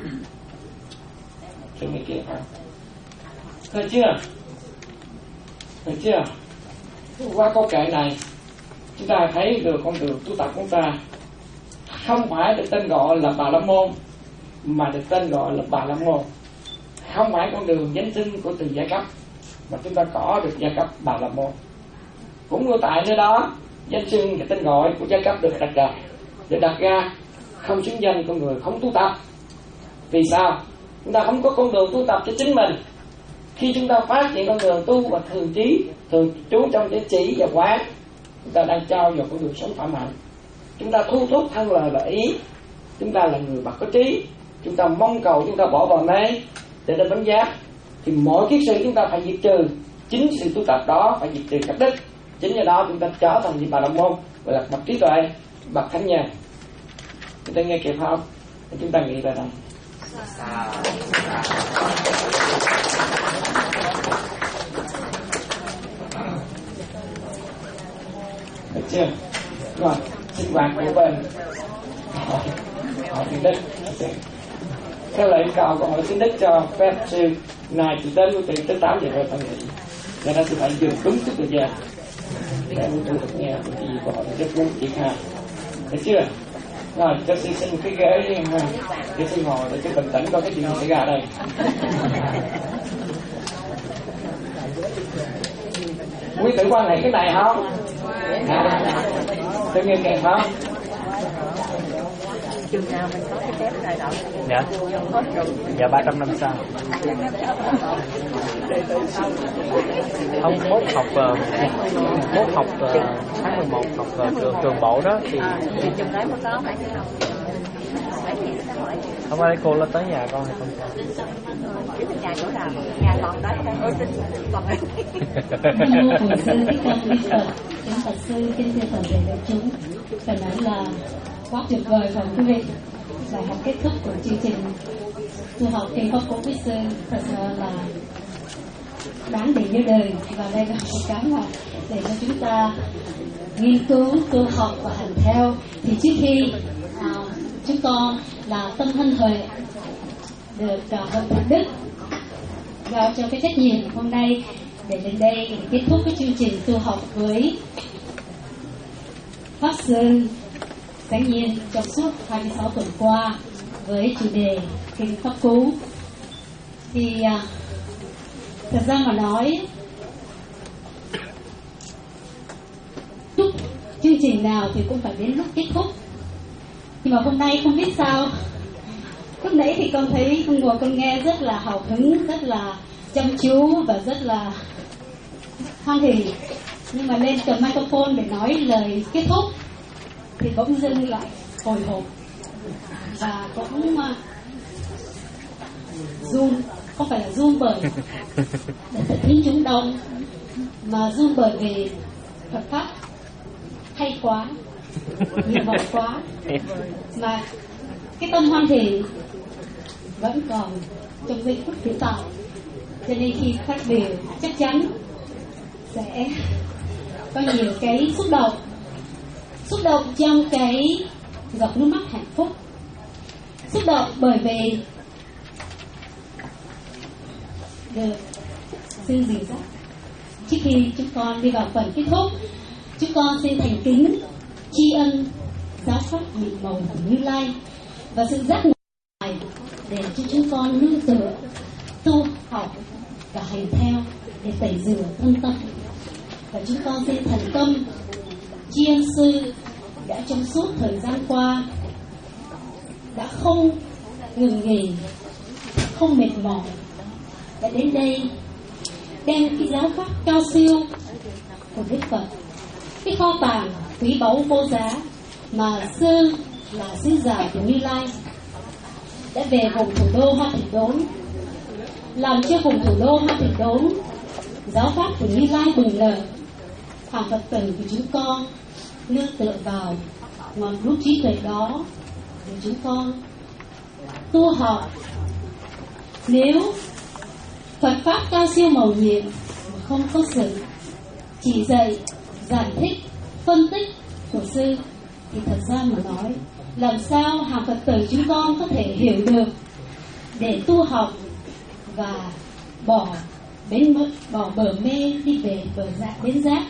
sự nghĩ kia phải. Thấy chưa? Thấy chưa? Qua câu kệ này chúng ta thấy được con đường tu tập của chúng ta không phải được tên gọi là Bà la môn, mà được tên gọi là Bà la môn. Không phải con đường danh xưng của từng giai cấp, mà chúng ta có được giai cấp Bà la môn. Cũng như tại nơi đó danh xưng và tên gọi của giai cấp được đặt ra, được đặt ra không xứng danh con người không tu tập. Vì sao? Chúng ta không có con đường tu tập cho chính mình. Khi chúng ta phát triển con đường tu và thường trí, thường trú trong cái chỉ và quán, chúng ta đang trao vào con đường sống phạm hạnh. Chúng ta thu thúc thân lời và ý. Chúng ta là người bậc có trí. Chúng ta mong cầu, chúng ta bỏ vào mê để đến bánh giác. Thì mỗi kiết sự chúng ta phải diệt trừ. Chính sự tu tập đó phải diệt trừ các đích. Chính do đó chúng ta trở thành những bà la môn, gọi là bậc trí tuệ, bậc thánh nhân. Chúng ta nghe kịp không? Thì chúng ta nghĩ ra đây. Được chưa? Rồi, sinh hoạt của bên hỏi tiếng Đức. Theo lời yêu cầu của hỏi tiếng Đức cho phép sư này chỉ đến của tiền tới tám giờ rồi phải nghỉ. Nên nó sẽ phải dừng đúng chút thời gian để tôi được nghe cái gì của họ rất muốn triển khai. Được chưa? Rồi, cho sư xin cái ghế đi ha. Để sư ngồi để cho bình tĩnh coi cái chuyện gì xảy ra đây. Quý tử quan hệ cái này không? À, tôi nghe kèm không? Chừng nào mình có cái test này đâu? Dạ. Dạ ba trăm năm sau. Không, mốt học uh, mốt học uh, tháng mười một học uh, trường, trường bộ đó thì à, thì chừng đấy mới có phải thế nào? không phải cô lên tới nhà con hay không? Chứ nhà chỗ nào? Nhà con đấy đang ơi xin con ấy. Nam mô Bổn Sư Thích Ca Mâu Ni Phật. Kính Phật sư, kính thưa toàn thể đại chúng. Phải nói là quá tuyệt vời phải không quý vị? Bài học kết thúc của chương trình tu học kinh Pháp Cú với sư thật sự là đáng để nhớ đời, và đây là một cái mà để cho chúng ta nghiên cứu, tu học và hành theo. Thì trước khi à, chúng con là tâm thân huệ được uh, hội thánh Đức giao cho cái trách nhiệm hôm nay để đến đây để kết thúc cái chương trình tu học với Pháp Sư Sáng Nhiên trong suốt hai mươi sáu tuần qua với chủ đề kinh Pháp Cú. Thì uh, thật ra mà nói, lúc chương trình nào thì cũng phải đến lúc kết thúc, nhưng mà hôm nay không biết sao, lúc nãy thì con thấy con ngồi con nghe rất là hào hứng, rất là chăm chú và rất là hoan hỉ, nhưng mà lên cầm microphone để nói lời kết thúc thì bỗng dưng lại hồi hộp và cũng uh, run, không phải là run bởi để thính chúng đông, mà run bởi vì Phật pháp hay quá, nhiều màu quá, mà cái tâm hoan hỷ vẫn còn trong giây phút hiện tại, cho nên khi phát biểu chắc chắn sẽ có nhiều cái xúc động, xúc động trong cái giọt nước mắt hạnh phúc, xúc động bởi vì được sư dìu dắt. Trước khi chúng con đi vào phần kết thúc, chúng con xin thành kính tri ân giáo pháp nhị màu của Như Lai và sự giác ngộ này để cho chúng con nương tựa tu học và hành theo để tẩy rửa thân tâm. Và chúng con xin thành tâm tri ân sư đã trong suốt thời gian qua đã không ngừng nghỉ, không mệt mỏi, đã đến đây đem cái giáo pháp cao siêu của Đức Phật, cái kho tàng quý báu vô giá mà sư là sứ giả của Như Lai đã về vùng thủ đô Hoa Thịnh Đốn, làm cho vùng thủ đô Hoa Thịnh Đốn giáo pháp của Như Lai bừng nở. Hàng Phật tử của chúng con nương tựa vào ngọn đuốc trí tuệ đó để chúng con tu học. Nếu Phật pháp cao siêu màu nhiệm mà không có sự chỉ dạy, giải thích, phân tích của sư thì thật ra mà nói, làm sao hàng Phật tử chúng con có thể hiểu được để tu học và bỏ bến bỏ bờ mê đi về bờ dạ bến giác.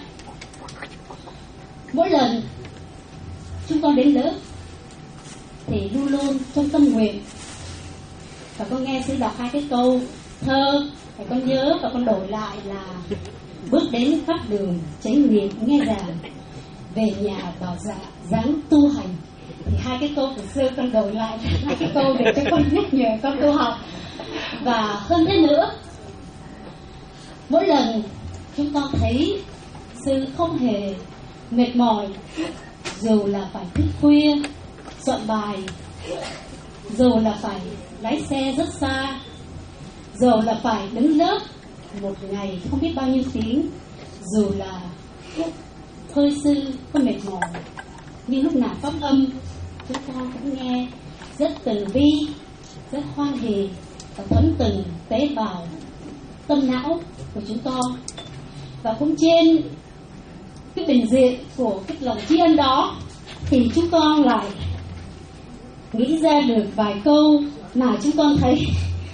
Mỗi lần chúng con đến lớp thì luôn luôn trong tâm nguyện, và con nghe sư đọc hai cái câu thơ và con nhớ và con đổi lại là: bước đến khắp đường chánh niệm nghe giảng, về nhà bảo dạ dáng tu hành. Thì hai cái câu của sư con đổi lại hai cái câu để cho con nhắc nhở con tu học. Và hơn thế nữa, mỗi lần chúng con thấy sư không hề mệt mỏi, dù là phải thức khuya soạn bài, dù là phải lái xe rất xa, dù là phải đứng lớp một ngày không biết bao nhiêu tiếng, dù là hơi sư có mệt mỏi, nhưng lúc nào pháp âm chúng con cũng nghe rất từ bi, rất hoan hỷ và thấm từng tế bào tâm não của chúng con. Và cũng trên cái bình diện của cái lòng tri ân đó thì chúng con lại nghĩ ra được vài câu mà chúng con thấy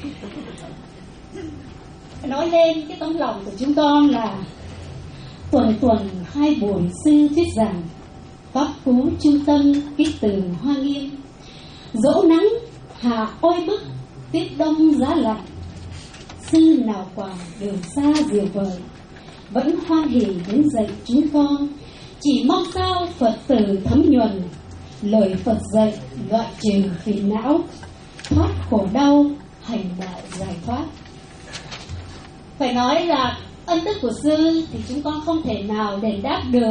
nói lên cái tấm lòng của chúng con là tuần tuần hai buổi sư thuyết giảng pháp cú trung tâm kích từ Hoa Nghiêm, dỗ nắng hạ oi bức tiết đông giá lạnh, sư nào quản đường xa diệu vời, vẫn hoan hỷ đến dạy chúng con, chỉ mong sao Phật tử thấm nhuần lời Phật dạy, loại trừ phiền não, thoát khổ đau, hành đạo giải thoát. Phải nói là ân đức của sư thì chúng con không thể nào đền đáp được.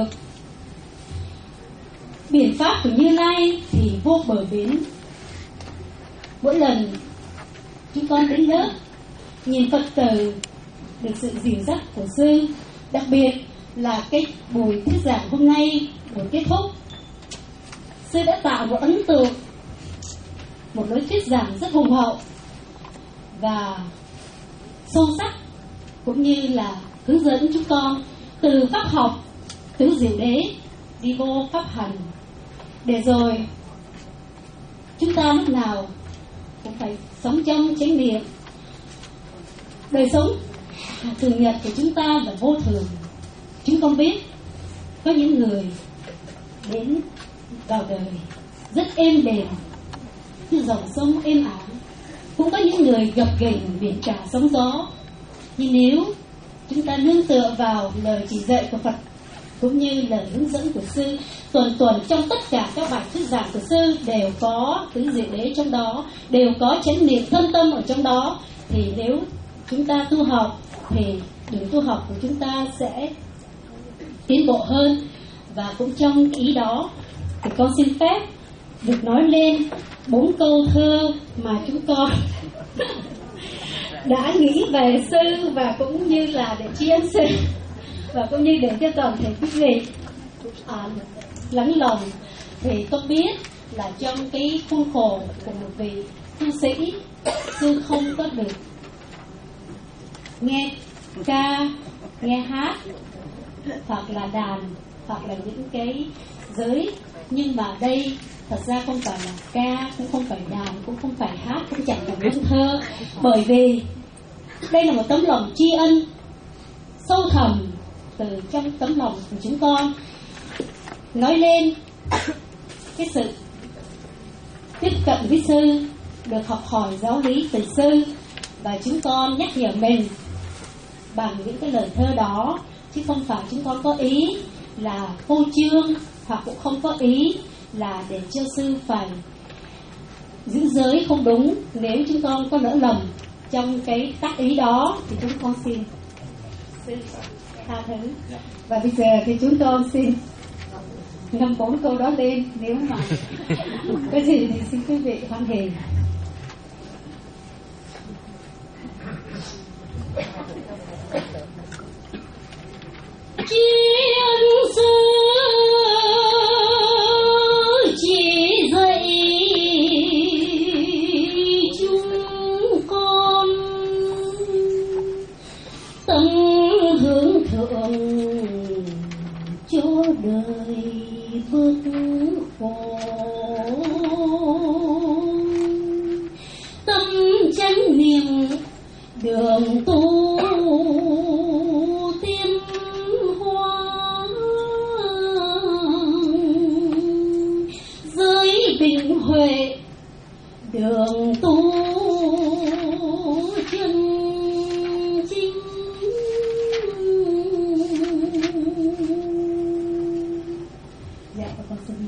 Biển pháp của Như Lai thì vô bờ bến. Mỗi lần chúng con đến lớp nhìn Phật tử được sự dìu dắt của sư, đặc biệt là cái buổi thuyết giảng hôm nay, buổi kết thúc, sư đã tạo một ấn tượng, một lối thuyết giảng rất hùng hậu và sâu sắc, cũng như là hướng dẫn chúng con từ pháp học, tứ diệu đế đi vô pháp hành, để rồi chúng ta lúc nào cũng phải sống trong chánh niệm. Đời sống thường nhật của chúng ta là vô thường. Chúng con biết có những người đến vào đời rất êm đềm như dòng sông êm ả, cũng có những người gập ghềnh biển cả sóng gió. Nhưng nếu chúng ta nương tựa vào lời chỉ dạy của Phật cũng như lời hướng dẫn của sư, tuần tuần trong tất cả các bài thuyết giảng của sư đều có tứ diệu đế trong đó, đều có chánh niệm thân tâm ở trong đó, thì nếu chúng ta tu học thì đường tu học của chúng ta sẽ tiến bộ hơn. Và cũng trong ý đó thì con xin phép được nói lên bốn câu thơ mà chúng con đã nghĩ về sư, và cũng như là để tri ân sư, và cũng như để cho toàn thể quý vị à, lắng lòng. Thì con biết là trong cái khuôn khổ của một vị tu sĩ, sư không có được nghe ca, nghe hát, hoặc là đàn, hoặc là những cái giới. Nhưng mà đây thật ra không phải là ca, cũng không phải đàn, cũng không phải hát, cũng chẳng phải ngâm thơ, bởi vì đây là một tấm lòng tri ân sâu thẳm từ trong tấm lòng của chúng con, nói lên cái sự tiếp cận với sư, được học hỏi giáo lý từ sư, và chúng con nhắc nhở mình bằng những cái lời thơ đó, chứ không phải chúng con có ý là phô trương, hoặc cũng không có ý là để cho sư phải giữ giới không đúng. Nếu chúng con có lỡ lầm trong cái tác ý đó thì chúng con xin sư tha thứ. Và bây giờ thì chúng con xin ngâm bốn câu đó lên, nếu mà có gì thì xin quý vị hoan hỉ. Tri ân sư chỉ dạy chúng con tâm hướng thượng cho đời bước khổ, tâm chánh niệm đường tu tiên hóa, giới bình huệ đường tu chân chính. Dạ, con xin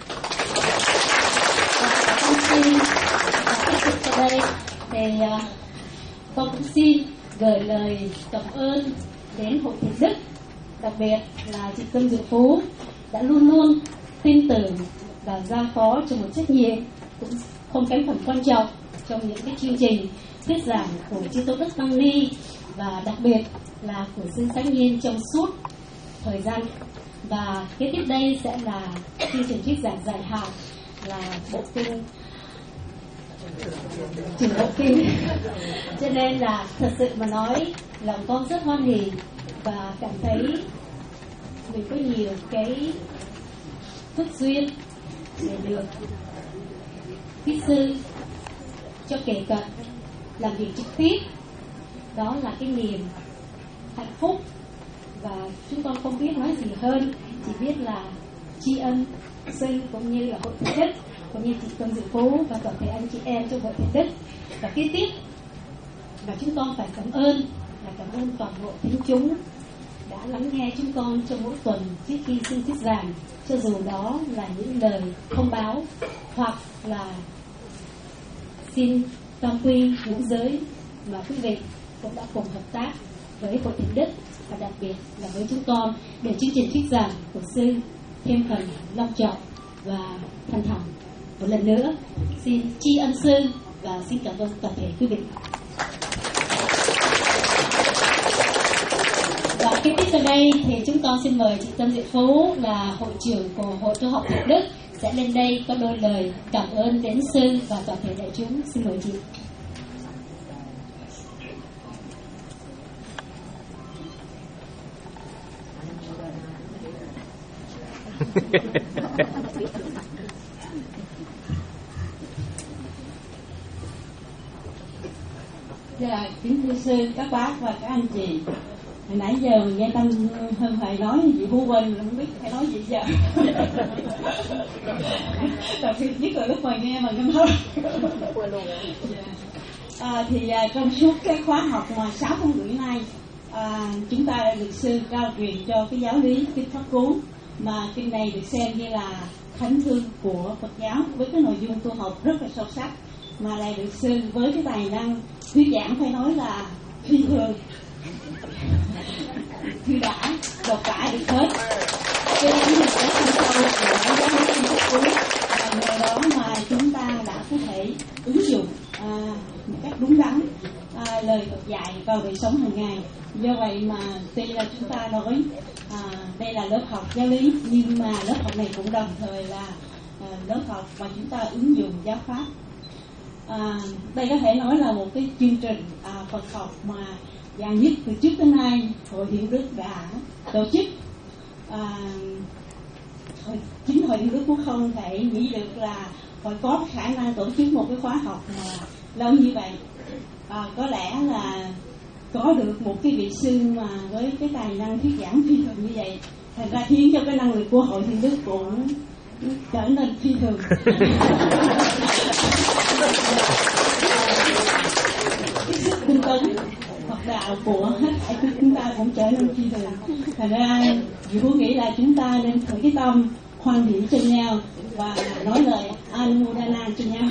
con xin tiếp tục sau đây thì con cũng xin gửi lời cảm ơn đến Hội Thiện Đức, đặc biệt là chị Tâm Diệu Phú đã luôn luôn tin tưởng và giao phó cho một trách nhiệm cũng không kém phần quan trọng trong những cái chương trình thuyết giảng của chư Tôn Đức Tăng Ni, và đặc biệt là của sư Sáng Nhiên trong suốt thời gian Và kế tiếp đây sẽ là chương trình thuyết giảng dài hạn là bộ kinh trường bộ kinh. Cho nên là thật sự mà nói, lòng con rất hoan hỉ và cảm thấy mình có nhiều cái phước duyên để được Pháp sư cho kể cận làm việc trực tiếp. Đó là cái niềm hạnh phúc, và chúng con không biết nói gì hơn, chỉ biết là tri ân sư cũng như là hội thánh đức, cũng như chị Tôn Diệu Phú và toàn thể anh chị em trong hội thánh đức. Và kế tiếp và chúng con phải cảm ơn là cảm ơn toàn bộ thính chúng đã lắng nghe chúng con trong mỗi tuần trước khi xin thuyết giảng, cho dù đó là những lời thông báo hoặc là xin tam quy ngũ giới mà quý vị cũng đã cùng hợp tác với hội thánh đức, và đặc biệt là với chúng con để chương trình thuyết giảng của sư thêm phần long trọng và thành thẳng. Một lần nữa xin tri ân sư và xin cảm ơn toàn thể quý vị. Và kế tiếp sau đây thì chúng con xin mời chị Tâm Diệu Phú là hội trưởng của Hội Tu học Thánh Đức sẽ lên đây có đôi lời cảm ơn đến sư và toàn thể đại chúng. Xin mời chị. Dạ, kính thưa sư, các bác và các anh chị, hồi nãy giờ mình nghe Tâm Hân thầy nói gì hú quên, không biết phải nói gì giờ. Đặc biệt nhất là lúc mà nghe mà ngâm thôi. À, thì à, trong suốt cái khóa học mà sáu tháng rưỡi nay, à, chúng ta đã được sư trao truyền cho cái giáo lý kinh pháp cú, mà kinh này được xem như là thánh thư của Phật giáo với cái nội dung tu học rất là sâu sắc, mà lại được sư với cái tài năng thuyết giảng phải nói là phi thường, thư đã đọc cả được hết. Cho nên mình sẽ không sâu của giáo lý kinh pháp cú, và nhờ đó mà chúng ta đã có thể ứng dụng à, một cách đúng đắn à, lời Phật dạy vào đời sống hàng ngày. Do vậy mà tuy là chúng ta nói à, đây là lớp học giáo lý, nhưng mà lớp học này cũng đồng thời là à, lớp học mà chúng ta ứng dụng giáo pháp. À, đây có thể nói là một cái chương trình à, Phật học mà dài nhất từ trước tới nay Hội Thiện Đức đã tổ chức. À, chính Hội Thiện Đức cũng không thể nghĩ được là phải có khả năng tổ chức một cái khóa học mà lâu như vậy. À, có lẽ là có được một cái vị sư mà với cái tài năng thuyết giảng phi thường như vậy, thành ra khiến cho cái năng lực của Hội Thiện Đức cũng trở nên phi thường. Cái sức tinh tấn Phật đạo của hết thảy chúng ta cũng trở nên phi thường. Thành ra Diệu Phú nghĩ là chúng ta nên khởi cái tâm hoan hỷ cho nhau và nói lời Anumodana cho nhau.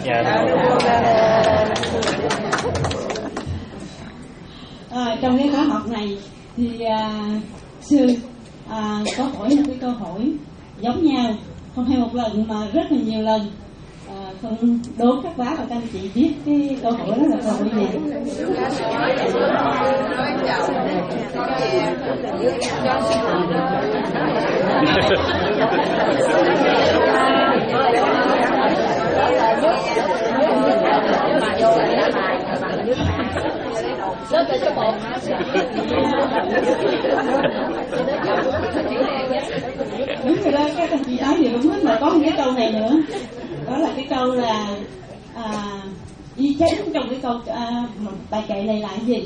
À, trong cái khóa học này thì à, sư à, có hỏi một cái câu hỏi giống nhau không hay một lần mà rất là nhiều lần. À, không đố các bác và các anh chị biết cái câu hỏi đó là câu hỏi gì? Đúng rồi đó, các anh chị nói gì đúng hết, mà có một cái câu này nữa, đó là cái câu là à, y chánh trong cái câu à, bài kệ này là gì?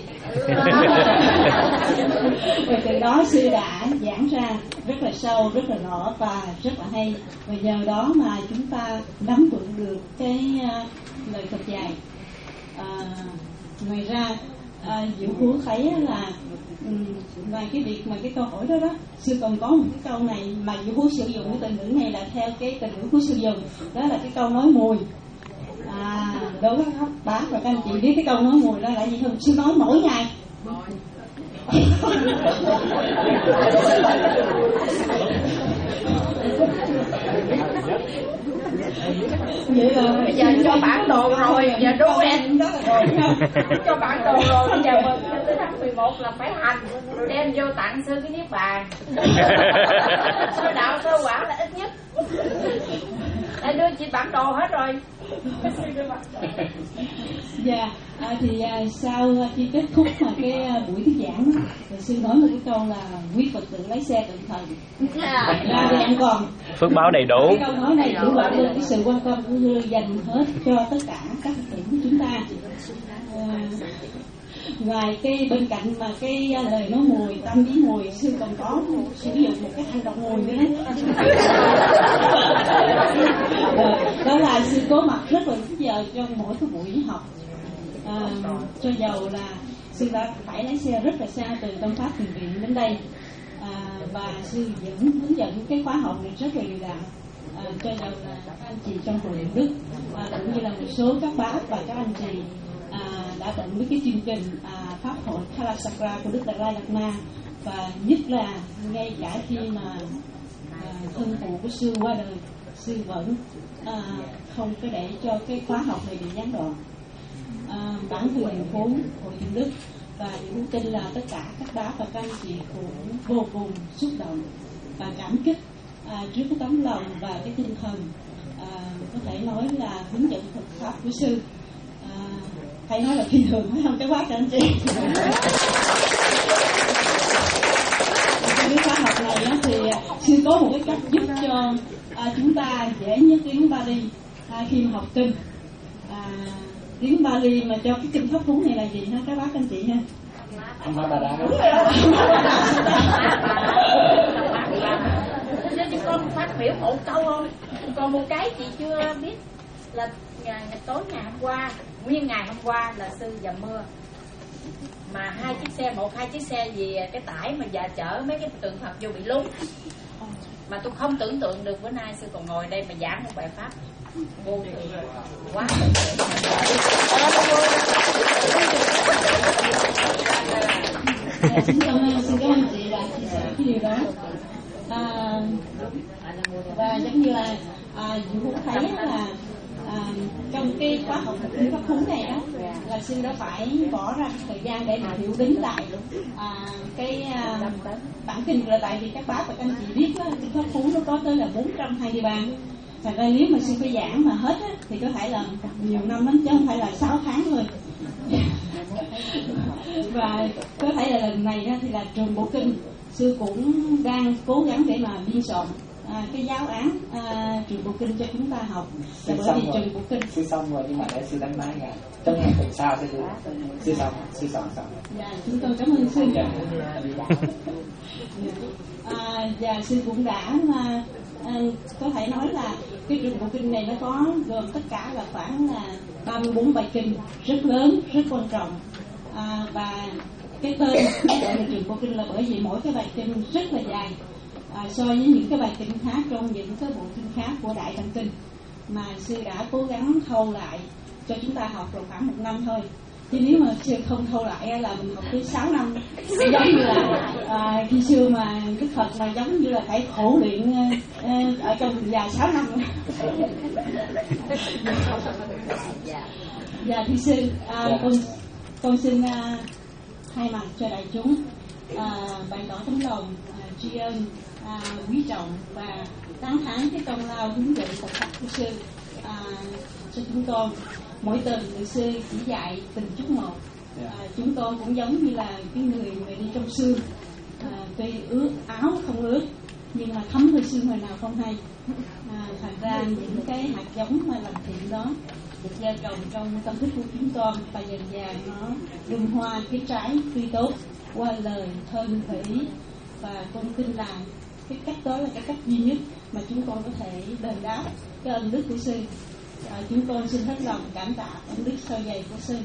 Rồi từ đó sư đã giảng ra rất là sâu, rất là rõ và rất là hay, và nhờ đó mà chúng ta nắm vững được cái uh, lời Phật dạy. À, ngoài ra à, Diệu Phú thấy là um, ngoài cái việc mà cái câu hỏi đó đó, sư còn có một cái câu này mà Diệu Phú sử dụng cái từ ngữ này là theo cái từ ngữ của sư dùng, đó là cái câu nói mùi. À, đối với các bác và các anh chị biết cái câu nói mùi đó là gì không? Sư nói mỗi ngày. Vậy là bây giờ cho bản đồ rồi, giờ đố em đó là rồi cho bản đồ rồi, bây giờ mình tới tháng mười một một là phải hành rồi đem vô tặng sư cái niết bàn. Sư đạo sơ quả là ít nhất. Đã đưa chị bản đồ hết rồi. Dạ, à, thì à, sau khi kết thúc mà cái à, buổi thuyết giảng thì sư nói một cái câu là quý Phật tử lấy xe tự thần ra thì ăn còn phước báo đầy đủ. Cái câu nói này cũng gọi lên cái sự quan tâm của sư dành hết cho tất cả các Phật tử của chúng ta. À, ngoài cái bên cạnh mà cái lời nói mùi, tâm lý mùi, sư còn có sử dụng một cái hành động mùi nữa đấy. Đó là sư có mặt rất là đúng giờ trong mỗi cái buổi học. À, cho dầu là sư đã phải lái xe rất là xa từ Tâm Pháp Thiền Viện đến đây, à, và sư vẫn hướng dẫn cái khóa học này rất là đều đặn. À, cho dầu là các anh chị trong hội Điện Đức, à, cũng như là một số các bác và các anh chị à, đã tận với cái chương trình à, pháp hội Kalasakra của Đức Đạt Lai Lạt Ma, và nhất là ngay cả khi mà à, thân phụ của sư qua đời, sư vẫn à, không có để cho cái khóa học này bị gián đoạn. À, bản thân thành phố Hội Thiền Đức và cũng tin là tất cả các bác và các anh chị cũng vô cùng xúc động và cảm kích à, trước cái tấm lòng và cái tinh thần à, có thể nói là hướng dẫn Phật pháp của sư. À, hay nói là phi thường phải không các bác các anh chị? Trong cái khóa học này á, thì sư có một cái cách giúp cho à, chúng ta dễ nhớ tiếng Bali à, khi mà học kinh. À, tiếng Bali mà cho cái kinh pháp cú này là gì ha các bác anh chị ha? Mahabharata. Chứ con phát biểu một câu thôi. Còn một cái chị chưa biết là ngày, ngày tối ngày hôm qua, nguyên ngày hôm qua là sư dầm mưa, mà hai chiếc xe, một hai chiếc xe gì cái tải mà dạ chở mấy cái tượng Phật vô bị lún, mà tôi không tưởng tượng được bữa nay sư còn ngồi đây mà giảng một bài pháp vô thường quá. Dạ, xin cảm ơn, xin cảm ơn chị đã chia sẻ cái điều đó. À, và giống như là à, cũng thấy là à, trong cái khóa học kinh pháp cú này đó là sư đã phải bỏ ra thời gian để mà hiểu đính lại à, cái à, bản kinh, là tại vì các bác và các anh chị biết đó, kinh pháp cú nó có tới là bốn trăm hai mươi ba. Thật ra nếu mà sư phải giảng mà hết á, thì có thể là nhiều năm lắm chứ không phải là sáu tháng thôi. Và có thể là lần này đó thì là trường bộ kinh sư cũng đang cố gắng để mà biên soạn à, cái giáo án à, trường bộ kinh cho chúng ta học. Là bởi vì trường bộ kinh sư xong rồi nhưng mà để sư đánh máy ra trong ngày tuần sau sư sư xong sư xong xong. Dạ, chúng tôi cảm ơn sư. À, và sư cũng đã mà, à, có thể nói là cái trường bộ kinh này nó có gồm tất cả là khoảng là ba mươi bốn bài kinh rất lớn, rất quan trọng. À, và cái tên gọi là trường bộ kinh là bởi vì mỗi cái bài kinh rất là dài à, so với những cái bài kinh khác trong những cái bộ kinh khác của Đại Tạng Kinh, mà sư đã cố gắng thâu lại cho chúng ta học rồi khoảng một năm thôi. Chứ nếu mà sư không thâu lại là mình học tới sáu năm, giống như là à, khi xưa mà Đức Phật mà giống như là phải khổ luyện à, ở trong dài sáu năm. Dạ thưa sư, à, con con xin à, thay mặt cho đại chúng à, bày tỏ tấm lòng à, tri ân, à, quý trọng và tán thán cái công lao hướng dẫn Phật pháp của sư à, cho chúng con. Mỗi tuần người sư chỉ dạy từng chút một. À, chúng con cũng giống như là cái người người đi trong sương, à, tuy ướt áo không ướt nhưng mà thấm hơi sương hồi nào không hay. À, thành ra những cái hạt giống mà làm thiện đó được gieo trồng trong tâm thức của chúng con và dần dần nó đơm hoa cái trái tươi tốt qua lời thân thủy, và con tin rằng cái cách đó là cái cách duy nhất mà chúng con có thể đền đáp cái ân đức của sư. À, chúng con xin hết lòng cảm tạ ân đức sâu dày của sư.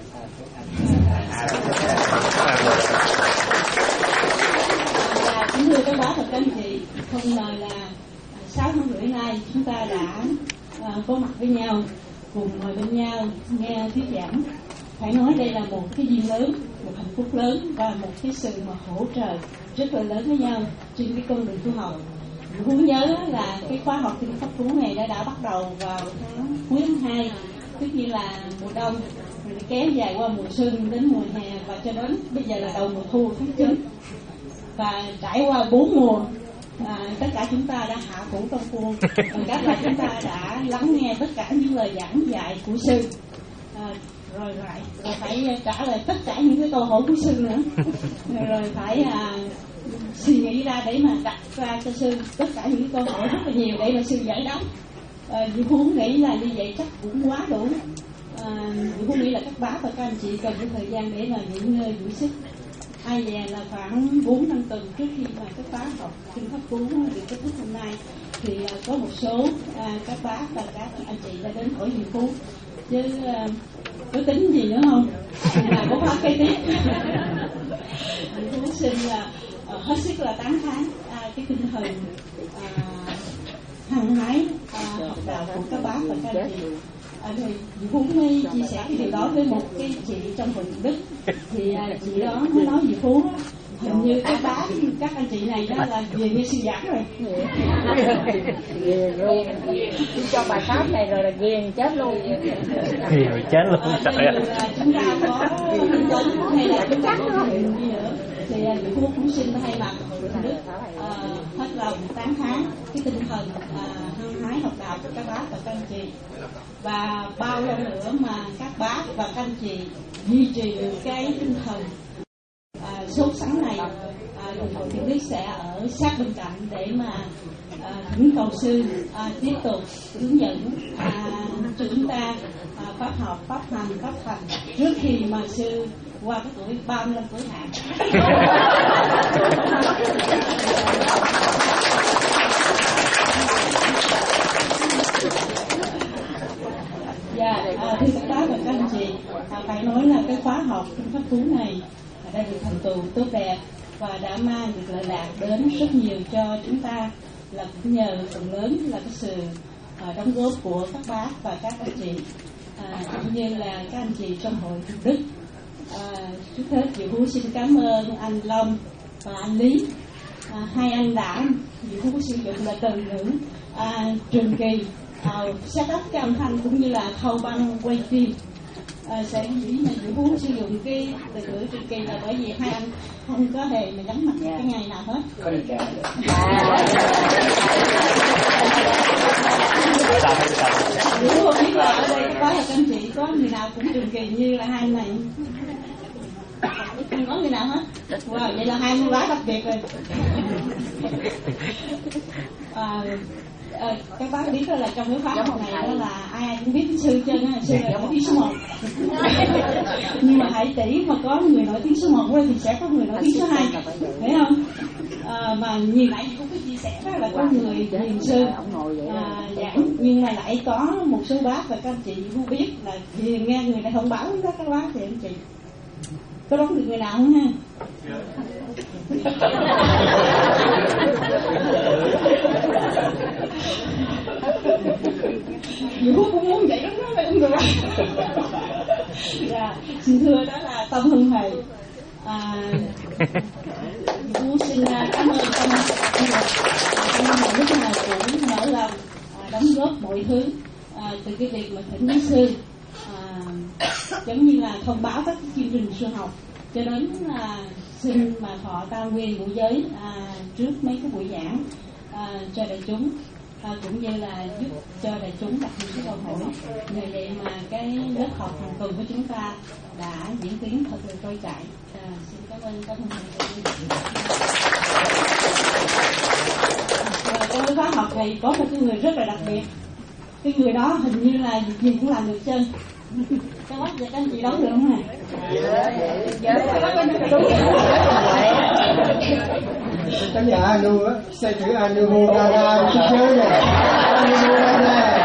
Và kính thưa các bác và các anh chị, không ngờ là sáu năm rưỡi nay chúng ta đã à, có mặt với nhau, cùng ngồi bên nhau nghe thuyết giảng. Phải nói đây là một cái duyên lớn, một hạnh phúc lớn và một cái sự mà hỗ trợ rất là lớn với nhau trên cái con đường tu học. Muốn nhớ là cái khóa học kinh pháp cú này đã đã bắt đầu vào tháng cuối tháng hai tất nhiên là mùa đông rồi kéo dài qua mùa xuân đến mùa hè và cho đến bây giờ là đầu mùa thu tháng chín, và trải qua bốn mùa. À, tất cả chúng ta đã hạ thủ công phu, các bạn chúng ta đã lắng nghe tất cả những lời giảng dạy của sư, à, rồi lại rồi phải trả lời tất cả những cái câu hỏi của sư nữa, rồi phải à, suy nghĩ ra để mà đặt ra cho sư tất cả những câu hỏi rất là nhiều để mà sư giải đáp. À, Diệu Phú nghĩ là như vậy chắc cũng quá đủ. À, Diệu Phú nghĩ là các bác và các anh chị cần có thời gian để mà nghỉ ngơi dưỡng sức. Ai về là khoảng bốn năm tuần trước khi mà các bác học kinh pháp cú được kết thúc hôm nay thì uh, có một số uh, các bác và các anh chị đã đến hỏi Diệu Phú, chứ uh, có tính gì nữa không là có khóa kế tiếp. Diệu Phú xin là uh, hết sức là tán thán uh, cái tinh thần uh, hăng hái uh, học đạo của các bác và các anh chị. À, thì Diệu Phú mới chia sẻ cái điều đó với một cái chị trong hội Đức, thì à, chị đó mới nói Diệu Phú hình như các bác các anh chị này đó là về như sư giảng rồi, cho bài pháp này rồi là ghiền chết luôn, rồi chết luôn. Trời ơi, chúng ta có tính hay là chúng ta có hình gì nữa thì Diệu Phú cũng xin thay mặt hội Đức à, hết lòng tán thán cái tinh thần à, hăng hái học đạo của các bác và các anh chị, và bao lâu nữa mà các bác và các anh chị duy trì được cái tinh thần à, sốt sắng này, à, hội Thiện Đức sẽ ở sát bên cạnh để mà à, thỉnh cầu sư à, tiếp tục hướng dẫn à, cho chúng ta à, pháp học, pháp hành, pháp hành trước khi mà sư qua cái tuổi ba mươi lăm tuổi hạn. Dạ, à, thưa các bác và các anh chị, à, phải nói là cái khóa học kinh pháp cú này đã được thành tựu tốt đẹp và đã mang được lợi lạc đến rất nhiều cho chúng ta, là cũng nhờ phần lớn là cái sự à, đóng góp của các bác và các anh chị, à, cũng như là các anh chị trong hội Thiện Đức. À, trước hết Diệu Phú xin cảm ơn anh Long và anh Lý, à, hai anh đã Diệu Phú sử dụng là từ ngữ à, trường kỳ Uh, set up cái âm thanh cũng như là thâu băng quay phim. Uh, sẽ dĩ mà Diệu Phú sử dụng cái từ ngữ truyền kỳ là bởi vì hai anh không có hề mà nhắm mặt cái ngày nào hết. Diệu Phú không biết là ở đây có là các anh chị có người nào cũng truyền kỳ như là hai anh này không có người nào hết. Wow, vậy là hai mươi quá đặc biệt rồi. Uh, À, các bác biết đó là trong cái khóa học này đó là ai ai cũng biết tiếng sư chứ sư là nổi tiếng số một. Nhưng mà hãy tỷ mà có người nổi tiếng số một thì sẽ có người nổi tiếng số hai, thấy không? À, mà như nãy cũng có chia sẻ đó là có người hiền sư à, giảng, nhưng mà lại có một số bác và các anh chị không biết là hiền nghe người này thông báo đó các bác thì anh chị có đoán được người nào không ha? Diệu Phú cũng muốn vậy lắm đó mấy người. Dạ, xin thưa đó là Tâm Hưng Thầy. À, Diệu Phú xin cảm ơn Tâm Tâm Hưng lúc nào cũng mở lòng à, đóng góp mọi thứ à, từ cái việc mà thỉnh giáo sư à, giống như là thông báo các chương trình sư học cho đến là xin mà thọ tao nguyên ngũ giới à, trước mấy cái buổi giảng à, cho đại chúng. À, cũng như là giúp cho đại chúng đặt những cái câu hỏi. Nhờ vậy mà cái lớp học hàng tuần của chúng ta đã diễn tiến thật là trôi chảy. À, xin cảm ơn các thầy. À, trong cái khóa học này có một cái người rất là đặc biệt. Cái người đó hình như là việc gì cũng làm được chân. Các bác và các anh chị đoán được không hả? Cái nhà anu á, xe chữ anu hô ra ra chứ chơi nè, anu hô ra ra.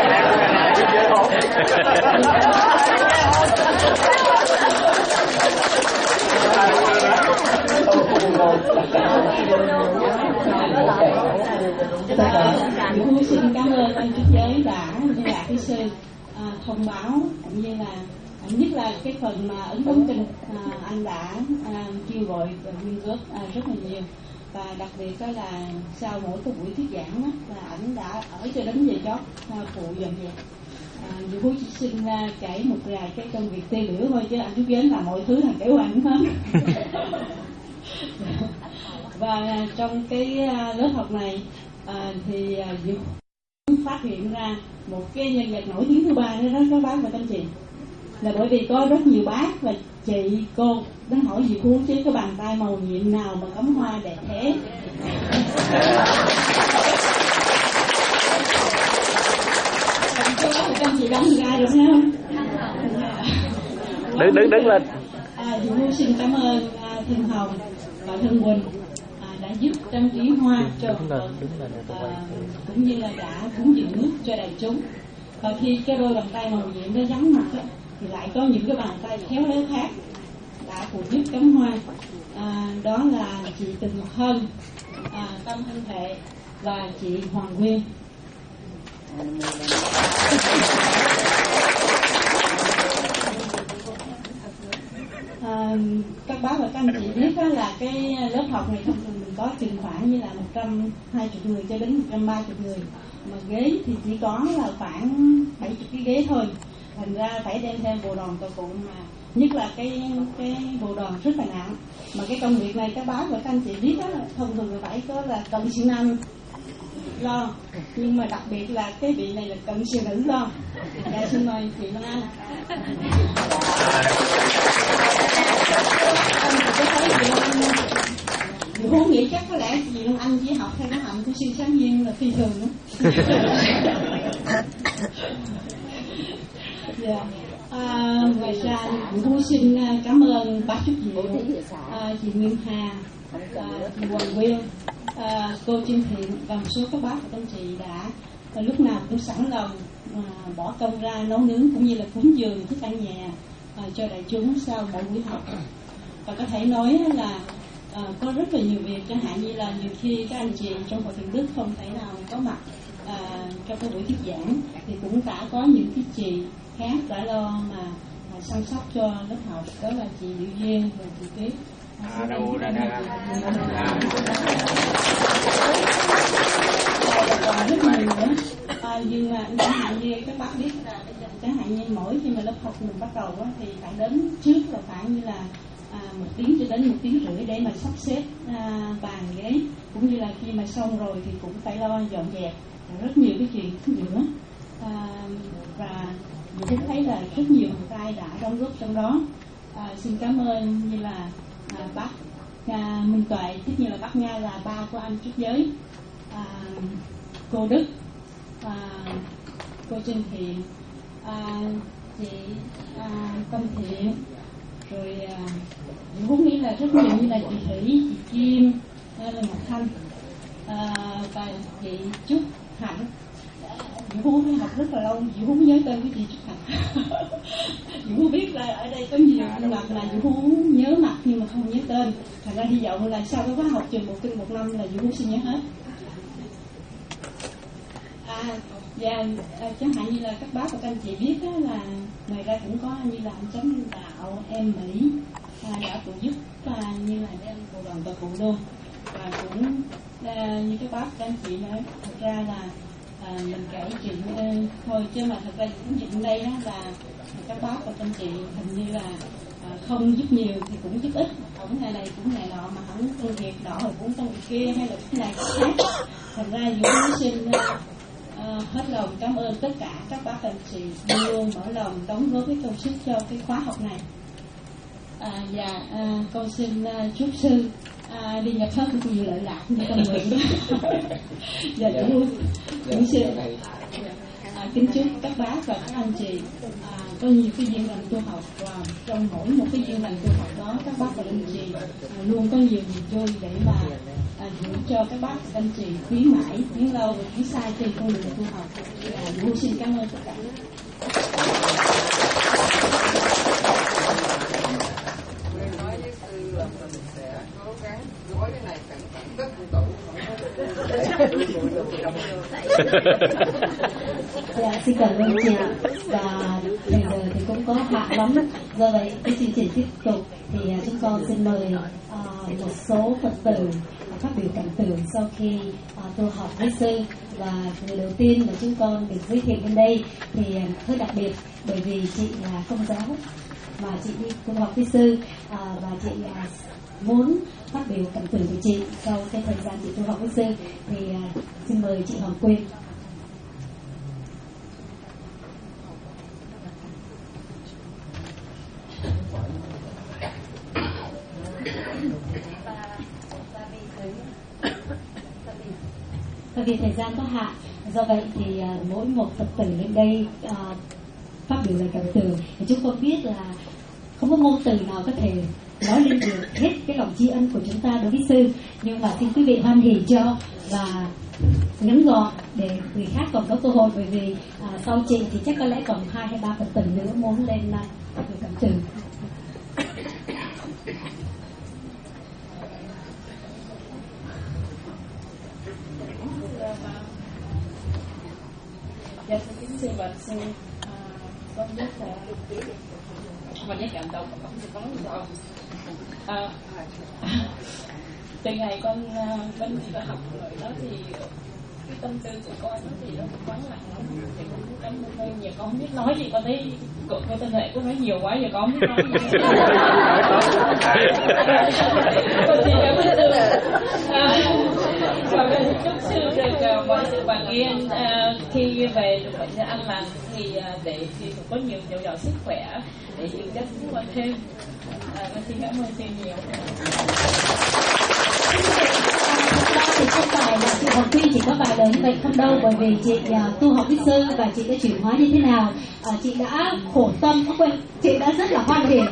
Diệu Phú xin cảm ơn anh Trúc Giới đã liên lạc với sư à, thông báo cũng như là à, nhất là cái phần mà ấn tống kinh à, anh đã à, kêu gọi và quyên góp à, rất là nhiều, và đặc biệt đó là sau mỗi cái buổi thuyết giảng đó, là ảnh đã ở cho đến giờ chót à, phụ dọn dẹp. À, Diệu Phú chỉ xin uh, kể một vài cái công việc tiêu biểu thôi, chứ anh Trúc Giới là mọi thứ thằng kể hoài hết. Và uh, trong cái uh, lớp học này uh, thì uh, Diệu phát hiện ra một cái nhân vật nổi tiếng thứ ba nữa đó các bác và các anh chị, là bởi vì có rất nhiều bác và chị cô đến hỏi Diệu Phú chứ cái bàn tay màu nhiệm nào mà cắm hoa đẹp thế. Các anh chị đóng ra được không? Đứng đứng đứng lên. À, Diệu Phú xin cảm ơn à, Thân Hồng và Thân Quỳnh à, đã giúp trang trí hoa cho Phật, à, cũng như là đã cúng dường nước cho đại chúng. Và khi cái đôi bàn tay màu nhiệm nó vắng mặt đó, thì lại có những cái bàn tay khéo léo khác đã phụ giúp cắm hoa. À, đó là chị Từ Ngọc Hân, à, Tâm Thanh Thệ và chị Hoàng Nguyên. À, các bác và các anh chị biết đó là cái lớp học này thông thường mình có chừng khoảng như là một trăm hai mươi người cho đến một trăm ba mươi người, mà ghế thì chỉ có là khoảng bảy mươi cái ghế thôi, thành ra phải đem theo bộ đoàn tổ cụ, mà nhất là cái cái bộ đoàn rất là nặng. Mà cái công việc này các bác và các anh chị biết đó, thông thường phải có là cận siêu nam lo, nhưng mà đặc biệt là cái vị này là cận siêu nữ lo. Dạ, xin mời chị Lan Anh. Diệu Phú nghĩ chắc có lẽ chị Lan Anh chỉ học theo cái hạnh của siêu sáng viên là phi thường nữa. Dạ. À, ngoài ra Diệu Phú xin cảm ơn bác Trúc Diệu, à, chị Nguyên Hà, à, chị Hoàng Nguyên, à, cô Trinh Thiện và một số các bác và các anh chị đã à, lúc nào cũng sẵn lòng à, bỏ công ra nấu nướng cũng như là cúng dường thức ăn nhà à, cho đại chúng sau mỗi buổi học. Và có thể nói là à, có rất là nhiều việc, chẳng hạn như là nhiều khi các anh chị trong hội thiện đức không thể nào có mặt à, trong cái buổi thuyết giảng, thì cũng đã có những cái chị khác đã lo mà à, chăm sóc cho lớp học, đó là chị Diệu Duyên và chị Tuyết. À, đâu đây đây còn rất nhiều nữa. À, nhưng mà chẳng hạn như các bác biết là chẳng hạn như mỗi khi mà lớp học mình bắt đầu á, thì phải đến trước là khoảng như là à, một tiếng cho đến một tiếng rưỡi để mà sắp xếp à, bàn ghế, cũng như là khi mà xong rồi thì cũng phải lo dọn dẹp, rất nhiều cái chuyện nữa. À, và mình cũng thấy là rất nhiều bàn tay đã đóng góp trong đó. À, xin cảm ơn như là à, bác à, Minh Tuệ, tất nhiên là bác Nga là ba của anh Trúc Giới, à, cô Đức, à, cô Trinh Thiện, à, chị à, Tâm Thiện, rồi à, mình cũng nghĩ là rất nhiều như là chị Thủy, chị Kim, là Ngọc Thanh, à, và chị Trúc Hạnh. Diệu Phú phải học rất là lâu, Diệu Phú nhớ tên cái chị Trúc Hạnh. Diệu Phú biết là ở đây có nhiều khuôn mặt là Diệu Phú nhớ mặt nhưng mà không nhớ tên. Thành ra hy vọng là sau cái khóa học trường bộ kinh một năm là Diệu Phú sẽ nhớ hết. À, và à, chẳng hạn như là các bác và các anh chị biết đó, là ngoài ra cũng có như là anh Chánh Đạo, em Mỹ à, đã phụ giúp à, như là đem bộ đoàn và phụ luôn. Và cũng à, như các bác các anh chị nói, thật ra là à, mình kể chuyện uh, thôi, chứ mà thật ra cũng chuyện đây đó là các bác và anh chị hình như là à, không giúp nhiều thì cũng giúp ít, không ngày này cũng ngày nọ, mà không công việc nọ rồi cũng công việc kia, hay là cái này cái khác. Thành ra Diệu xin uh, uh, hết lòng cảm ơn tất cả các bác và anh chị luôn mở lòng đóng góp cái công sức cho cái khóa học này. À, và à, con xin uh, chúc sư à, đi nhập thất cũng nhiều lợi lạc như tâm nguyện đó. Và cũng cũng xin à, kính chúc các bác và các anh chị à, có nhiều cái duyên lành tu học, và trong mỗi một cái duyên lành tu học đó các bác và anh chị à, luôn có nhiều niềm vui để mà à, giữ cho các bác và anh chị quý mãi tiến lâu và tiến xa trên con đường tu học. À, Vũ xin cảm ơn tất cả. Dạ, xin cảm ơn chị. Và bây giờ thì cũng có hạn lắm, do vậy cái chương trình tiếp tục thì chúng con xin mời uh, một số Phật tử phát biểu cảm tưởng sau khi uh, tu học với sư. Và người đầu tiên mà chúng con được giới thiệu bên đây thì hơi đặc biệt, bởi vì chị là công giáo mà chị đi tu học kỹ sư, à, và chị là muốn phát biểu cảm tưởng của chị sau cái thời gian chị tu học kỹ sư. Thì à, xin mời chị Hoàng Quyên. Bởi vì thời gian có hạn, do vậy thì uh, mỗi một Phật tử lên đây uh, phát biểu lời cảm tưởng, thì chúng con biết là không có ngôn từ nào có thể nói lên được hết cái lòng tri ân của chúng ta đối với sư. Nhưng mà xin quý vị hoan hỉ cho và ngắn gọn để người khác còn có cơ hội, bởi vì uh, sau chị thì chắc có lẽ còn hai hay ba Phật tử nữa muốn lên uh, phát biểu cảm tưởng. Dạ, kính thưa bà sư, à, con rất là và rất cảm động và con có nói à, từ ngày con uh, bên chị học rồi đó thì cái tâm tư của con nó thì nó cũng vắng lặng lắm, thì con cũng cảm ơn nhiều. Con không biết nói gì, con thấy cuộc của tên hệ của nói nhiều quá giờ con không biết nói gì. Con chỉ cảm ơn sư và chúc sư được mọi sự bình yên khi về được bệnh nhân an lành, thì để thì có nhiều dồi dào sức khỏe để giữ chất sức khỏe thêm. Con xin cảm ơn sư nhiều. Thì không phải là chị Hoàng Quyên chỉ có vài lời như vậy không đâu, bởi vì chị uh, tu học kỹ sư và chị đã chuyển hóa như thế nào, uh, chị đã khổ tâm, không quên, chị đã rất là hoan hỉ.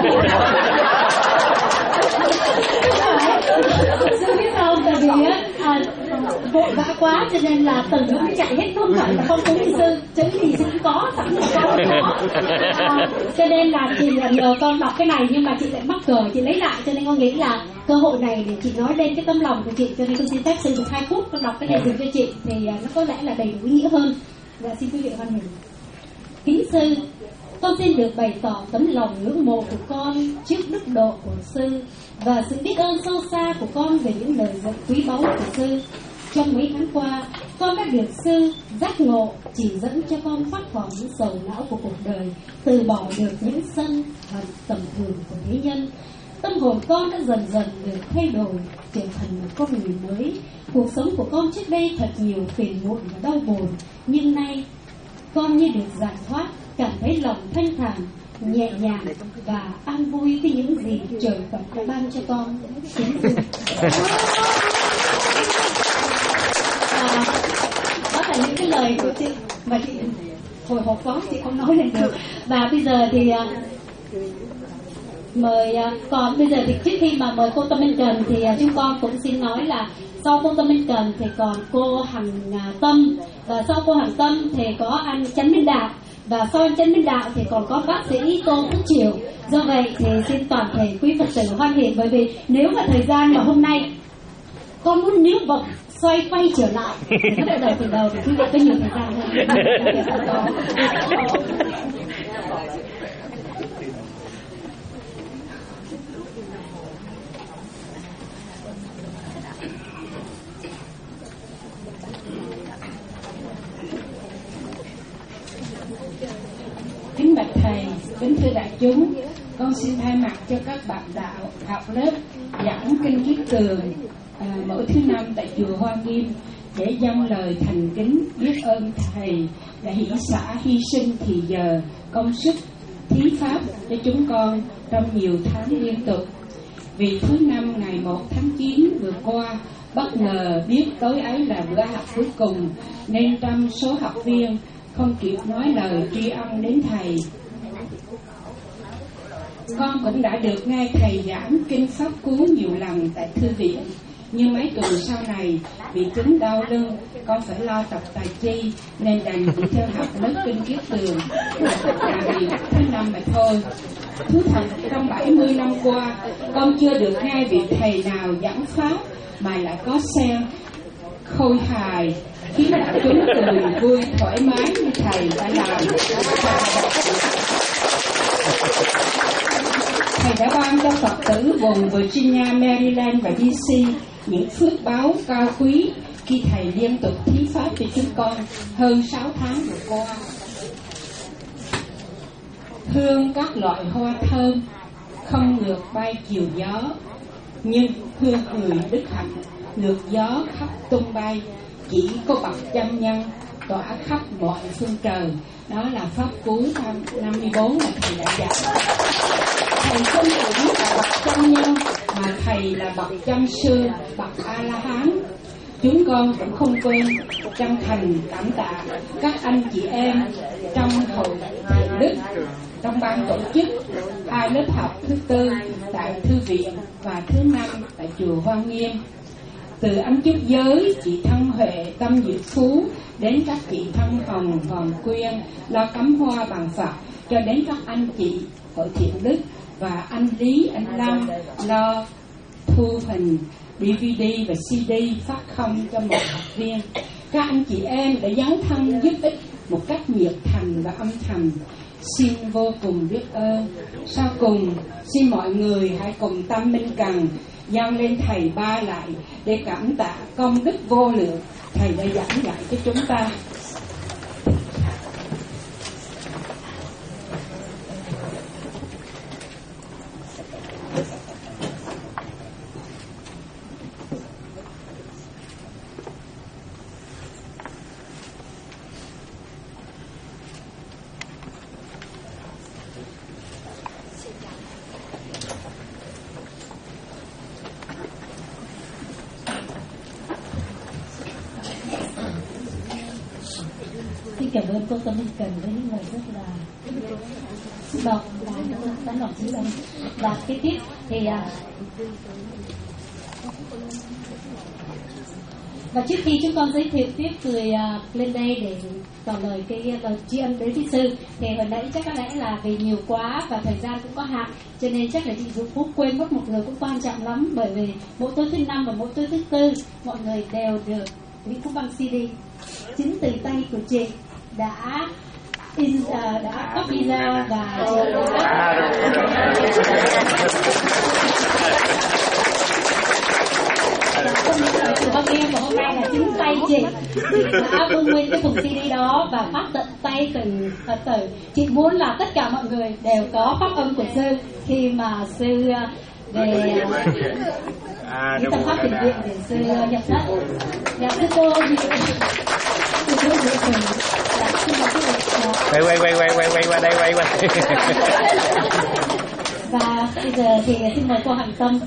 Sư biết sao không? Tại vì uh, vội vã quá cho nên là từng lúc chạy hết, không phải là không cúng sư, trứng thì sư cũng có, sẵn là có, có. Uh, cho nên là chị nhờ con đọc cái này nhưng mà chị lại mắc cờ, chị lấy lại, cho nên con nghĩ là cơ hội này để chị nói lên cái tâm lòng của chị, cho nên con xin phép sư được hai phút con đọc cái này dùm cho chị thì nó có lẽ là đầy đủ ý nghĩa hơn. Và xin quý vị hoan hỉ. Kính sư, con xin được bày tỏ tấm lòng ngưỡng mộ của con trước đức độ của sư và sự biết ơn sâu xa của con về những lời dạy quý báu của sư. Trong mấy tháng qua, con đã được sư giác ngộ chỉ dẫn cho con thoát khỏi những sầu não của cuộc đời, từ bỏ được những sân hận tầm thường của thế nhân. Tâm hồn con đã dần dần được thay đổi, trở thành một con người mới. Cuộc sống của con trước đây thật nhiều phiền muộn và đau buồn, nhưng nay con như được giải thoát, cảm thấy lòng thanh thản, nhẹ nhàng và an vui với những gì trời Phật đã ban cho con. Kính sư. À, đó là những cái lời của chị mà chị hồi hộp quá chị không nói lên được. Và bây giờ thì mời, còn bây giờ thì trước khi mà mời cô Tâm Minh Trần thì chúng con cũng xin nói là sau cô Tâm Minh Trần thì còn cô Hằng Tâm, và sau cô Hằng Tâm thì có anh Chánh Minh Đạo, và sau anh Chánh Minh Đạo thì còn có bác sĩ Tô Phúc Triều. Do vậy thì xin toàn thể quý Phật tử hoan hỉ, bởi vì nếu mà thời gian mà hôm nay con muốn níu vòng xoay quay trở lại thì nó bắt đầu từ đầu thì quý vị có nhiều thời gian hơn. Kính bạch thầy, kính thưa đại chúng, con xin thay mặt cho các bạn đạo học lớp giảng kinh Kiết Tường à, mỗi thứ năm tại chùa Hoa Nghiêm để dâng lời thành kính biết ơn thầy đã hỷ xả hy sinh thì giờ công sức thí pháp cho chúng con trong nhiều tháng liên tục. Vì thứ năm ngày một tháng chín vừa qua bất ngờ biết tối ấy là bữa học cuối cùng, nên trong số học viên không kịp nói lời tri ân đến thầy. Con cũng đã được nghe thầy giảng kinh pháp cú nhiều lần tại thư viện, nhưng mấy tuần sau này bị chứng đau lưng, con phải lo tập tài chi nên đành chỉ theo học lớp kinh Kiết Tường là vì thứ năm mà thôi. Thú thật trong bảy mươi năm qua con chưa được nghe vị thầy nào giảng pháp mà lại có xen khôi hài khiến đại chúng cười vui thoải mái như thầy đã làm. Thầy đã ban cho Phật tử vùng Virginia, Maryland và đê xê những phước báo cao quý khi thầy liên tục thí pháp cho chúng con hơn sáu tháng vừa qua. Hương các loại hoa thơm không ngược bay chiều gió, nhưng hương người đức hạnh ngược gió khắp tung bay, chỉ có bậc chân nhân tỏa khắp mọi phương trời. Đó là pháp cú năm năm mươi bốn mà thầy đã dạy. Thầy không chỉ là bậc chân nhân mà thầy là bậc chân sư, bậc A La Hán. Chúng con cũng không quên chân thành cảm tạ các anh chị em trong hội thượng đức, trong ban tổ chức hai lớp học thứ tư tại thư viện và thứ năm tại chùa Hoa Nghiêm. Từ anh Trúc Giới, chị Thân Huệ, Tâm Diệu Phú đến các chị Thân Hồng, Hoàng Quyên lo cắm hoa bằng Phật, cho đến các anh chị hội thiện đức và anh Lý, anh Lâm lo thu hình đê vê đê và xê đê phát không cho một học viên. Các anh chị em đã dấn thân giúp ích một cách nhiệt thành và âm thầm, xin vô cùng biết ơn. Sau cùng, xin mọi người hãy cùng tâm minh cần dâng lên thầy ba lại để cảm tạ công đức vô lượng thầy đã giảng dạy cho chúng ta. Cảm ơn cô Tâm Minh Cần với những lời rất là xúc động và tán lòng xúc động. Và kế tiếp thì và trước khi chúng con giới thiệu tiếp người lên đây để tỏ lời cái lời tri ân đến thi sư, thì hồi nãy chắc có lẽ là vì nhiều quá và thời gian cũng có hạn, cho nên chắc là chị Dũng Phúc quên mất một người cũng quan trọng lắm, bởi vì mỗi tối thứ năm và mỗi tối thứ tư mọi người đều được những cuốn băng xê đê chính từ tay của chị đã in, uh, đã copy ra và Băng em và hôm nay là chính tay chị đã tung nguyên cái thùng xê đê đó và phát tận tay từng Phật tử. Chị muốn là tất cả mọi người đều có pháp âm của sư khi mà sư về những tâm pháp thiền viện để sư nhập đất. Dạ thưa cô, quay quay quay quay quay quay qua đây quay quay. Và bây giờ thì xin mời cô Hạnh Tâm.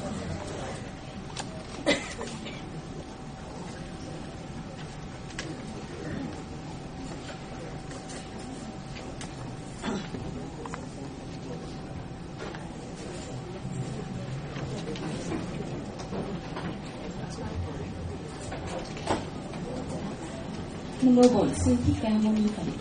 Nam mô Bổn Sư Thích Ca Mâu Ni Phật.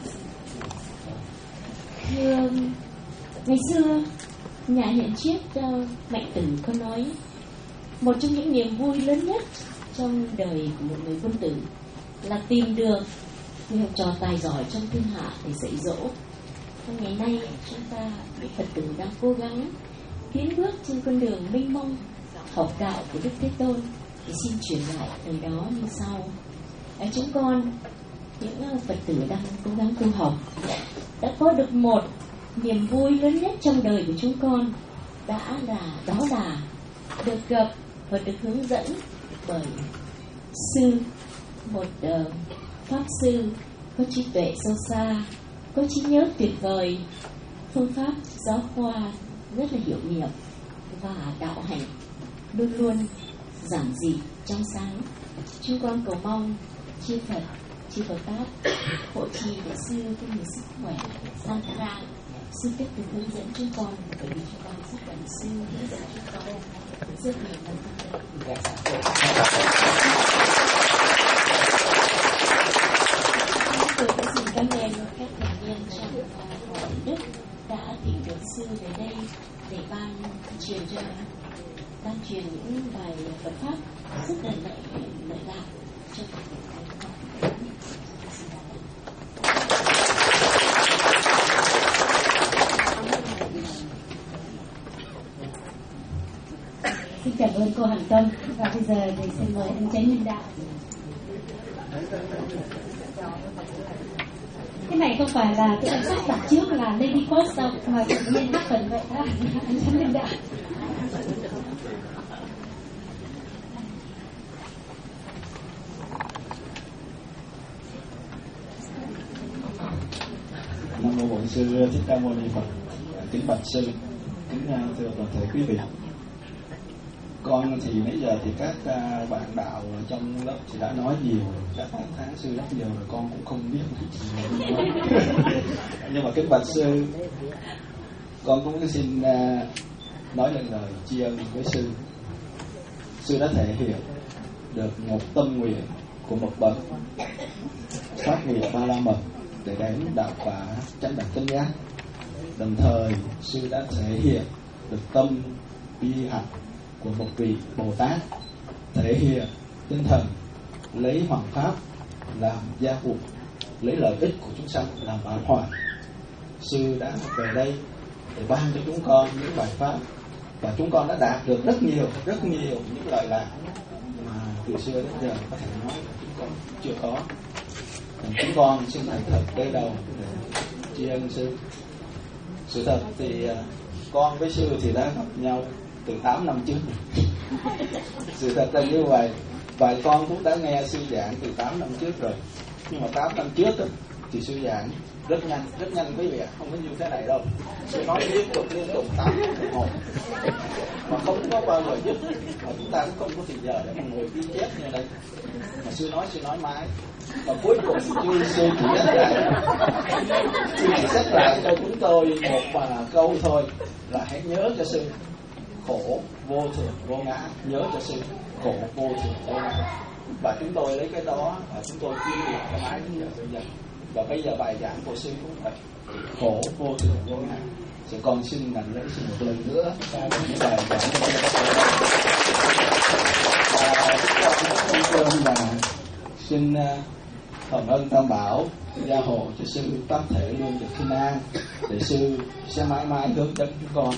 Thưa, ngày xưa nhà hiền triết Mạnh Tử có nói, một trong những niềm vui lớn nhất trong đời của một người quân tử là tìm được người học trò tài giỏi trong thiên hạ để dạy dỗ. Trong ngày nay chúng ta những Phật tử đang cố gắng tiến bước trên con đường mênh mông học đạo của Đức Thế Tôn, thì xin truyền lại lời đó như sau. Ở chúng con, những Phật tử đang cố gắng tu học, đã có được một niềm vui lớn nhất trong đời của chúng con, đã là đó là được gặp và được hướng dẫn bởi sư, một uh, pháp sư có trí tuệ sâu xa, có trí nhớ tuyệt vời, phương pháp giáo khoa rất là hiệu nghiệm và đạo hành luôn luôn giản dị trong sáng. Chúng con cầu mong chư Phật, chư Phật Pháp hộ trì để sư có nhiều sức khỏe, san ra. Sư tiếp tục hướng dẫn chúng con, bởi vì chúng con rất cần sư hướng dẫn chúng con rất nhiều lần. Tôi cũng xin cảm ơn các thành viên trong hội Đức đã tìm được sư về đây để ban truyền cho ban truyền những bài Phật pháp rất là lợi lợi lạc cho các bạn. Xin cảm ơn cô Hạnh Tâm, và bây giờ thì xin mời anh Chánh Minh Đạo. cái này không phải là tôi đã sắp đặt trước là Lady Coast đâu, mà tự nhiên hát phần vậy đó. Anh Trấn Minh Đạo. Nam mô Bổn Sư Thích Ca Mâu Ni Phật. Kính bạch sư, kính thưa toàn thể quý vị. Con thì nãy giờ thì các bạn đạo trong lớp thì đã nói nhiều, các tháng sư rất nhiều rồi, con cũng không biết gì nói. Nhưng mà kính bạch sư, con cũng xin nói lên lời tri ân với sư. Sư đã thể hiện được một tâm nguyện của một bậc phát nguyện ba la mật để đến đạo quả chánh đẳng chánh giác. Đồng thời sư đã thể hiện được tâm bi hạnh của một vị Bồ Tát, thể hiện tinh thần lấy hoàng pháp làm gia vụ, lấy lợi ích của chúng sanh làm bảo hòa. Sư đã về đây để ban cho chúng con những bài pháp, và chúng con đã đạt được rất nhiều rất nhiều những lợi lạc mà từ xưa đến giờ có thể nói chúng con chưa có. Còn chúng con xin thành thật đây đầu để tri ân sư. Sự thật thì con với sư thì đã gặp nhau từ tám năm trước. Sự thật là như vậy. Và con cũng đã nghe sư giảng từ tám năm trước rồi. Nhưng mà tám năm trước đó, thì sư giảng rất nhanh, rất nhanh quý vị ạ, không có như thế này đâu. Sư nói liên tục liên tục tám phút một mà không có bao giờ dứt. Mà chúng ta cũng không có thời giờ để mà ngồi ghi chép như đây. Mà sư nói, sư nói mãi. Và cuối cùng sư, sư chỉ nhắc lại, sư chỉ nhắc lại cho chúng tôi một mà câu thôi, là hãy nhớ cho sư khổ vô thường vô ngã, nhớ cho sư khổ vô thường vô ngã. Và chúng tôi lấy cái đó và chúng tôi ghi lại cái mãi đến giờ bây giờ. Và bây giờ bài giảng của sư cũng vậy, khổ vô thường vô ngã. Thì con xin nhận lấy xin một lần nữa những bài giảng của sư. Và chúng con cũng là xin hồng ân Tam Bảo gia hộ cho sư pháp thể luôn được thiên an, để sư sẽ mãi mãi hướng dẫn chúng con.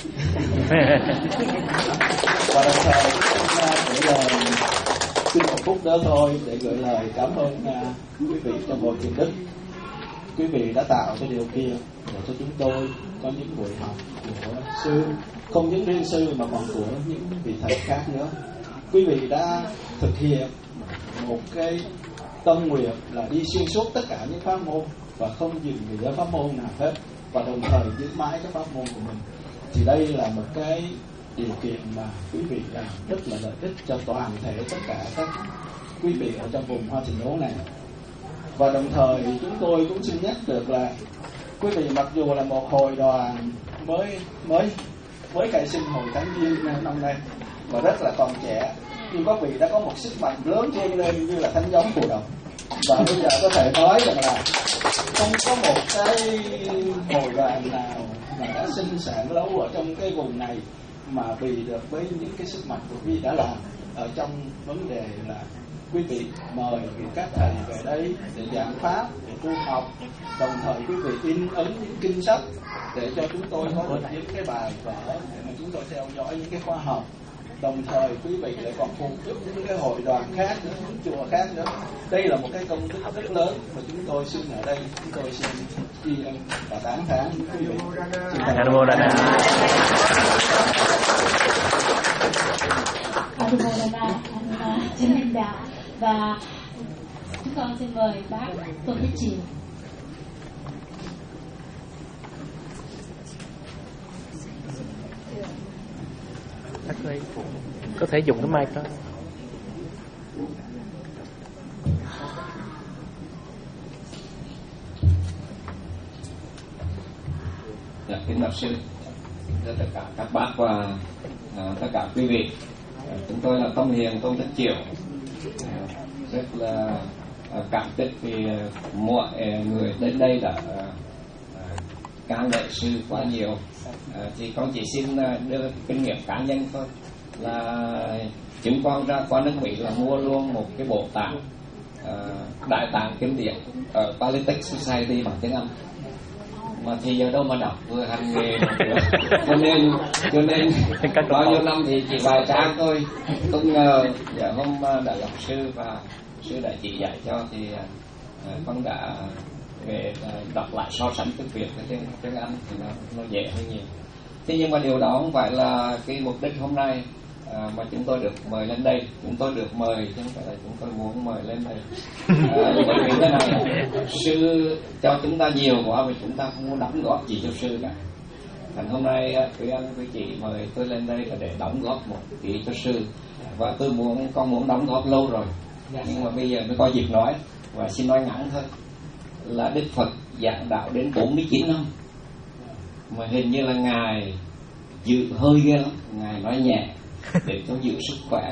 Và đồng thời gửi lời xin một phút đó thôi để gửi lời cảm ơn quý vị trong hội thiền đức. Quý vị đã tạo cái điều kiện để cho chúng tôi có những buổi học của sư, không những riêng sư mà còn của những vị thầy khác nữa. Quý vị đã thực hiện một cái tâm nguyện là đi xuyên suốt tất cả những pháp môn và không dừng về giới pháp môn nào hết, và đồng thời giữ mãi cái pháp môn của mình. Thì đây là một cái điều kiện mà quý vị làm rất là lợi ích cho toàn thể tất cả các quý vị ở trong vùng Hoa Thịnh Đố này. Và đồng thời chúng tôi cũng xin nhắc được là quý vị mặc dù là một hội đoàn mới mới mới khai sinh hồi tháng Giêng năm nay và rất là còn trẻ, nhưng các vị đã có một sức mạnh lớn trên lên như là thánh giống phù đồng. Và bây giờ có thể nói rằng là không có một cái hội đoàn nào mà đã sinh sản lâu ở trong cái vùng này mà vì được với những cái sức mạnh của quý vị đã làm ở trong vấn đề là quý vị mời các thầy về đây để giảng pháp, để tu học, đồng thời quý vị in ấn những kinh sách để cho chúng tôi có được những cái bài vở để mà chúng tôi theo dõi những cái khoa học. Đồng thời quý vị lại còn phụ giúp những cái hội đoàn khác nữa, những chùa khác nữa. Đây là một cái công đức rất lớn mà chúng tôi xin ở đây, chúng tôi xin tri ân và tán thán quý vị. Nam mô Đà Na. Nam mô Đà Na, anh Trấn Minh Đạo. Và chúng con xin mời bác Tôn Thế Triều. Có thể dùng cái mic đó. Dạ, kính bạch sư, tất cả các bác và à, tất cả quý vị, à, chúng tôi là Tâm Hiền Tôn Thế Triều, à, rất là à, cảm kích vì à, mọi người đến đây đã à, ca ngợi sư quá nhiều. À, thì con chỉ xin à, đưa kinh nghiệm cá nhân thôi, là chúng con ra qua nước Mỹ là mua luôn một cái bộ tạng uh, đại tạng kinh điển ở Polytech Society bằng tiếng Anh, mà thì giờ đâu mà đọc, vừa hành nghề cho nên cho nên bao nhiêu năm thì chỉ vài trang thôi. Không ngờ giờ hôm đã gặp sư và sư đã chỉ dạy cho thì uh, con đã về đọc lại so sánh tiếng Việt với tiếng, tiếng Anh thì nó, nó dễ hơn nhiều. Thế nhưng mà điều đó không phải là cái mục đích hôm nay à, mà chúng tôi được mời lên đây. Chúng tôi được mời chứ không phải là chúng tôi muốn mời lên đây. À, bởi vì thế này, sư cho chúng ta nhiều quá vì chúng ta không muốn đóng góp gì cho sư cả. Thành hôm nay quý anh quý chị mời tôi lên đây là để đóng góp một tí cho sư, và tôi muốn con muốn đóng góp lâu rồi, nhưng mà bây giờ mới có dịp nói. Và xin nói ngắn thôi là Đức Phật giảng đạo đến bốn mươi chín năm mà hình như là ngài dự hơi ghê lắm, ngài nói nhẹ để cho giữ sức khỏe.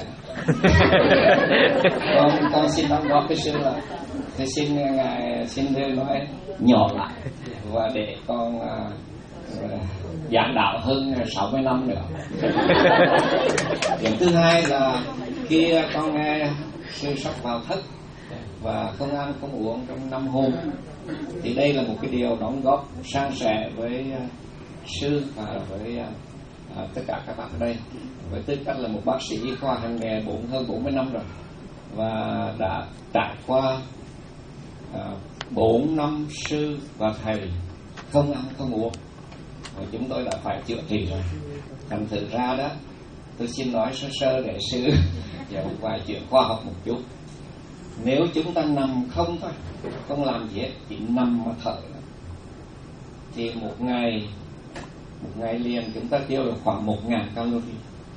con con xin đóng góp cái sư là thì xin ngài xin thưa nói nhỏ lại và để con uh, giảng đạo hơn sáu mươi năm nữa. Điểm thứ hai là khi con nghe sư sắp vào thất và không ăn không uống trong năm hôm, thì đây là một cái điều đóng góp san sẻ với uh, sư và với uh, tất cả các bạn ở đây, với tư cách là một bác sĩ y khoa hành nghề bốn hơn bốn mươi năm rồi, và đã trải qua bốn uh, năm sư và thầy không ăn không uống, và chúng tôi đã phải chữa trị rồi. Thành thử ra đó, tôi xin nói sơ sơ để sư và một vài chuyện khoa học một chút. Nếu chúng ta nằm không thôi, không làm gì hết, chỉ nằm mà thở, thì một ngày một ngày liền chúng ta tiêu được khoảng một ngàn calorie.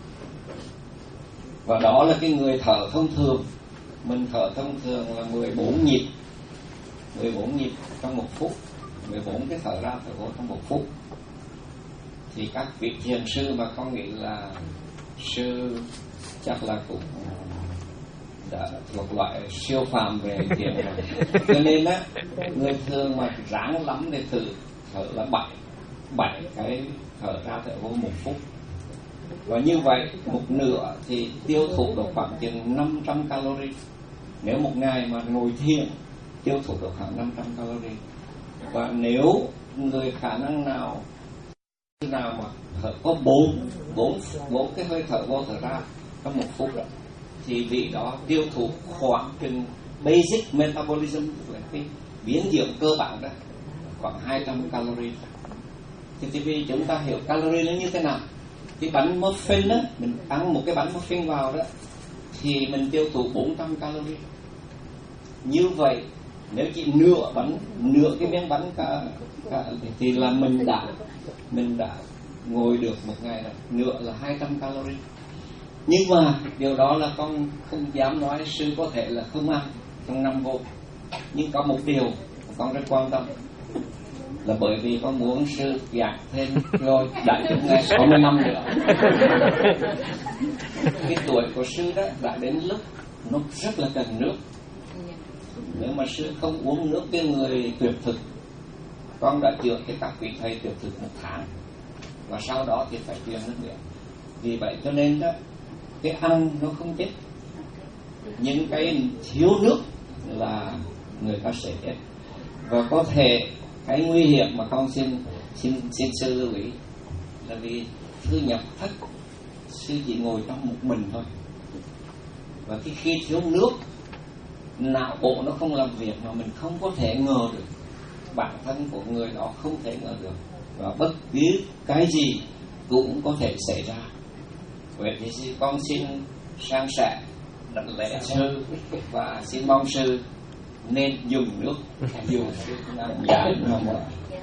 Và đó là cái người thở thông thường. Mình thở thông thường là mười bốn nhịp mười bốn nhịp trong một phút, mười bốn cái thở ra thở vô trong một phút. Thì các vị thiền sư mà không nghĩ là sư chắc là cũng đã thuộc loại siêu phàm về thiền rồi. Cho nên á, người thường mà ráng lắm để thử thở là bảy bảy cái thở ra thở vô một phút. Và như vậy một nửa thì tiêu thụ được khoảng chừng năm trăm calorie. Nếu một ngày mà ngồi thiền tiêu thụ được khoảng năm trăm calorie. Và nếu người khả năng nào nào mà thở có bốn bốn bốn cái hơi thở vô thở ra trong một phút đó, thì vị đó tiêu thụ khoảng chừng basic metabolism, là cái biến dưỡng cơ bản đó, khoảng hai trăm calorie. Thì vì chúng ta hiểu calorie nó như thế nào, cái bánh muffin đó, mình ăn một cái bánh muffin vào đó thì mình tiêu thụ bốn trăm calorie. Như vậy nếu chỉ nửa bánh, nửa cái miếng bánh cả, cả thì là mình đã mình đã ngồi được một ngày rồi, nửa là hai trăm calorie. Nhưng mà điều đó là con không dám nói sư có thể là không ăn trong năm vô. Nhưng có một điều con rất quan tâm là bởi vì con muốn sư giảng thêm rồi đại chúng ngày sáu mươi năm nữa. Cái tuổi của sư đó đã đến lúc nó rất là cần nước. Nếu mà sư không uống nước cái người tuyệt thực, con đã chữa cho các vị thầy tuyệt thực một tháng, và sau đó thì phải truyền nước nữa. Vì vậy cho nên đó, cái ăn nó không chết, những cái thiếu nước là người ta sẽ chết. Và có thể cái nguy hiểm mà con xin xin xin sư lưu ý là vì thư nhập thất, sư chỉ ngồi trong một mình thôi, và khi khi thiếu nước, não bộ nó không làm việc mà mình không có thể ngờ được, bản thân của người đó không thể ngờ được, và bất cứ cái gì cũng có thể xảy ra. Vậy thì con xin san sẻ đảnh lễ sư và xin mong sư nên dùng nước dù năm giải năm rồi.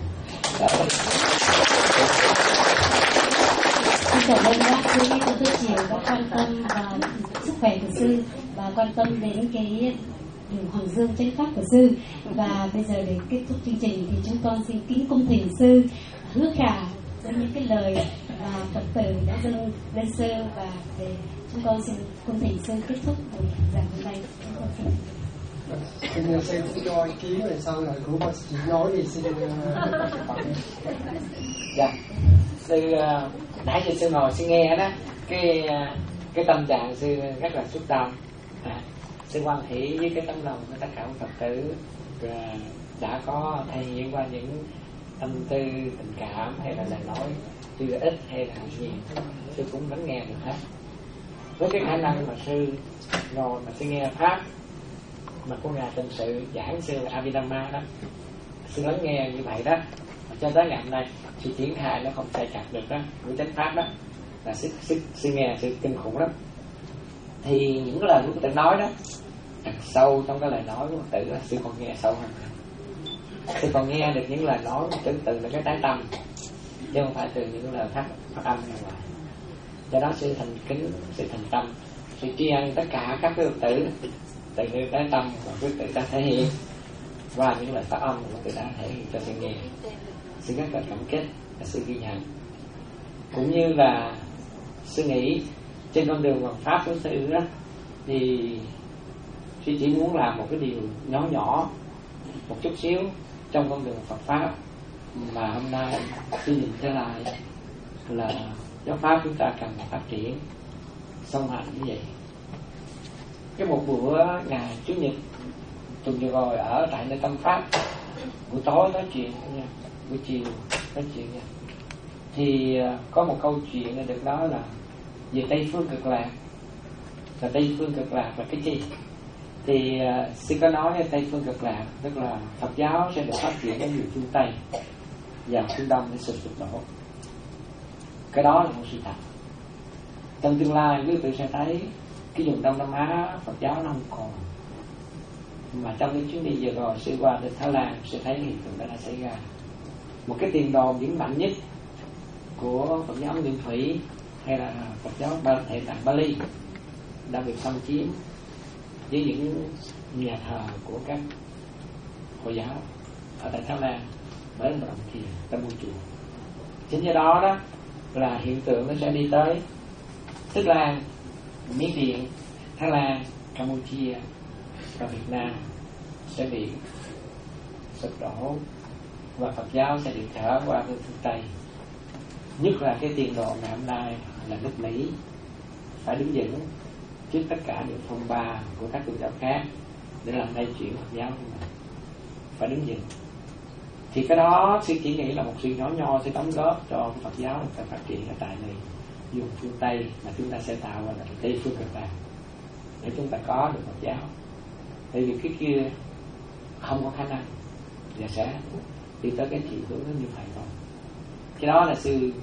Xin cảm ơn bác sĩ Tô Tư Chiều đã quan tâm vào sức khỏe của sư và quan tâm đến cái đường hoàng dương chân pháp của sư. Và bây giờ để kết thúc chương trình thì chúng con xin kính cung thỉnh sư hứa khả với những cái lời và Phật tử đã dâng lên sư, và để chúng con xin cung thỉnh sư kết thúc buổi giảng hôm nay. Chúng con xin Xin sư cũng cho ý kiến rồi sau này của bác sĩ nói thì xin dạ sư nãy giờ sư ngồi sư nghe đó, cái cái tâm trạng sư rất là xúc động, à, sư hoan hỷ với cái tấm lòng của tất cả Phật tử đã có thể hiện qua những tâm tư tình cảm hay là lời nói tuy là ít hay là nhiều, sư cũng vẫn nghe được hết. Với cái khả năng mà sư ngồi mà sư nghe pháp mà của ngài tịnh sự giảng sư Abhidhamma đó, sư lắng nghe như vậy đó, cho tới ngày hôm nay sư triển khai nó không sai chặt được đó, của chánh pháp đó là sư, sư, sư nghe sự kinh khủng lắm. Thì những cái lời của Phật tử nói đó, thật sâu trong cái lời nói của Phật tử đó, sư còn nghe sâu hơn. Sư còn nghe được những lời nói của Phật tử từ cái trái tâm, chứ không phải từ những lời phát, phát âm như vậy. Do đó sư thành kính, sự thành tâm, sự tri ân tất cả các Phật tử từ cái trái tâm mà Phật tử đã thể hiện qua những lời phát âm của Phật tử đã thể hiện cho sư nghe. Sư rất là cảm kích và sư ghi nhận. Cũng như là sư nghĩ trên con đường bằng pháp của sư đó, thì sư chỉ muốn làm một cái điều nhỏ nhỏ, một chút xíu trong con đường Phật pháp, mà hôm nay sư nhìn trở lại là giáo pháp chúng ta cần phát triển song hành như vậy. Cái một bữa ngày Chủ nhật tuần vừa rồi ở tại nơi Tâm Pháp, buổi tối nói chuyện nha, buổi chiều nói chuyện nha, thì có một câu chuyện được đó là về Tây Phương Cực Lạc. Là Tây Phương Cực Lạc là cái gì? Thì uh, sư có nói là Tây Phương Cực Lạc tức là Phật giáo sẽ được phát triển ở nhiều phương Tây và phương Đông để sụp sụp đổ. Cái đó là một sự thật. Trong tương lai quý vị sẽ thấy cái vùng Đông Nam Á Phật giáo nó không còn. Mà trong cái chuyến đi vừa rồi sư qua đến Thái Lan sẽ thấy hiện tượng đó đã xảy ra. Một cái tiền đồn vững mạnh nhất của Phật giáo Nguyên Thủy hay là Phật giáo Hệ Tạng Bali đã bị xâm chiếm với những nhà thờ của các Hồi giáo ở tại Thái Lan bởi một đồng thiền ta mua chùa. Chính do đó đó là hiện tượng nó sẽ đi tới Tức Lan, Miến Điện, Thái Lan, Campuchia và Việt Nam sẽ bị sụp đổ và Phật giáo sẽ được trở qua phương Tây. Nhất là cái tiền đồ ngày hôm nay là nước Mỹ phải đứng vững trước tất cả những phong ba của các tôn giáo khác để làm lay chuyển Phật giáo của mình, phải đứng vững. Thì cái đó sư chỉ nghĩ là một sự nhỏ nho sẽ đóng góp cho Phật giáo được phát triển ở tại này vùng phương Tây mà chúng ta sẽ tạo ra là Tây Phương Cực Lạc để chúng ta có được Phật giáo. Tại vì cái kia không có khả năng và sẽ đi tới cái chiều hướng như vậy thôi. Cái đó là sư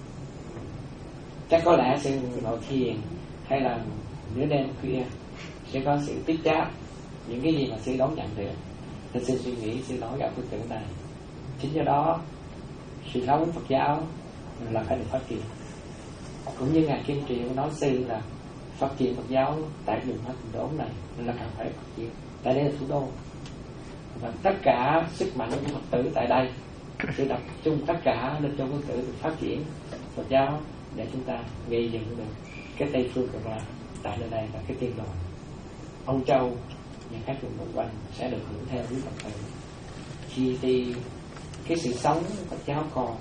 chắc có lẽ sư ngồi thiền hay là nửa đêm khuya sẽ có sự tiếp giáp những cái gì mà sư đón nhận được. Thì sư suy nghĩ sư nói gặp phương tượng này. Chính do đó sự sống Phật giáo là phải được phát triển. Cũng như ngài Kim Triệu nói sư là phát triển Phật giáo tại vùng Bắc Đốn này là cần phải phát triển. Tại đây là thủ đô và tất cả sức mạnh của Phật tử tại đây sẽ tập trung tất cả lên cho Phật tử được phát triển Phật giáo để chúng ta gây dựng được cái Tây Phương Cực Lạc tại nơi đây là cái tiên đồ. Âu Châu và các vùng xung quanh sẽ được hưởng theo quý Phật tử. Khi thì cái sự sống Phật giáo còn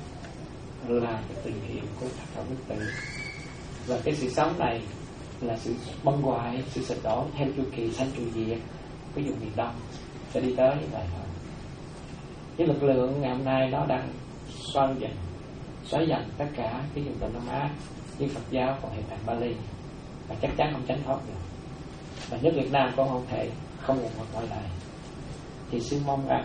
là cái từ hiệu của tất cả Phật tử và cái sự sống này là sự băng hoại, sự sụp đổ theo chu kỳ sanh trụ diệt cái vùng miền Đông sẽ đi tới như vậy thôi. Cái lực lượng ngày hôm nay nó đang xoay dần, xoáy dần tất cả cái vùng Đông Nam Á như Phật giáo còn Hệ Tạng Bali và chắc chắn không tránh thoát được. Và nước Việt Nam cũng không thể không một một ngoại lệ. Thì sư mong rằng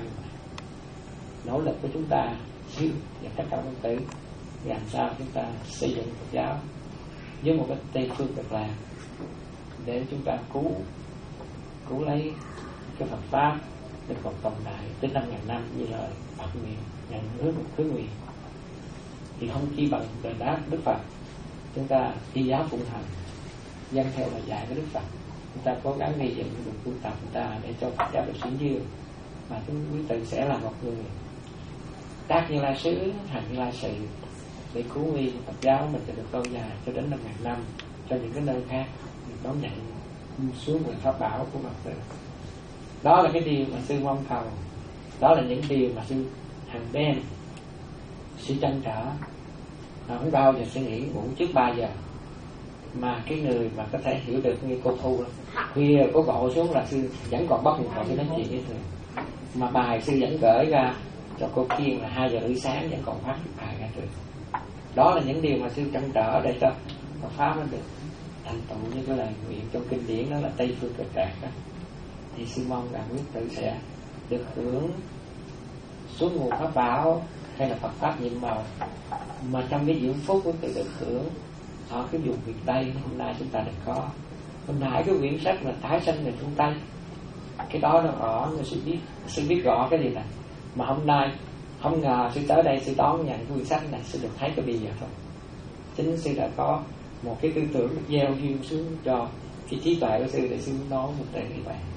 nỗ lực của chúng ta sư và tất cả Phật tử làm sao chúng ta xây dựng Phật giáo với một cái Tây Phương Cực Lạc để chúng ta cứu cứu lấy cái Phật pháp được còn tồn tại tới năm ngàn năm như lời Phật nguyện nhận hứa hứa nguyện. Thì không chỉ bằng đền đáp Đức Phật chúng ta thi giáo phụng hành dân theo lời dạy của Đức Phật, chúng ta cố gắng gây dựng được tu tập chúng ta để cho Phật giáo được xứng dương, mà chúng quý tử sẽ là một người tác Như Lai sứ hành Như Lai sự để cứu nguy Phật giáo mình sẽ được lâu dài cho đến năm ngàn năm cho những cái nơi khác được đón nhận xuống nguồn pháp bảo của Phật tử. Đó là cái điều mà sư mong cầu, đó là những điều mà sư hàng đêm sư trăn trở. Mà không bao giờ sư nghĩ ngủ trước ba giờ, mà cái người mà có thể hiểu được như cô Thu khuya có gọi xuống là sư vẫn còn bắt một họ nói chuyện với thường, mà bài sư vẫn gửi ra cho cô Kiên là hai giờ rưỡi sáng vẫn còn phát bài ra trường. Đó là những điều mà sư trăn trở để cho Phật pháp nó được thành tựu như cái lời nguyện trong kinh điển, đó là Tây Phương Cực Lạc đó. Thì sư mong rằng quý tử sẽ được hưởng xuống nguồn pháp bảo hay là Phật pháp nhiệm màu, mà trong cái diễm phúc của tự được hưởng ở cái vùng miền Tây hôm nay chúng ta được có. Hôm nay cái quyển sách là tái sanh về phương Tây, cái đó nó rõ, người sư biết sư biết rõ cái gì này. Mà hôm nay không ngờ sư tới đây sư đón nhận quyển sách này, sư được thấy cái bây giờ thôi. Chính sư đã có một cái tư tưởng được gieo duyên xuống cho cái trí tuệ của sư để sư nói một đời như vậy.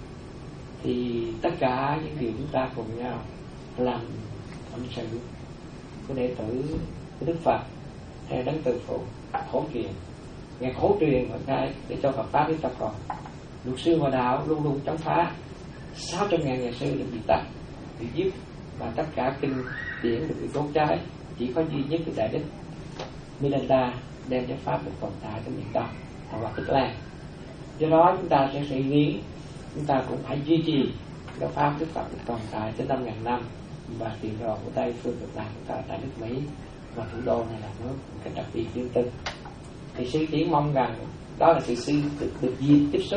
Thì tất cả những điều chúng ta cùng nhau làm phận sự của đệ tử của Đức Phật theo đấng từ phụ khổ truyền, nghe khổ truyền một cái để cho Phật pháp chúng ta còn. Luật sư Hòa Đạo luôn luôn chống phá sáu trăm ngàn nhà sư được bị tắt, bị giết, và tất cả kinh điển được bị đốt cháy. Chỉ có duy nhất cái Đại Đức Miranda đem cho pháp được tồn tại trong miền Đông hoặc là Tức Lan. Do đó chúng ta sẽ suy nghĩ, chúng ta cũng phải duy trì cái pháp Đức Phật được tồn tại tới năm ngàn năm, và tiền rồi của Tây phương Cực Lạc chúng ta tại nước Mỹ và thủ đô này là nước một cái đặc biệt riêng tư. Thì sư chỉ mong rằng đó là sự sư được, được dịp tiếp xúc,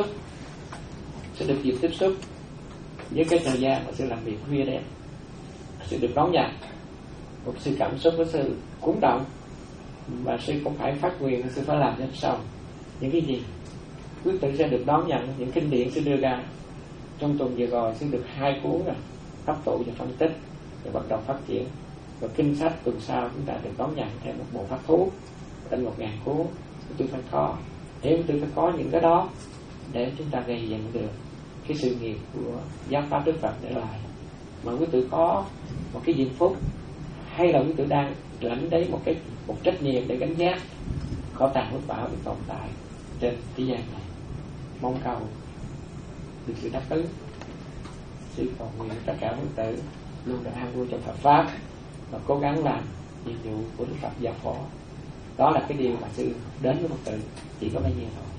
sẽ được dịp tiếp xúc với cái thời gian mà sư làm việc khuya đêm, sư được đón nhận một sự cảm xúc của sư cuốn động, và sư cũng phải phát nguyện sư phải làm cho xong những cái gì quyết tự sẽ được đón nhận. Những kinh điển sư đưa ra trong tuần vừa rồi, sư được hai cuốn rồi, hấp thụ và phân tích và bắt đầu phát triển. Và kinh sách tuần sau chúng ta được đón nhận theo một bộ pháp thú trên một ngàn cuốn. Tôi phải có, nếu tôi phải có những cái đó để chúng ta gây dựng được cái sự nghiệp của giáo pháp Đức Phật để lại. Mà quý tử có một cái diễm phúc, hay là quý tử đang lãnh đấy một cái một trách nhiệm để gánh vác kho tàng quốc bảo được tồn tại trên thế gian này, mong cầu được sự đáp ứng. Sư cầu nguyện tất cả quý tử luôn được an vui trong Phật pháp và cố gắng làm nhiệm vụ của Đức Phật giáo phổ. Đó là cái điều mà sư đến với Phật tử chỉ có bao nhiêu thôi.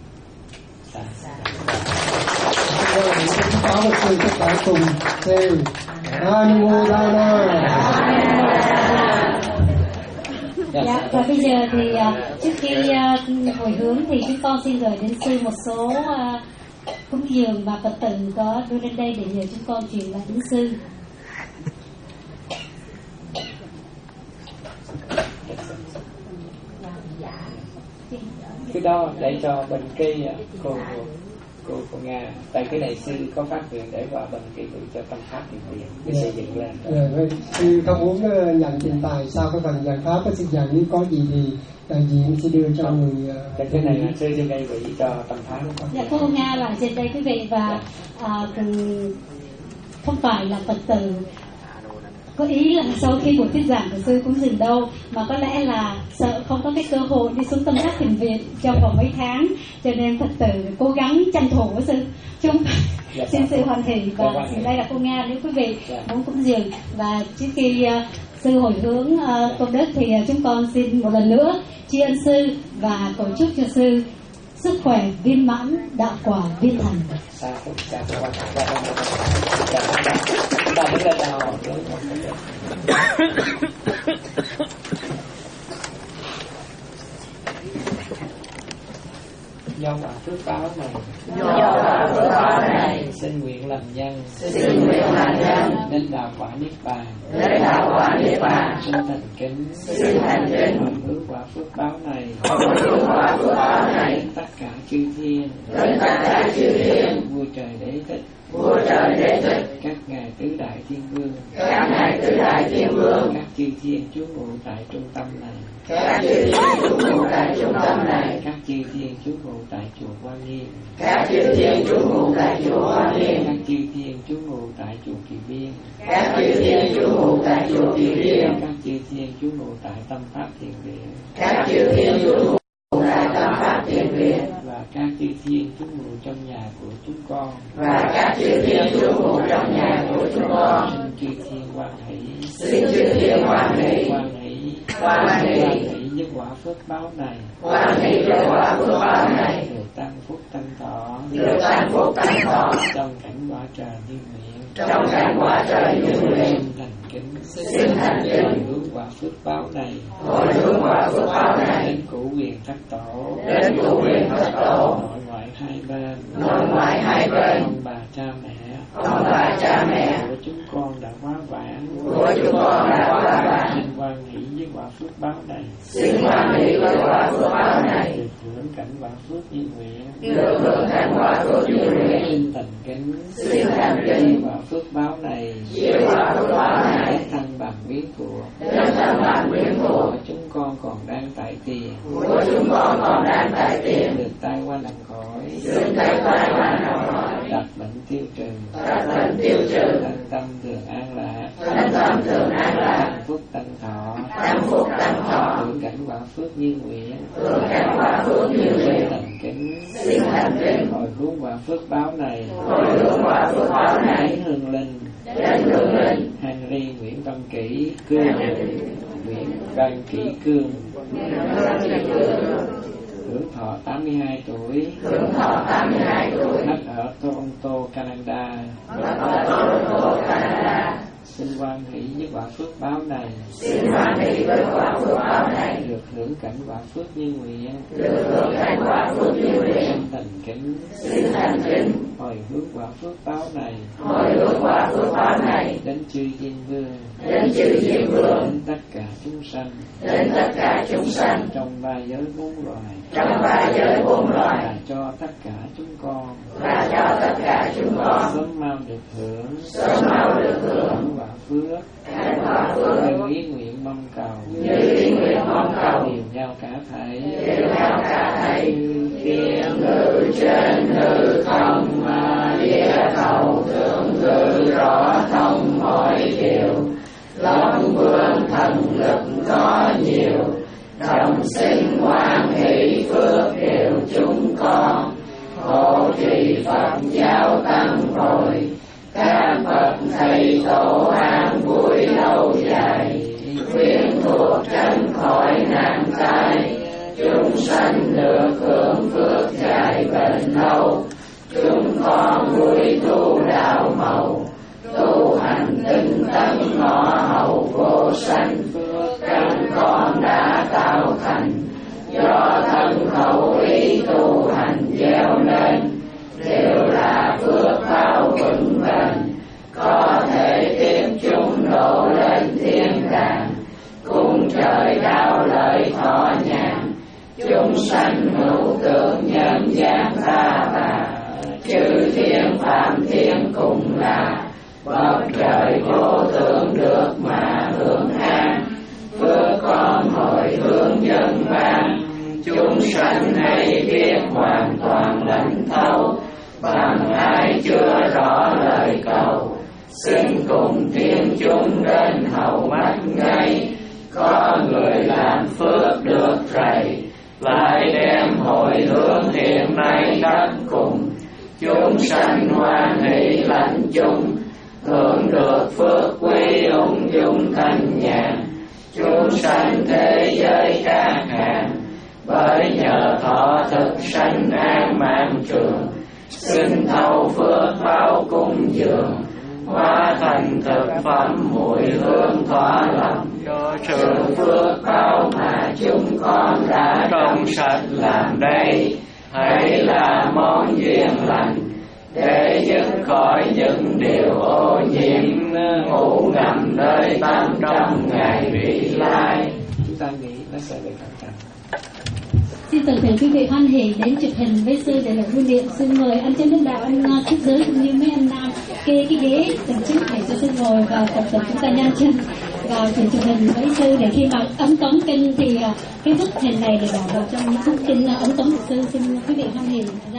Có một sự tất cả cùng thề Nam Mô Đa Na. Dạ, và bây giờ thì uh, trước khi uh, hồi hướng thì chúng con xin gửi đến sư một số uh, cúng dường và Phật tử có đưa lên đây để nhờ chúng con truyền lại đến sư. Cái đó để cho bên kia cô cô cô Nga, tại cái này sư có phát nguyện để vào bên kia gửi cho tâm pháp tiền tiền để xây dựng lên. Dạ, sư không muốn nhận tiền tài, sau cái phần giải pháp sư dạy nếu có gì thì đại diện sẽ đưa cho người. Cái cái này là sư trên đây gửi cho tâm pháp. Dạ, cô Nga là trên đây quý vị, và à, không phải là Phật tử có ý là sau khi buổi thuyết giảng của sư cũng dừng đâu, mà có lẽ là sợ không có cái cơ hội đi xuống tâm giác thiền viện trong vòng mấy tháng, cho nên Phật tử cố gắng tranh thủ với sư chung xin sự hoan hỷ. Và đây là cô Nga, nếu quý vị muốn cúng dường. Và trước khi uh, sư hồi hướng uh, công đức thì uh, chúng con xin một lần nữa tri ân sư và cầu chúc cho sư sức khỏe viên mãn, đạo quả viên thành. Do quả phước báo này, do quả phước báo này, xin nguyện làm nhân, xin nguyện làm nhân, đến đạo quả niết bàn, đến đạo quả niết bàn, xin thành kính, xin thành kính, hồi hướng quả phước báo này, hồi hướng quả phước báo này, đến tất cả chư thiên, đến tất cả chư thiên, vua trời đế thích, vua trời đế thích, các ngài tứ đại thiên vương, các ngài tứ đại thiên vương, các chư thiên trú ngụ tại trung tâm này, các chư thiên trú ngụ tại trung tâm này, các chư thiên trú ngụ tại chùa Hoa Nghiêm, các chư thiên trú ngụ tại chùa Hoa Nghiêm, các chư thiên trú ngụ tại chùa Kỳ Viên, các chư thiên trú ngụ tại chùa Kỳ Viên, các chư thiên trú ngụ tại Tâm Pháp Thiền Viện, các chư thiên trú ngụ tại Tâm Pháp Thiền Viện, và các chư thiên trú ngụ trong nhà của chúng con, và các chư thiên trú ngụ trong nhà của chúng con. Xin chư thiên hoan hỷ, xin chư thiên hoan hỷ, hoan hỷ, hoan hỷ, hoan hỷ với quả phước báo này, hoan hỷ với quả phước báo này, được tăng phúc tăng thọ, được tăng phúc tăng thọ, trong cảnh quả trời như nguyện, trong cảnh quả trời như nguyện, xin thành kính, xin thành kính, hồi hướng quả phước báo này, hồi hướng quả phước báo này, đến cửu quyền thất tổ, đến cửu quyền thất tổ, nội ngoại hai bên, nội ngoại hai bên, ông bà cha mẹ, ông bà cha mẹ của chúng con đã quá vãng, của chúng con đã quá vãng. Xin hoan hỷ với quả phước báo này, xin hoan hỷ với quả phước báo này, được hưởng cảnh quả phước như nguyện, được hưởng cảnh quả phước như nguyện. Xin thành kính, xin thành kính quả phước báo này, với quả phước báo này, đến thân bằng biến thuộc, đến thân bằng biến thuộc. Chúng con còn đang tại tiền, của chúng con còn đang tại tiền, được tai qua nằm khỏi, được tai qua nằm khỏi, đặt bệnh tiêu trừ, đặt bệnh tiêu trừ, thân tâm thường an lạc, thân tâm thường an lạc, hạnh phúc tăng thọ, hạnh phúc tăng thọ, hưởng cảnh quả phước như nguyện, hưởng cảnh quả phước như nguyện. thành kính, xin thành kính, hồi hướng quả phước báo này, hồi hướng quả phước báo này, đến hương linh, đến hương linh, Henry Nguyễn Văn Kỷ Cương, Nguyễn Văn Kỷ Cương, hưởng thọ tám mươi hai tuổi, hưởng thọ tám mươi hai tuổi, mất ở Toronto, Canada, mất ở Toronto, Canada. Xin hoan hỷ với quả phước báo này, xin hoan hỷ với quả phước báo này, được hưởng cảnh quả phước như nguyện, được hưởng cảnh quả phước như nguyện. Xin thành kính, xin thành kính, hồi hướng quả phước báo này, hồi hướng quả phước báo này, đến chư Diêm Vương, đến chư Diêm Vương, đến tất cả chúng sanh, đến tất cả chúng sanh, trong ba giới bốn loài, trong ba giới bốn loài, và cho tất cả chúng con, và cho tất cả chúng con sớm mau được hưởng, sớm mau được hưởng cảnh quả phước, cảnh quả phước, như ý nguyện mong cầu, như ý nguyện mong cầu, đều nhau cả thảy, đều nhau cả thảy. Thiên ngự trên hư không, địa cầu thượng ngự rõ thông mọi điều, Long Vương thần lực có nhiều, đồng sinh hoan hỷ phước đều chúng con, hộ trì Phật giáo tăng bồi, các bậc thầy tổ an vui lâu dài, khuyến thuộc tránh khỏi nạn tai, chúng sanh được hưởng phước dài bền lâu. Chúng con vui tu đạo màu, tu hành tinh tấn ngõ hậu vô sanh, căn con đã tạo thành, do thân khẩu ý tu hành gieo lên, đều là phước báo vững bền, có thể tiếp chúng độ lên thiên đàng, cung trời đạo lợi thọ nhàn, chúng sanh hữu tượng nhân gian ta bà, chư thiên phạm thiên cùng là, bậc trời vô tượng được mà hưởng an, phước con hồi hướng dân ban, chúng sanh hay biết hoàn toàn lãnh thấu, bằng ai chưa rõ lời cầu, xin cùng thiên chúng đến hầu mắt ngay, có người làm phước được rầy, lại đem hồi hướng hiện nay đất cùng, chúng sanh hoan hỷ lãnh chung, hưởng được phước quý ung dung thanh nhàn, chúng sanh thế giới các hàng, bởi nhờ thọ thực sanh an mạng trường, xin thâu phước báo cung dường, hóa thành thực phẩm mùi hương thỏa lòng, sự phước báo mà chúng con đã trong sạch làm đây, hãy là món duyên lành, để dứt khỏi những điều ô nhiễm, ngủ ngầm nơi tâm trong ngày vị lai. Chúng ta nghĩ nó sẽ bị cẩn thận. Xin toàn thể quý vị hoan hỷ đến chụp hình với sư để làm lưu niệm. Xin mời anh Trần Đức Đạo, anh Thích Giới cũng như mấy anh nam kê cái ghế tầng trước để cho sư ngồi và tập tập chúng ta nhanh chân vào chụp chụp hình với sư, để khi mà ấn tống kinh thì cái bức hình này để bỏ vào trong những bức kinh ấn tống của sư. Xin quý vị hoan hỷ ra